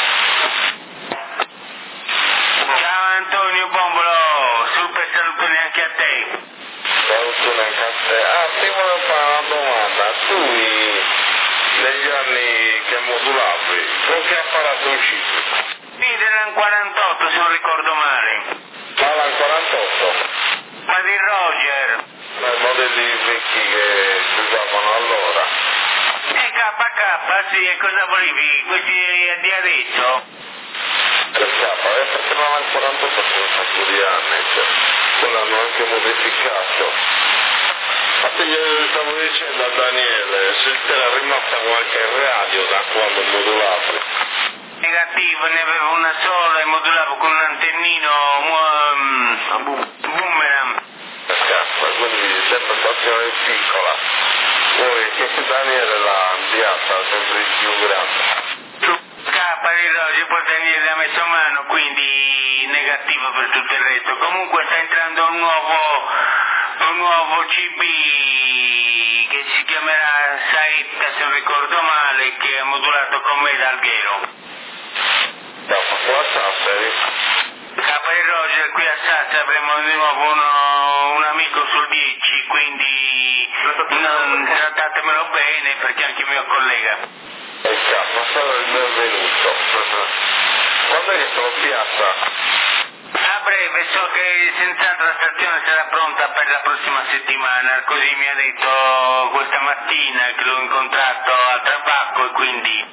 Ciao Antonio Bombolo, super salutoni anche a te. Salutone anche a te. Ah, ti volevo fare una domanda. Tu negli anni che modulavi, con che apparato usciti? Sì, dell'anno quarantotto se non ricordo male. Ma l'anno quarantotto? Ma di Roger. Ma i modelli vecchi che si usavano allora? E K K, sì, e cosa volevi? Questi di adesso? Per capa, eh, perché non l'anno quarantotto sono un sacco di anni, cioè, poi l'hanno anche modificato. Infatti io stavo dicendo a Daniele, se c'era rimasta qualche radio da quando modulavi. Negativo, ne avevo una sola e modulavo con un antennino um, boomerang. Per capa, quindi sempre stazione piccola. Poi Daniele l'ha ampliata sempre di più grande. Scappa di Roger, poi Daniele l'ha messo a mano, quindi negativo per tutto il resto. Comunque sta entrando un nuovo, un nuovo C B che si chiamerà Saetta, se non ricordo male, che è modulato con me da Alghero. No, ma qua Sassari? Capa di Roger, qui a Sassari avremo di nuovo uno, un amico sul dieci, quindi non, trattatemelo bene perché è anche mio collega. E capa, sarà il benvenuto. Quando è che sono piazza? A breve, so che senz'altro la stazione sarà pronta per la prossima settimana, così mi ha detto questa mattina che l'ho incontrato al tabacco e quindi...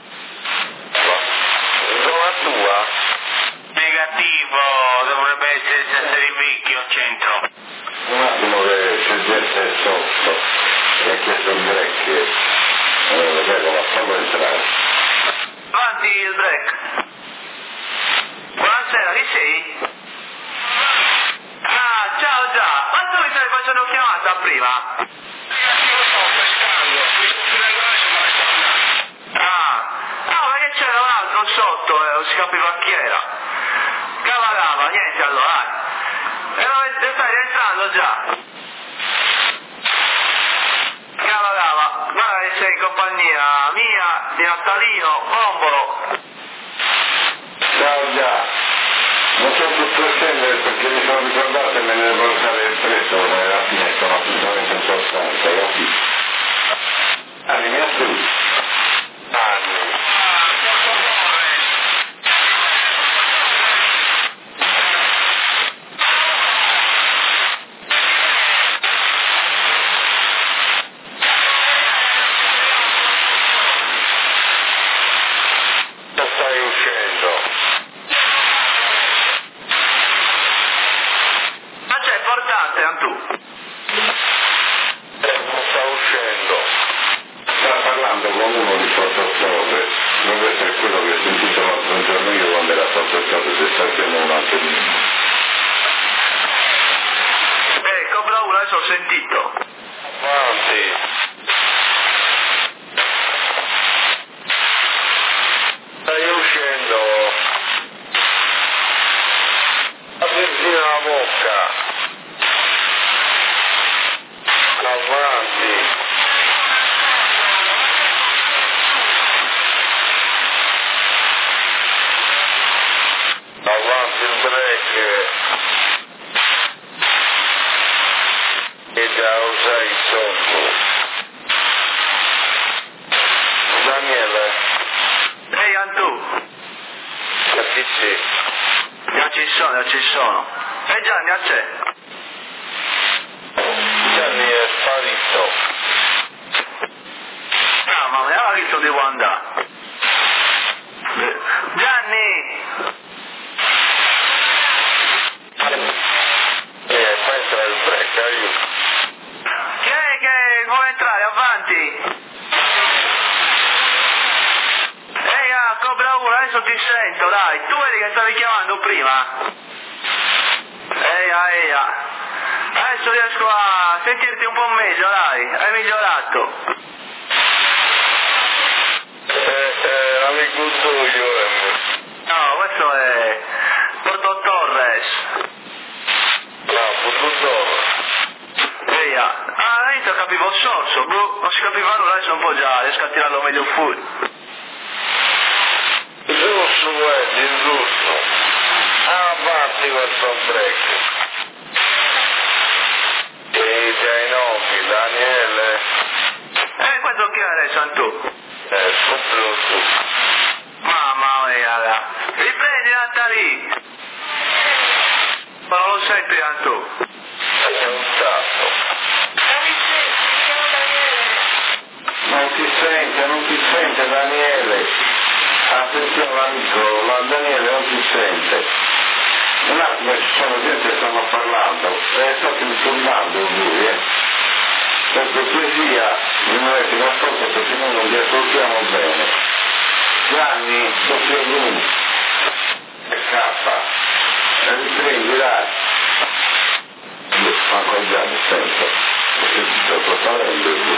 Zona tua? Negativo, dovrebbe essere Sassari Vecchio, centro. Un attimo che c'è gente sotto, che ha chiesto il break, eh, prego, la fammi entrare. non si capiva chi era. Cavalava, niente allora, eh. E lo stai rientrando già. Cavalava, guarda che sei in compagnia mia, di Natalino, Bombolo. Ciao già, non sono tutto scendere perché mi sono ricordato e me ne devo portare il prezzo nella finestra, ma assolutamente in sostanza, capito? Anni, mi ascolti. Anni. Stai uscendo. Ma c'è importante, Antù? Eh, non sta uscendo. Sta parlando con uno di Sottosopra, deve essere quello che ho sentito l'altro giorno io quando era Sottosopra, se sta facendo un attimino. Eh, Cobra uno adesso ho sentito. Avanti. Stai uscendo. Avvicina la bocca. Avanti. Avanti il break. E già lo sai sotto. Daniele. Ehi Antù. Ma chi sei? Già ci sono, già ci sono. E Gianni, a c'è? Gianni è sparito. No, ma mi aveva visto di andare. Gianni! Eh, fa entrare il break, aiuto. Chi è che vuole entrare? Avanti! Ehi, ah, Cobra uno, adesso ti sento, dai. Tu vedi che stavi chiamando prima? Ehi, ah, ehi, ah. Adesso riesco a sentirti un po' meglio, dai. Hai migliorato. Eh, eh, l'agricoltorio. No, questo è Porto Torres. No, Porto Torres. Ehi, ah, all'inizio capivo sorso, boh, non si capiva nulla, adesso un po' già riesco a tirarlo meglio fuori. Giusto, guardi, giusto. Avanti questo break. E dai nomi, Daniele. Eh, questo chi è adesso, Antù? Eh, scopro tu. Mamma mia, là. Riprendi, Natali. Ma non lo senti, Antù? È un tasto. Non si sente, non si sente Daniele. Attenzione amico, ma Daniele non si sente. Un attimo ci sono gente che stanno parlando, è stato informando lui, eh. Per cortesia, non avete un ascolto perché noi non vi ascoltiamo bene. Gianni, doppio blu, K, riprendi là. Ma con Gianni sento, perché ti sto salendo il blu.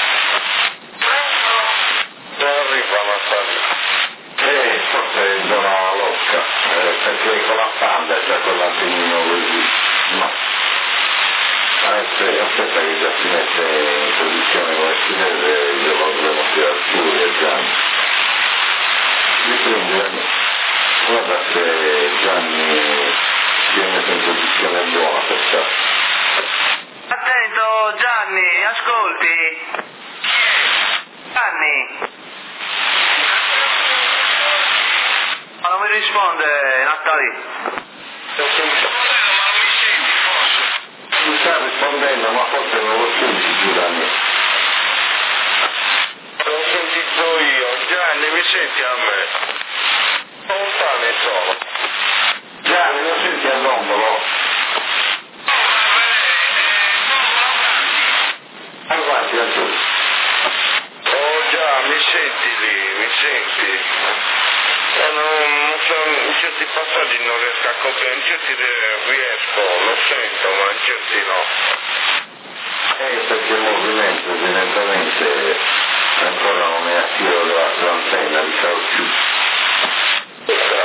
Non arriva la salita. Eh, forse è zona locca, eh, perché con la panda c'è quell'antenino così, no. Adesso aspetta che già si mette in posizione come si vede, glielo dovremo tirare su e Gianni. Riprendi, guarda se Gianni si è messo in posizione buona per te. Attento Gianni, ascolti. Gianni. Ma non mi risponde Natali. Mi sta rispondendo, ma forse non lo senti più da me. L'ho sentito io, Gianni, mi senti a me? Lontane sono. Gianni, lo senti all'ombolo? Avanti, avanti. Oh già, mi senti lì, mi senti? Eh, non, non so, in certi passaggi non riesco a coprire, in certi riesco, lo sento, ma in certi no. Eh, perché il movimento evidentemente ancora non è attivo della l'antenna di caucciù.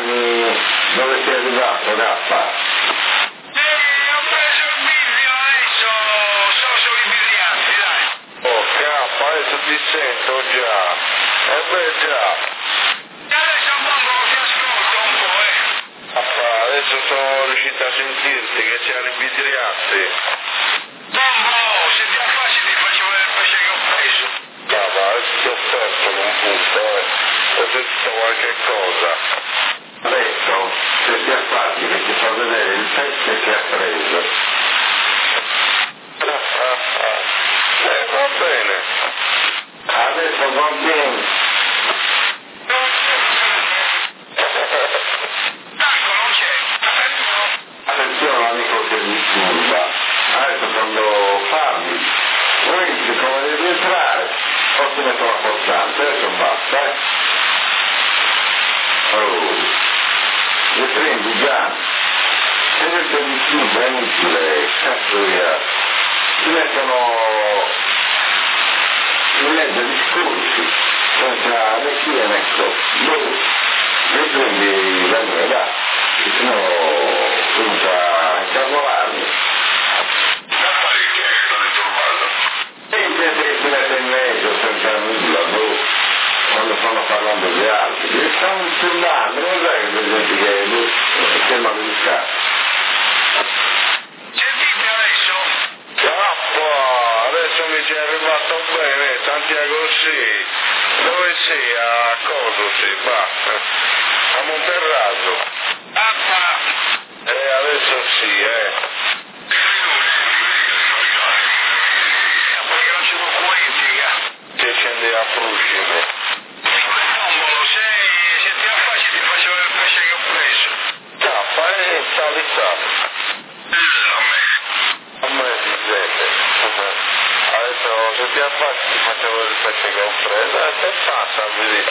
Gianni, dove sei arrivato, Gaffa? Eh, ho preso il biglio adesso, sono solo i biglianti, dai. Oh, K, adesso ti sento già. Eh beh, già. E adesso Bombo ti ascolto un po', eh. Papà, adesso sono riuscito a sentirti che c'erano i vidriati. Bombo, se ti affasci ti faccio vedere il pesce che ho preso. Papà, adesso ti ho offerto in un punto, eh. Ho sentito qualche cosa. Adesso, se ti affatti che ti fa vedere il pesce che ha preso. Ah, ah, ah. Eh, va bene. Adesso va bene. Tanto non c'è. Attenzione amico che mi turba. Adesso quando parli, voi siccome devi entrare, o ti metto la portante, adesso basta, eh? Oh, le prendi già. Se nel televisivo è inutile, cazzo via. Ti mettono in mezzo ai discorsi, senza né chi né ecco. Dove? Le prendi la mia là, se no comincia a incavolarmi. E invece che si mette in mezzo senza nulla, boh, quando stanno parlando gli altri, e stanno parlando, non sai che per esempio che boh, sembra del cazzo. Sentite adesso? Papà, adesso mi sei arrivato bene, Santiago sì. Dove sei? A Coso sì, va. A Monterraso. Papà. Eh, adesso sì, eh. Perché non ci può politica. Ti scendi a Fruscine. Bombolo, se, se ti affasci ti faccio vedere il pesce che ho preso. Tappa e sali sali. A me. A me si sente. Adesso se ti affacci ti faccio vedere il pesce che ho preso. E che passa, vedi?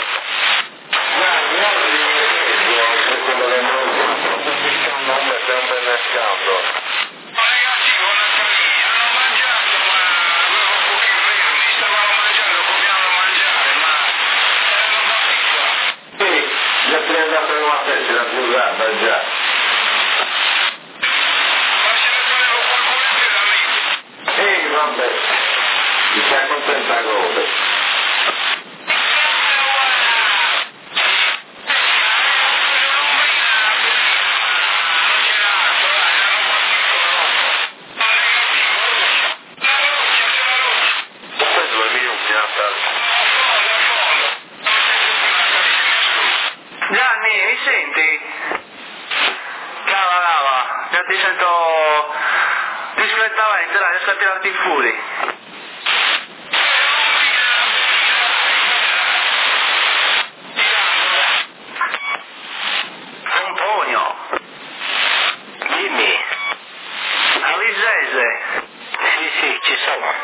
Non mi stai un benescando. Ma ragazzi, con Natalina hanno mangiato, ma avevo pochi fermi, stavano mangiando, copiando a mangiare, ma erano da piccola. Sì, già ti è andato una pesce la più grande, già. Ma se ne volevo qualcuno in più da me. Ehi, vabbè, mi si accontenta cose. Poi due minuti, Natale. Gianni, mi senti? Cava, cava, già ti sento discretamente, dai, riesco a tirarti fuori. Pomponio. Dimmi. Alisese. Sì, sì, ci sono.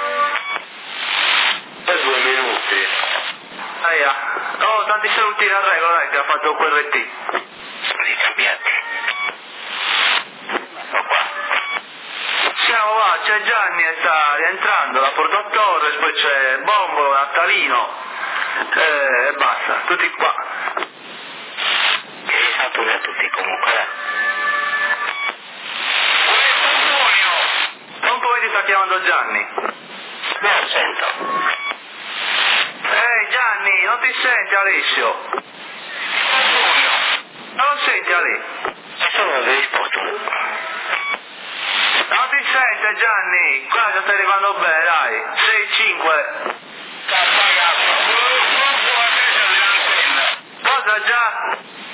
Per due minuti. Aia. Oh, tanti saluti a regola, dai, che ha fatto quel R T. Ricambiati. Ecco qua. Siamo qua, c'è Gianni e sta rientrando, la Porta Torres, poi c'è Bombo, Natalino. Eh, e basta, tutti qua. Che saluti a tutti comunque. Non puoi ti sta chiamando Gianni? Non sento. Ehi Gianni, non ti senti Alessio? Non senti Ale? Sono avevi risposto. Non ti sente Gianni? Qua già stai arrivando bene, dai. sei cinque. Cosa già?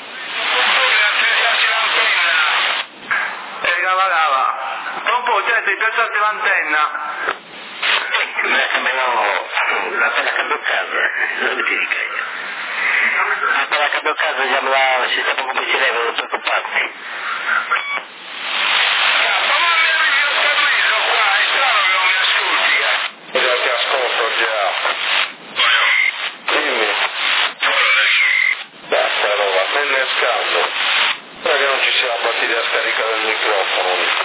E cava cava. Un po' certo di piazzarti l'antenna. Almeno la bella cambio casa, dove ti dica io? La bella cambio casa già me la si sta poco piacere, non preoccuparti. Ma mi arrivi il permesso qua, è strano che non mi ascolti, eh? Già ti ascolto già. Dimmi. Basta roba, stai innescando. Ora che non ci siamo battuti a scaricare il microfono.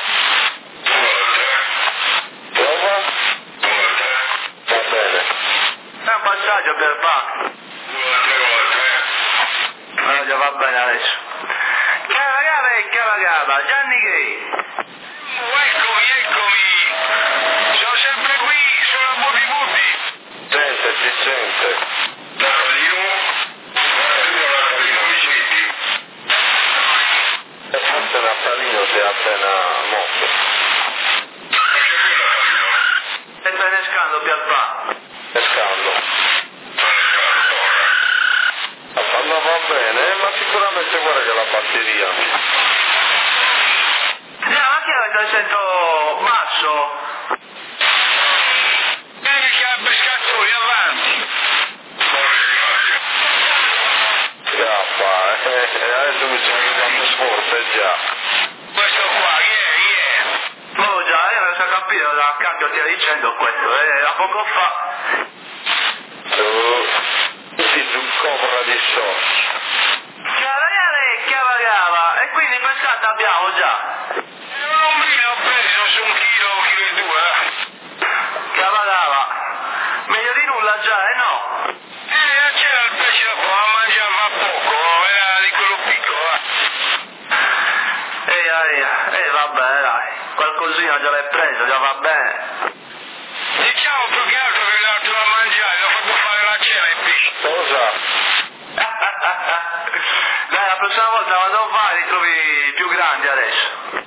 Prova? Va bene. È un passaggio per fa. No, già va bene adesso. ehi, cava cava, Gianni che? Eccomi, eccomi! Sono sempre qui, sono a Buti Buti! Sente, si sente. E forse Natalino si è appena mosso. E stai nescando pialpà? Pescando. Ma va bene, ma sicuramente guarda che la batteria. No, ma che avete sento basso? Vieni che ha pescatori avanti! Scappa, eh, eh, adesso mi sa che quanto sforzo già. Questo qua, chi è? Chi è? Oh già, io non so capire da cambio stia dicendo questo, eh, a poco fa. Tu, si tu copra di sorso. Cavaliere, cava cava, e quindi pescate abbiamo già. Non mi ho preso su un chilo, un chilo e due, eh? Cava cava, meglio di nulla già, eh no? Eh, c'era il pesce da poco, ma mangiava poco, era di quello piccolo, eh? Ehi, ehi, eh vabbè dai, qualcosina già l'hai preso, già va bene. Diciamo più che altro che l'ho dato da mangiare, l'ho fatto fare la cena ai pesci. Cosa? Dai, la prossima volta quando lo fai li trovi più grandi adesso.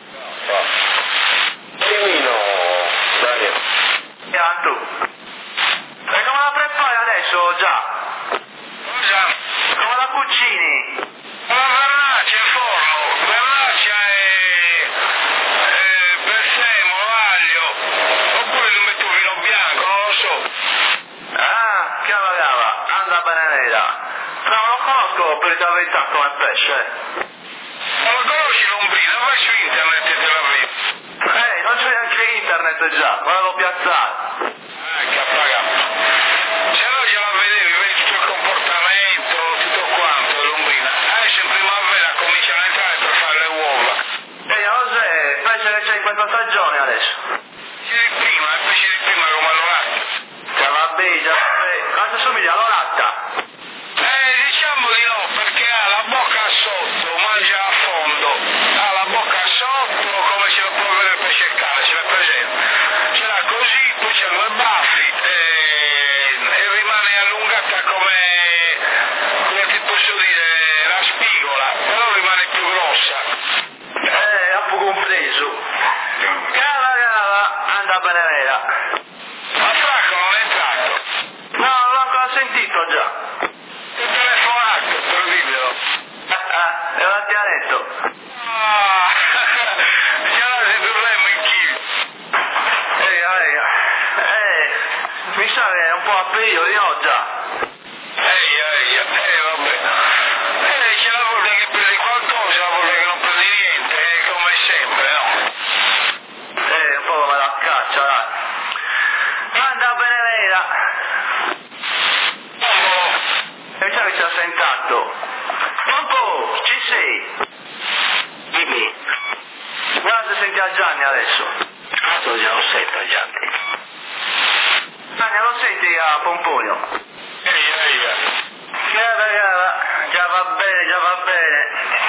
Dimino, Daniel. E a tu. E come la prepari adesso già? Già, Come la cucini? una vernaccia in forno, vernaccia e, e prezzemolo, aglio, oppure li metto vino bianco, non lo so. Ah, cava cava, anda benedetta. No, non lo conosco per la verità come pesce. Non lo conosci l'ombrino? Vai su internet e te la vedi. Ehi, non c'è neanche internet già, ma l'avevo piazzato. Ah, cappaga. Se no ce la vedevi, vedi tutto il comportamento, tutto quanto, l'ombrina. Adesso in primavera cominciano a entrare per fare le uova. Ehi, José, pesce che c'è in questa stagione adesso. Pesce di prima, il pesce di prima come all'oratta. Già va bene, già va bene. Quanto somiglia all'oratta? Eh, diciamo di no, perché ha la bocca sotto, mangia a fondo. Ha la bocca sotto come se lo può vedere il pesce cane, ce l'ha presente. Ce l'ha così, poi c'ha due baffi e, e rimane allungata come, come ti posso dire, la spigola, però rimane più grossa. Eh, ha poco compreso. Cava cava, anda benedetta. Ma Franco non è entrato. No, non l'ho ancora sentito già. Ti ho telefonato per dirglielo. Ah, e l'ha già detto. Ah, ce l'ha dei problemi in chi? Ehi, ehi, eh, mi sa che è un po' a periodo di no già. Ehi, ehi, eh, vabbè. Eh, c'è la volta che prendi qualcosa, la volta che non prendi niente, eh, come sempre, no? Eh, un po' come la caccia, dai. Anda benedetta. Oh, E mi sa che ci ha sentato. Pompo, ci sei? Dimmi. Guarda se senti a Gianni adesso. Cazzo già lo sento, Gianni. Gianni, lo senti a Pomponio? ehi, ehi, eh. Cava, cava, già va bene, già va bene.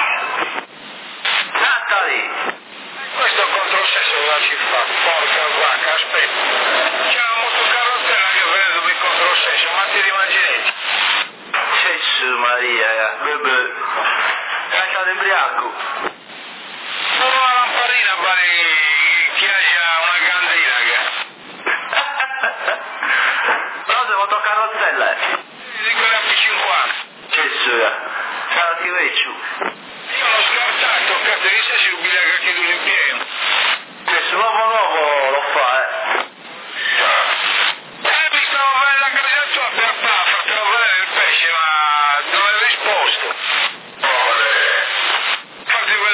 Natalie. Questo controsenso della città, porca vacca, aspetta. C'è una motocarrozzella che prende il controsenso, ma ti rimagini? Gesù Maria, bebè. Lasciate ubriaco. Solo una lampadina pare che haya una candela che... Però devo toccare rozzella, eh. Di quella P cinquanta. Gesù, sarà che vecchio. Io l'ho scartato, cazzo, chissà se ubriaca anche tu in pieno. Gesù, nuovo nuovo lo fa, eh. Eh, mi stavo vedendo la casa tua per paffa, te lo vedere il pesce, ma non hai risposto. Infatti quella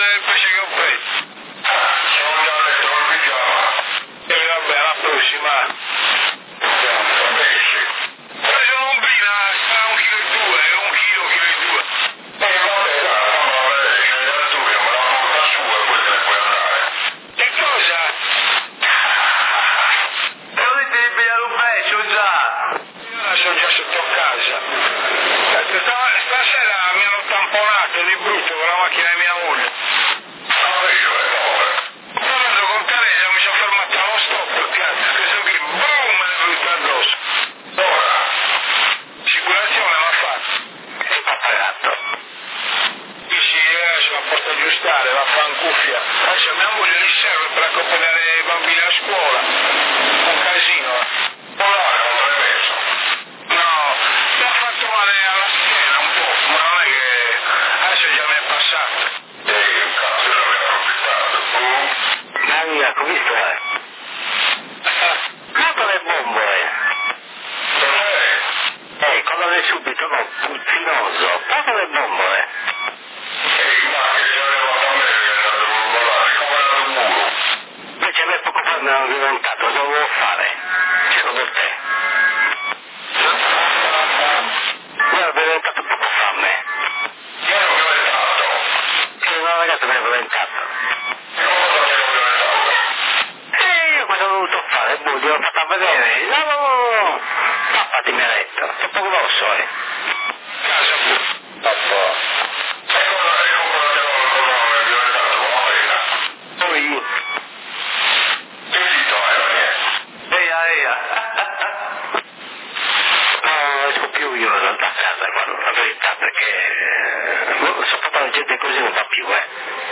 la posso aggiustare, la fa in cuffia. Adesso mia moglie gli serve per accompagnare i bambini a scuola. Un casino. Ma no, non l'hai messo. No, mi ha fatto male alla schiena un po', ma non è che adesso già mi è passato. E che cazzo l'aveva approfittato? Oh. Maria, come stai? Ma quale bombo è? Eh, colore subito, no, puzzinoso. Ma quale bombo è? E ma che ci aveva a me che era dovuto volare, come era un muro. Invece a me poco fa mi hanno diventato, cosa devo fare? Secondo te? Mi hanno diventato poco fa a me. Chi era violentato? E una ragazza mi ha violentato. Cosa ti era violentato? E io cosa ho dovuto fare? Boh, gli ho fatto vedere. No, no, no, no. Papà ti mi ha detto. Troppo grosso, eh. Casa pure. Papà. E cosa hai comprato con l'uomo violentato? Come era? Poi, Che dito era niente? eia, eia. No, esco più io da casa, guarda, la verità, perché eh, soprattutto la gente così non fa più, eh.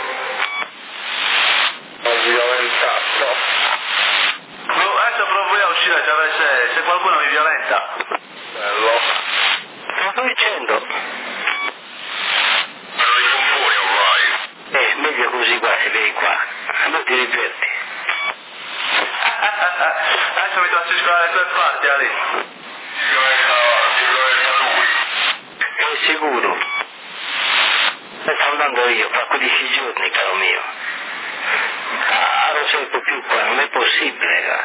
Ho violentato. No, adesso provo io a uscire cioè, se, se qualcuno mi violenta. Bello. Cosa sto dicendo? Me lo dico fuori, vai. Eh, meglio così, guarda, vieni qua. Non ti diverti. Adesso mi trasferisco dalle tue parti, Ali. Ti violenta, ti violenta lui. È sicuro. Ne sto andando io, fra quindici giorni, caro mio. Ah, non sento più qua, non è possibile, ra.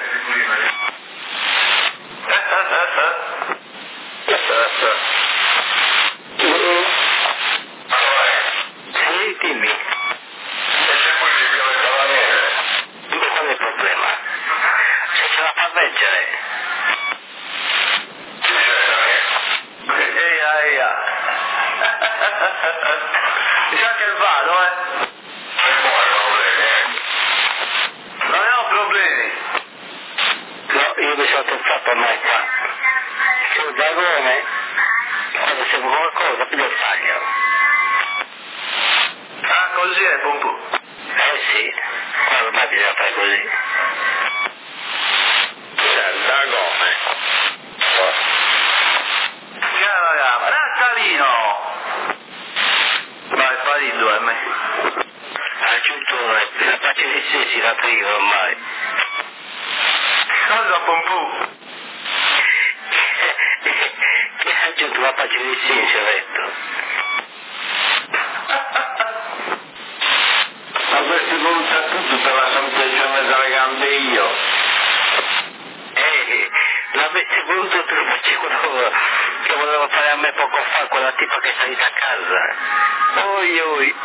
Allora, Sì, dimmi. e se poi ti violenta la neve? Ma qual è il problema? Se ce la fa leggere. Ti violenta che? Eia, eia. Mi sa che vado, eh. E poi problemi, eh? Non ne ho problemi. No, io mi sono attrezzato ormai qua. C'è un dragone, quando serve qualcosa, più lo taglio. Ah, così è, Pompu. Eh sì, qua ormai bisogna fare così. C'è il dragone. Chiaro, raga. Natalino! Vai, farito, eh, me. Aggiunto la pace di sé si la io ormai. Cosa, Pompu? Che ha aggiunto la pace di sé, ci ho detto. Avresti voluto a tutto per la semplicemente delle gambe io. Eh, l'avessi voluto tu, facevo quello che volevo fare a me poco fa, quella tipa che è salita a casa. Oi, oi.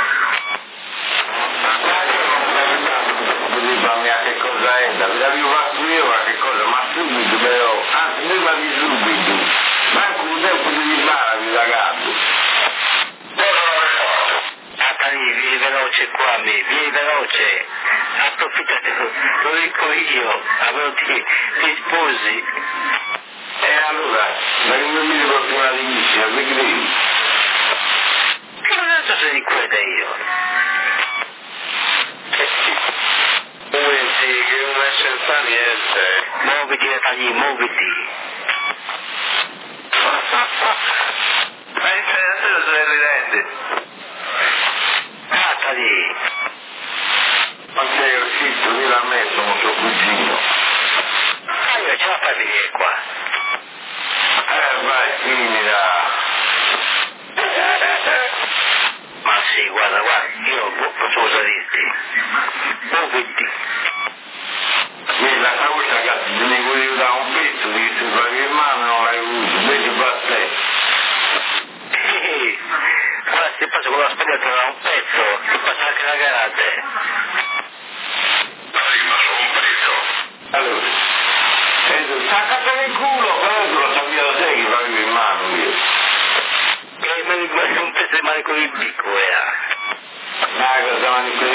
Mamma mia, che cosa è? L'avevo fatto io, ma che cosa? Ma subito però, anzi prima di subito, manco un tempo di barbi, ragazzi. Cosa l'avrei fatto? Natali, vieni veloce qua, mi, vieni veloce. Approfittate, lo dico io, allora ti, ti sposi. E allora, ma che non mi devo prima di iniziare, mi credi? Che cazzo sei di quella io? Momenti, che non è senza niente. Muoviti, Natali, muoviti. Ma in serio sei ridente. Natali. Ma sei uscito, lì l'ha messo un suo cugino. Ah, io ce la fai venire qua. Eh, vai, finita. Ma sì, guarda, guarda, io posso dirti. Muoviti. La cosa che ti ne volevo dare un pezzo, di che per mano non l'hai avuto, invece per te. Eh, guarda, se passo con la sbagliata da un pezzo, ti passa anche la gara a te. Sì, ma sono un pezzo. Allora, sento, staccate nel culo, però tu lo sapevo te che l'avevo in mano io. E me ne un pezzo di male con il picco, era. Dai, cosa mani qui?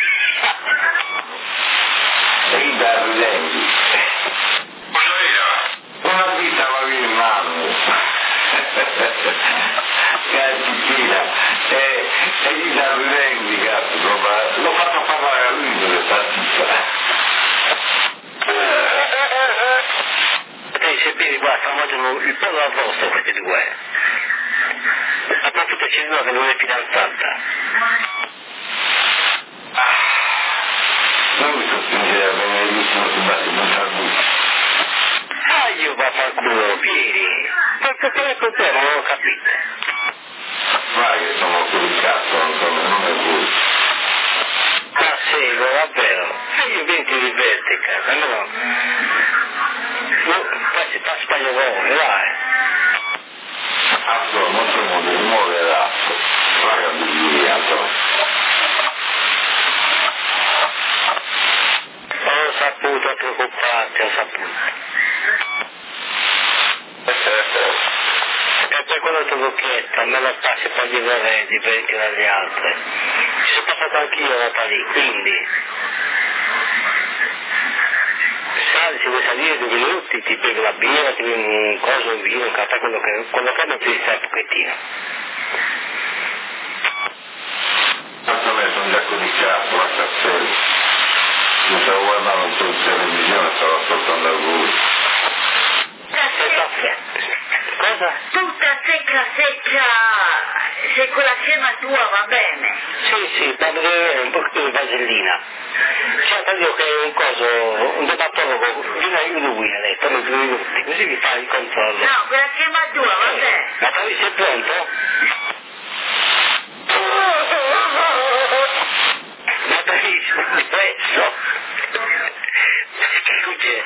E chi dà ridenti? Cosa era? Una vita l'avevo in mano. Cazzo, e chi dà ridenti? ragazzi, l'ho fatto parlare a lui dove sta Ehi, Sebiri, guarda, stanno mangiando il pollo addosso questi due. Approfittaci di noi che non è fidanzata. Non mi costringere a venire l'ultimo su base di un sarduccio. Ah, io va a far culo, vieni. Perché te ne con te, non lo capite. Vai che sono fuori cazzo, non so, non è voi. Ah, sì, davvero. E io vieni ti diverti, cazzo, no? Poi si fa spagnolo, dai. Altro, non sono di moderato. Raga di Giuliato. Ho saputo preoccuparti, ho saputo. E per quello che ho chiesto, me lo passi per vivere diverti dagli altri. Ci sono passato anch'io una lì, quindi. Sali, se vuoi salire due minuti, ti bevi la birra, ti bevi un coso, un vino, un caffè, quello che, quello che non ti stai un pochettino. Tanto a me sono già con il cazzo, la cazzella. Mi stavo guardando un po' in televisione, stavo ascoltando a voi. Cosa? Tutta secca secca, se quella crema tua va bene. Sì, sì, ma deve avere un po' di vasellina. Certo io che è un coso, un dermatologo, viene a lui, ha detto, nei due minuti, così vi fa il controllo. No, quella crema tua va bene. Ma Tavi sei pronto? Ma Tavi, adesso. Scusi,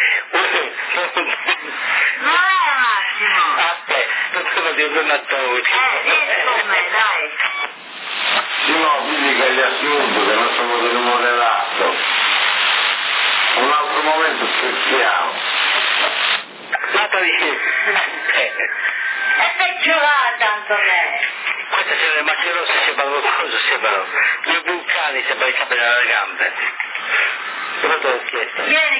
Non è Massimo. aspetta, non sono di un dermatologo. Eh, vieni con me, dai. Sì, no, quindi che gli assunto che non sono del moderato. Un altro momento scherziamo. Natalie, eh, È peggiorata, Antonella. queste sono le macchie rosse, sembrano cosa sembrano? Due vulcani sembrano i capelli alle gambe. Cosa te l'ho chiesto? Vieni.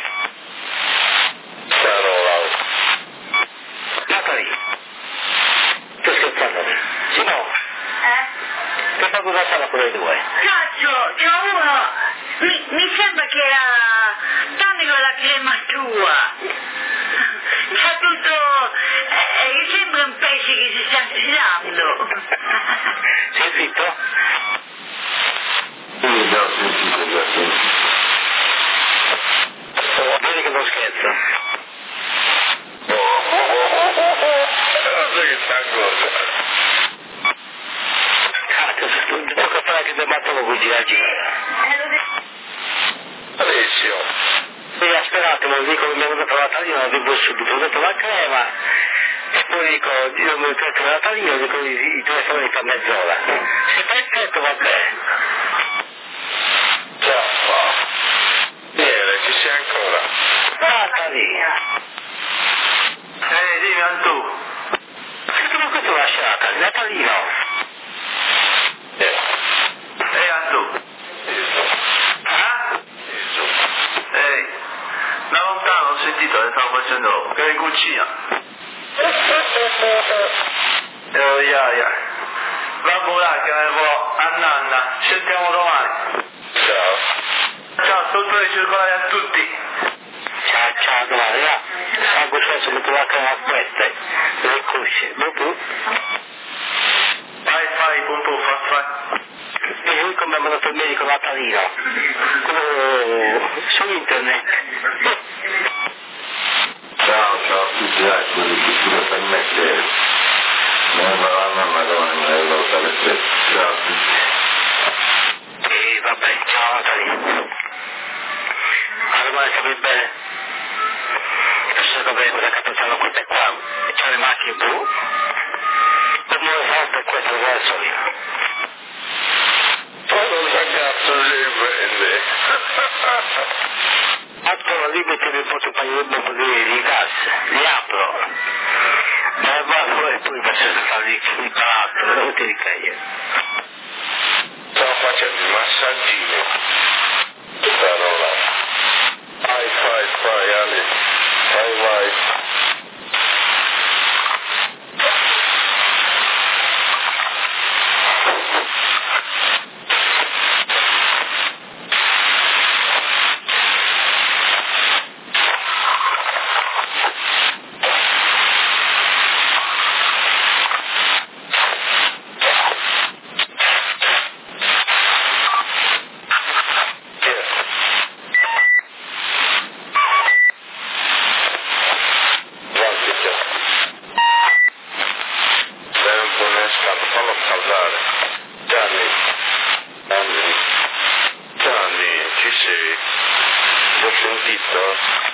Carola. Natalie, sto scherzando? Sì, no, Eh? che fa cosa sala con le due? Cazzo, c'è uno. Mi, mi sembra che era... Dammi quella crema tua. C'ha tutto... Eh, sembra un pesce che si sta sfilando. Sei zitto? Sì, già ho sentito, già ho sentito. Oh, vedi che non scherzo. Non so che sta cosa. Cazzo, devo fare anche il dermatologo gira gira. Eh, lo dico. Alessio. Sì, aspettate, me lo dico, mi hanno dato la taglina, lo dico subito, ho detto la crema, e poi dico, io mi ho detto la taglina, dico i telefoni per mezz'ora. Se perfetto va bene. Già fa. Viene, ci sei ancora. Natalie, Ehi, dimmi Antù. perché non questo lasciata? Natalie no. Ehi Antù. Ah? Ehi, da lontano ho sentito che stavo facendo, che eri in cucina. E oh, iaia. Vabbè, là, che ne può a nanna. Sentiamo domani. Ciao. Ciao, ascoltatori circolari a tutti. Ciao, ciao, domani, là. Sangue stesso, metto la crema a queste, le cusce, dopo. Fai, fai, pum pum, fai, fai. E lui come ha mandato il medico natalino, oh, su internet. Ciao, ciao a tutti, dai, quelli che pure per me che non va la nonna come me l'ho dato le stesse. Ciao a tutti. E vabbè, ciao Natalie. A domani stai bene? Adesso sapere cosa capitano queste qua, c'è le macchine blu, per non fare per questo non è il solito. Poi non sa cazzo si prende. Allora lì mettevo un po' di paio di bombe di gas, li apro, ma poi e poi faccio stare il palazzo, non ti ricaglia. Stavo facendo il massaggino. Carola. Vai, fai, fai, Ale. Vai, vai. zitto?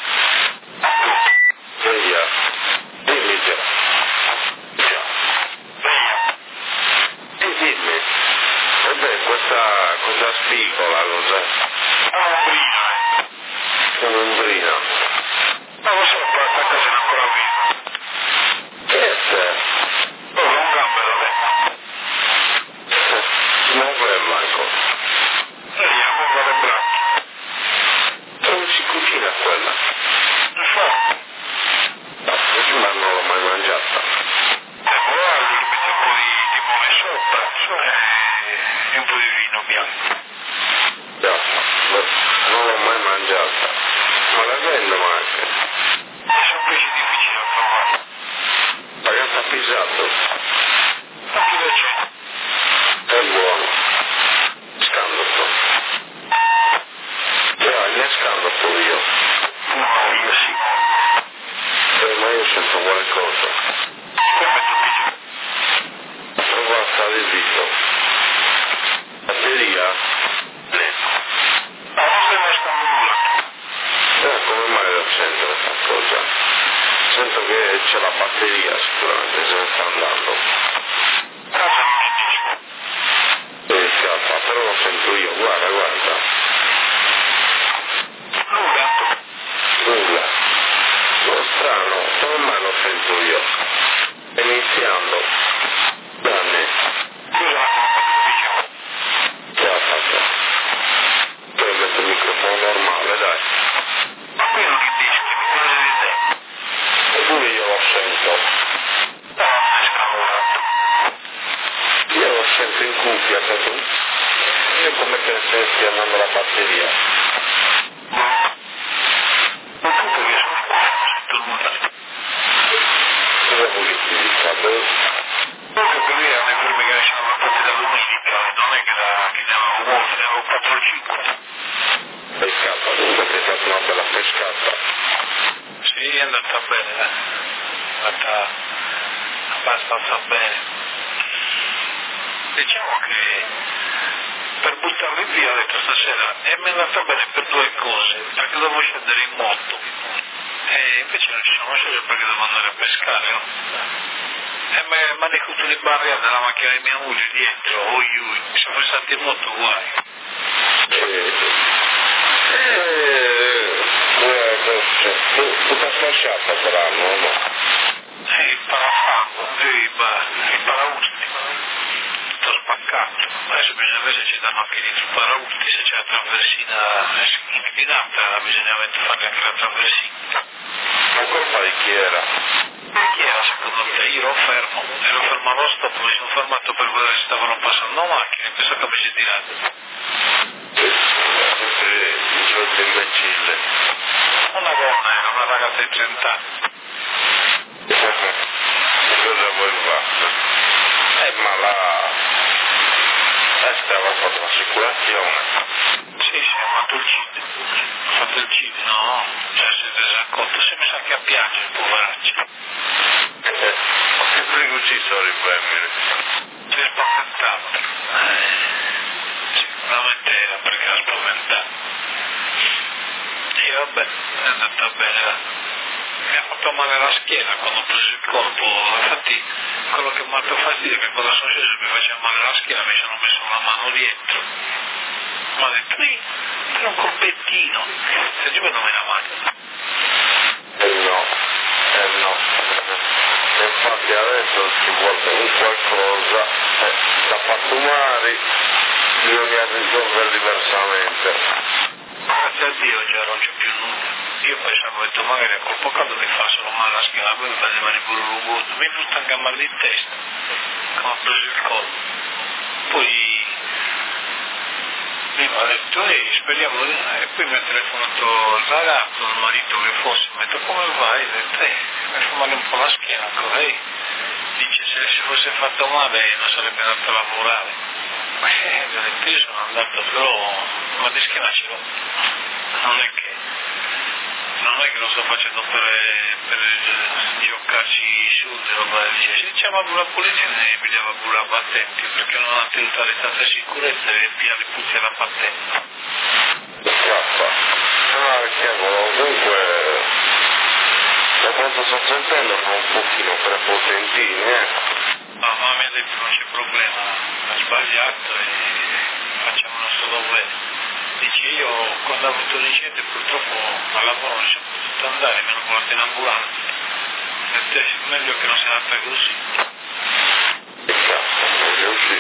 Via. Dimmi già. Già. Via. E dimmi. Vabbè, questa, questa spigola cos'è? Un'ombrina, eh. Un'ombrina. Non lo so, questa casa è ancora viva. Che è te? Oh, non gambero, beh. Muove il manco. Ehi, a muovere le braccia. Dove si cucina quella? Non so. Ma non l'ho mai mangiata. E guardi che mette un po' di timone sopra, e un po' di vino bianco. Già, non l'ho mai mangiata. Ma la vendono anche. Sono pesci difficili da trovare. Ma che sta pisato? Ma chi lo c'è? È buono. Scandalo. Già, ne scandalo io. No, io sì. Eh, ma io sento qualcosa. Poi metto più. Prova a stare zitto. Batteria? No, non se ne sta nulla. Eh, come mai lo sento questa cosa? Sento che c'è la batteria sicuramente, se ne sta andando. Casa non si dice. E scappa, però lo sento io, guarda, guarda. Nulla. Nulla. No, strano, come mai lo sento io? Iniziando. Danne. Scusa, non diciamo. Che ha fatto? Poi metto il microfono normale, dai. Ma qui non il disco, mi piace di te. Eppure io lo sento. No, non è scamurato. Io lo sento in cuffia, capito? Io come penso che stia andando la batteria. Ma tu perché sono qua, non sento nulla. Cosa vuoi che ti dica? Beh, Comunque per lui erano i primi che ne sono portati dall'umidica, non è che da che ne avevo molti, ne avevo quattro o cinque. pescata, dunque ti è stata una bella pescata. Sì, è andata bene, eh. È andata abbastanza bene. Diciamo che per buttarli via ho detto stasera e mi è andata bene per due cose, perché dovevo scendere in moto e invece non ci sono sceso perché devo andare a pescare, no? E mi ha detto le barriere della macchina di mia moglie dietro, oi oi, mi sono stato in moto guai. Eh, eh, tu, tu ti sei lasciata per anno, no? E il parafango, e il, ba- il parausti, tutto spaccato. Adesso bisogna vedere se ci danno anche dietro il parausti, se c'è la traversina inclinata, bisogna fare anche la traversina. Ma colpa di chi era? E chi era secondo te? Io ero fermo, ero fermo allo stop, mi sono fermato per vedere se stavano passando macchine, penso che mi si tirato. Sempre il solito imbecille. Una donna era una ragazza di trenta anni. Cosa vuoi fare? Eh, ma la... Eh, stava fatto l'assicurazione. Sì, sì, ha fatto il C I D. Ha fatto il C I D, no? Cioè, si è resa conto, se mi sa che a piangere, poveraccio. Eh, che prego ci sono i femmine? Si è spaventato. Eh, sicuramente era perché era spaventato. E vabbè, è andata bene. Mi ha fatto male la schiena quando ho preso il colpo, infatti quello che mi ha fatto fastidio è che quando sono sceso mi faceva male la schiena, mi sono messo una mano dietro. Mi ha detto, ehi, per un colpettino, se giù non me la mangio. Eh no, eh no. Infatti adesso ci vuole un qualcosa eh, da pattumare, bisogna risolvere diversamente. Grazie a Dio già non c'è più nulla. Io pensavo, ho detto, magari a colpo caldo mi fa solo male la schiena, poi mi fa le mani pure lungo, mi è venuto anche a mal di testa, che mi ha preso il colpo. Poi mi ha detto, ehi, speriamo di... E poi mi ha telefonato il ragazzo, il marito che fosse, mi ha detto, come vai? Ho detto, eh, mi fa male un po' la schiena ancora, eh. Dice, se si fosse fatto male non sarebbe andato a lavorare. Eh, gli ho detto, io sono andato, però, ma di schiena ce l'ho. Non è che... non è che lo sto facendo per, per giocarci i soldi, roba del genere. Si diceva pure la polizia ne pigliava pure la patente, perché non ha tenuto le tante sicurezze e pigliare tutti la patente. Scappa. Ah, cavolo, comunque da quanto sto sentendo sono un pochino prepotentini, eh. No, ma mi ha detto non c'è problema, ha sbagliato e facciamo il nostro dovere. Dice io quando ho avuto l'incidente purtroppo al lavoro non sono potuto andare, mi hanno portato in ambulanza. Per te è meglio che non sia andata così. Che cazzo, meglio così.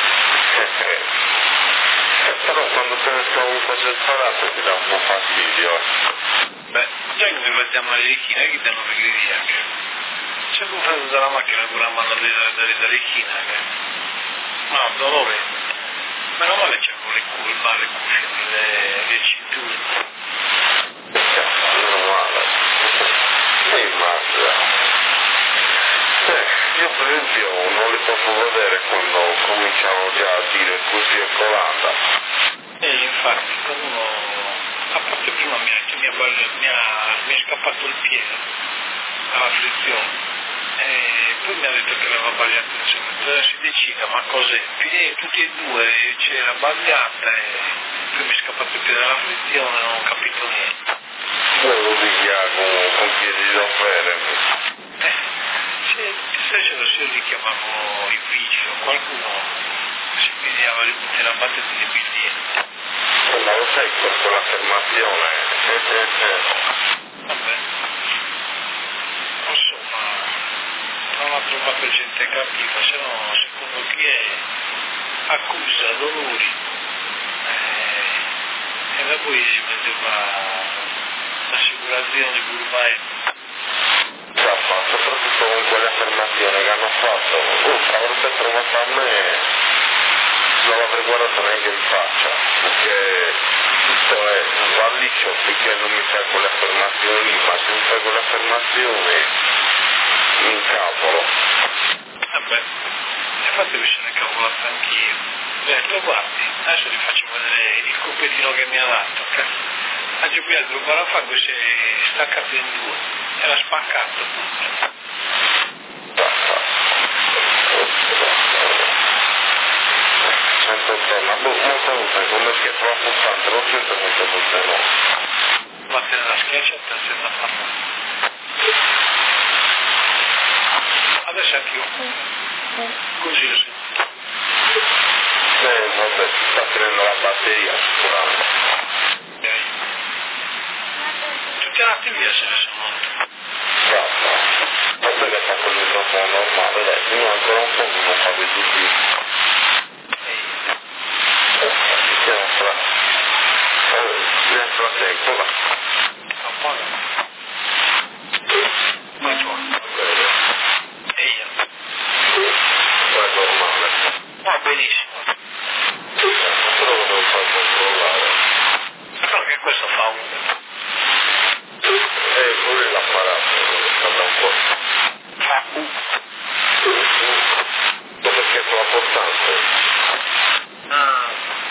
Eh, però quando te ne sto un po' separato ti dà un po' fastidio. Beh, già che mi vediamo alle ricchine, che danno pigrizia. Se tu fai dalla macchina pure a mano dalle ricchine, ma no, dolore. Meno male c'è con le cuffie, le cuffie, le, le cinture. Che cazzo, meno male. Che immagina. Eh, io per esempio non li posso vedere quando cominciano già a dire così e colanda. E infatti quando uno, a parte prima mi ha, mi ha, mi ha, mi è scappato il piede alla frizione e poi mi ha detto che aveva sbagliato insomma, si decida ma cos'è? E tutti e due c'era sbagliata e poi mi è scappato il piede alla frizione, non ho capito niente. Poi lo piglia con, con piedi da fermi. Eh, se, se, se, se li chiamavano i vigili o qualcuno si pigliava le butte la battaglia dei biglietti. Ma lo sai per quell'affermazione? Vabbè, insomma, non ha trovato gente cattiva, se no, secondo chi è, accusa dolori eh, e da poi si metteva l'assicurazione ormai. Zappa, soprattutto con quelle affermazioni che hanno fatto, uh, avrebbe trovato a me, non l'avrei guardato neanche in faccia, perché tutto è va liscio finché non mi fai quelle affermazioni, ma se mi fai quelle affermazioni mi incavolo. Vabbè, infatti mi sono incavolato anch'io. Ho detto guardi, adesso vi faccio vedere il compitino che mi ha dato. Ha giocato due parafango e si è staccato in due, era spaccato tutto. Ma molte volte come schiaffo la pulsante lo sento, molte volte no. Battere la schiaccia e terza da farlo. Adesso anch'io. Così lo sento. Eh, vabbè, sta finendo la batteria sicuramente. Okay. Tutti andati via se ne sono molto. Bravo. Vabbè che fa con il microfono normale, dai, io ancora un po' che non fa quei tutti. Nel frattempo va. Appaga. Ma torno. E io. È normale. Va benissimo. Però lo devo far controllare. Però che questo fa uno. E pure l'apparato, è stato un po'. Fa uno. Come schiaffo la portante. Ah.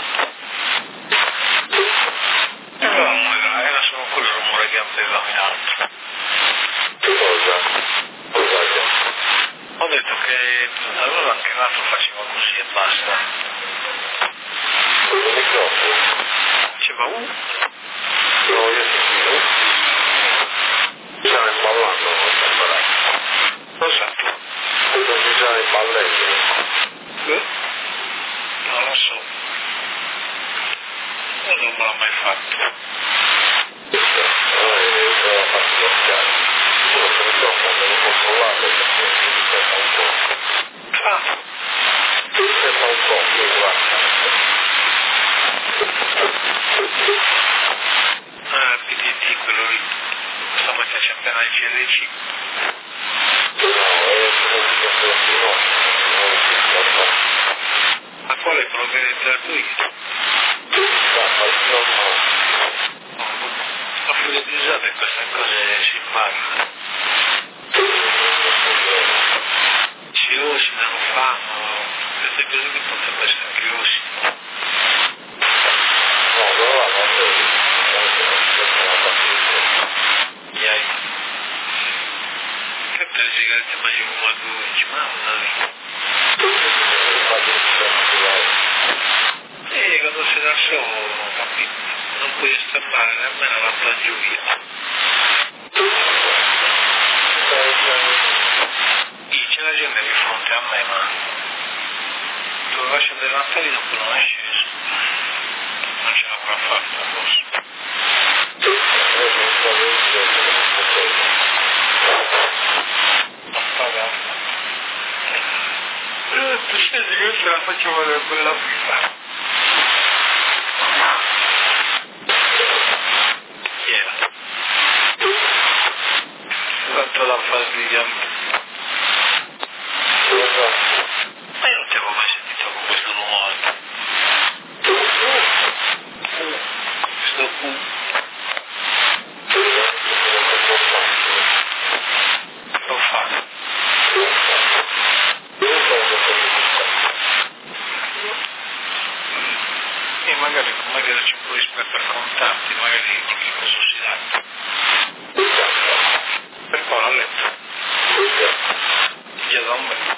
Era solo quel rumore che aveva in alto. Cosa? Cosa c'è? Ho detto che allora anche l'altro faceva così e basta. Il microfono? Diceva uh. No, io sentivo. Stiamo ballando, non sto imparando. Cosa? Non ci sono i balletti. Eh? Non lo so. Io non me l'ho mai fatto. Noi abbiamo fatto lo schiaffo. Solo che il microfono devo controllarlo perché mi distetta un po'. Ah. Mi distetta un po', qui guarda. Ah, il P D D, quello lì. Stamattina c'è appena il C R C. No, è quello che mi ha detto no. Non mi distetta. Ma quale quello che hai detto tu? Ma il normale. Ma fidelizzate queste cose si imparano. Si osina, non fanno. Queste cose che potrebbero essere anche osina. No, però la notte è una batteria. Iai. Che per le sigarette mangi come due, dici, ma non è. E quando si dà il sole, capito? non puoi stampare nemmeno la plagioia. C'è la gente di fronte a me, ma dove lascia dei lampadini dopo non è sceso, non ce l'avrà fatta forse. Non paga. Eh, tu senti che se la faccio vedere bella prima. Chi era? Quanto la fatica. Ma io non ti avevo mai sentito con questo rumore. Questo Q. Lo fa. E magari, magari c'è un po' rispetto al contatto, magari qualche cosa si dà. Per poi l'ha letto. Già da un bel.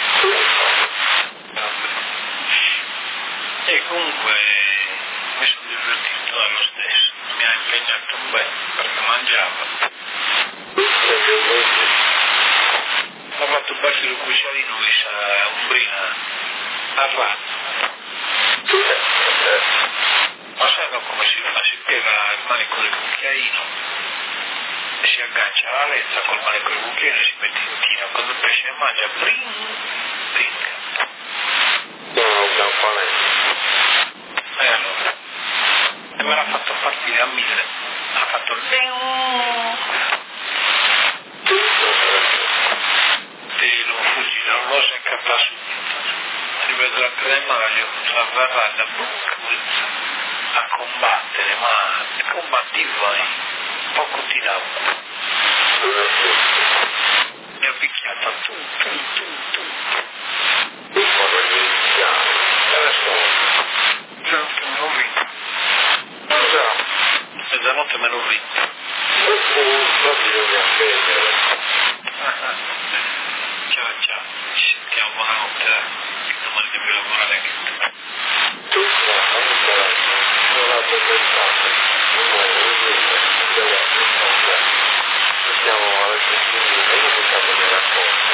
E comunque mi sono divertito lo stesso, mi ha impegnato un bel perché mangiava. Mi ha fatto battere il cucciarino che sa umbrina a razzo. Ma sai come si fa? Si piega il manico del cucchiaino e si aggancia alla lezza col manico del cucchiaino e si mette in chino. Quando il pesce mangia, brin, brinca. No, un campanello. E allora? E me l'ha fatto partire a mille. Ha fatto il e lo fuggire, non lo secca subito. Ripeto la crema, gli ho fatto da a combattere, ma combattiva e poco tiravo. Mi ha picchiato tu, tu, tu, tu. Mezzanotte me l'ho vinto. Mezzanotte me l'ho vinto. Ciao ciao, ci sentiamo, buonanotte, che domani devi lavorare anche tu. Tu non l'ha presentato, non vuoi vedere, stiamo alle sessioni, io ho pensato che era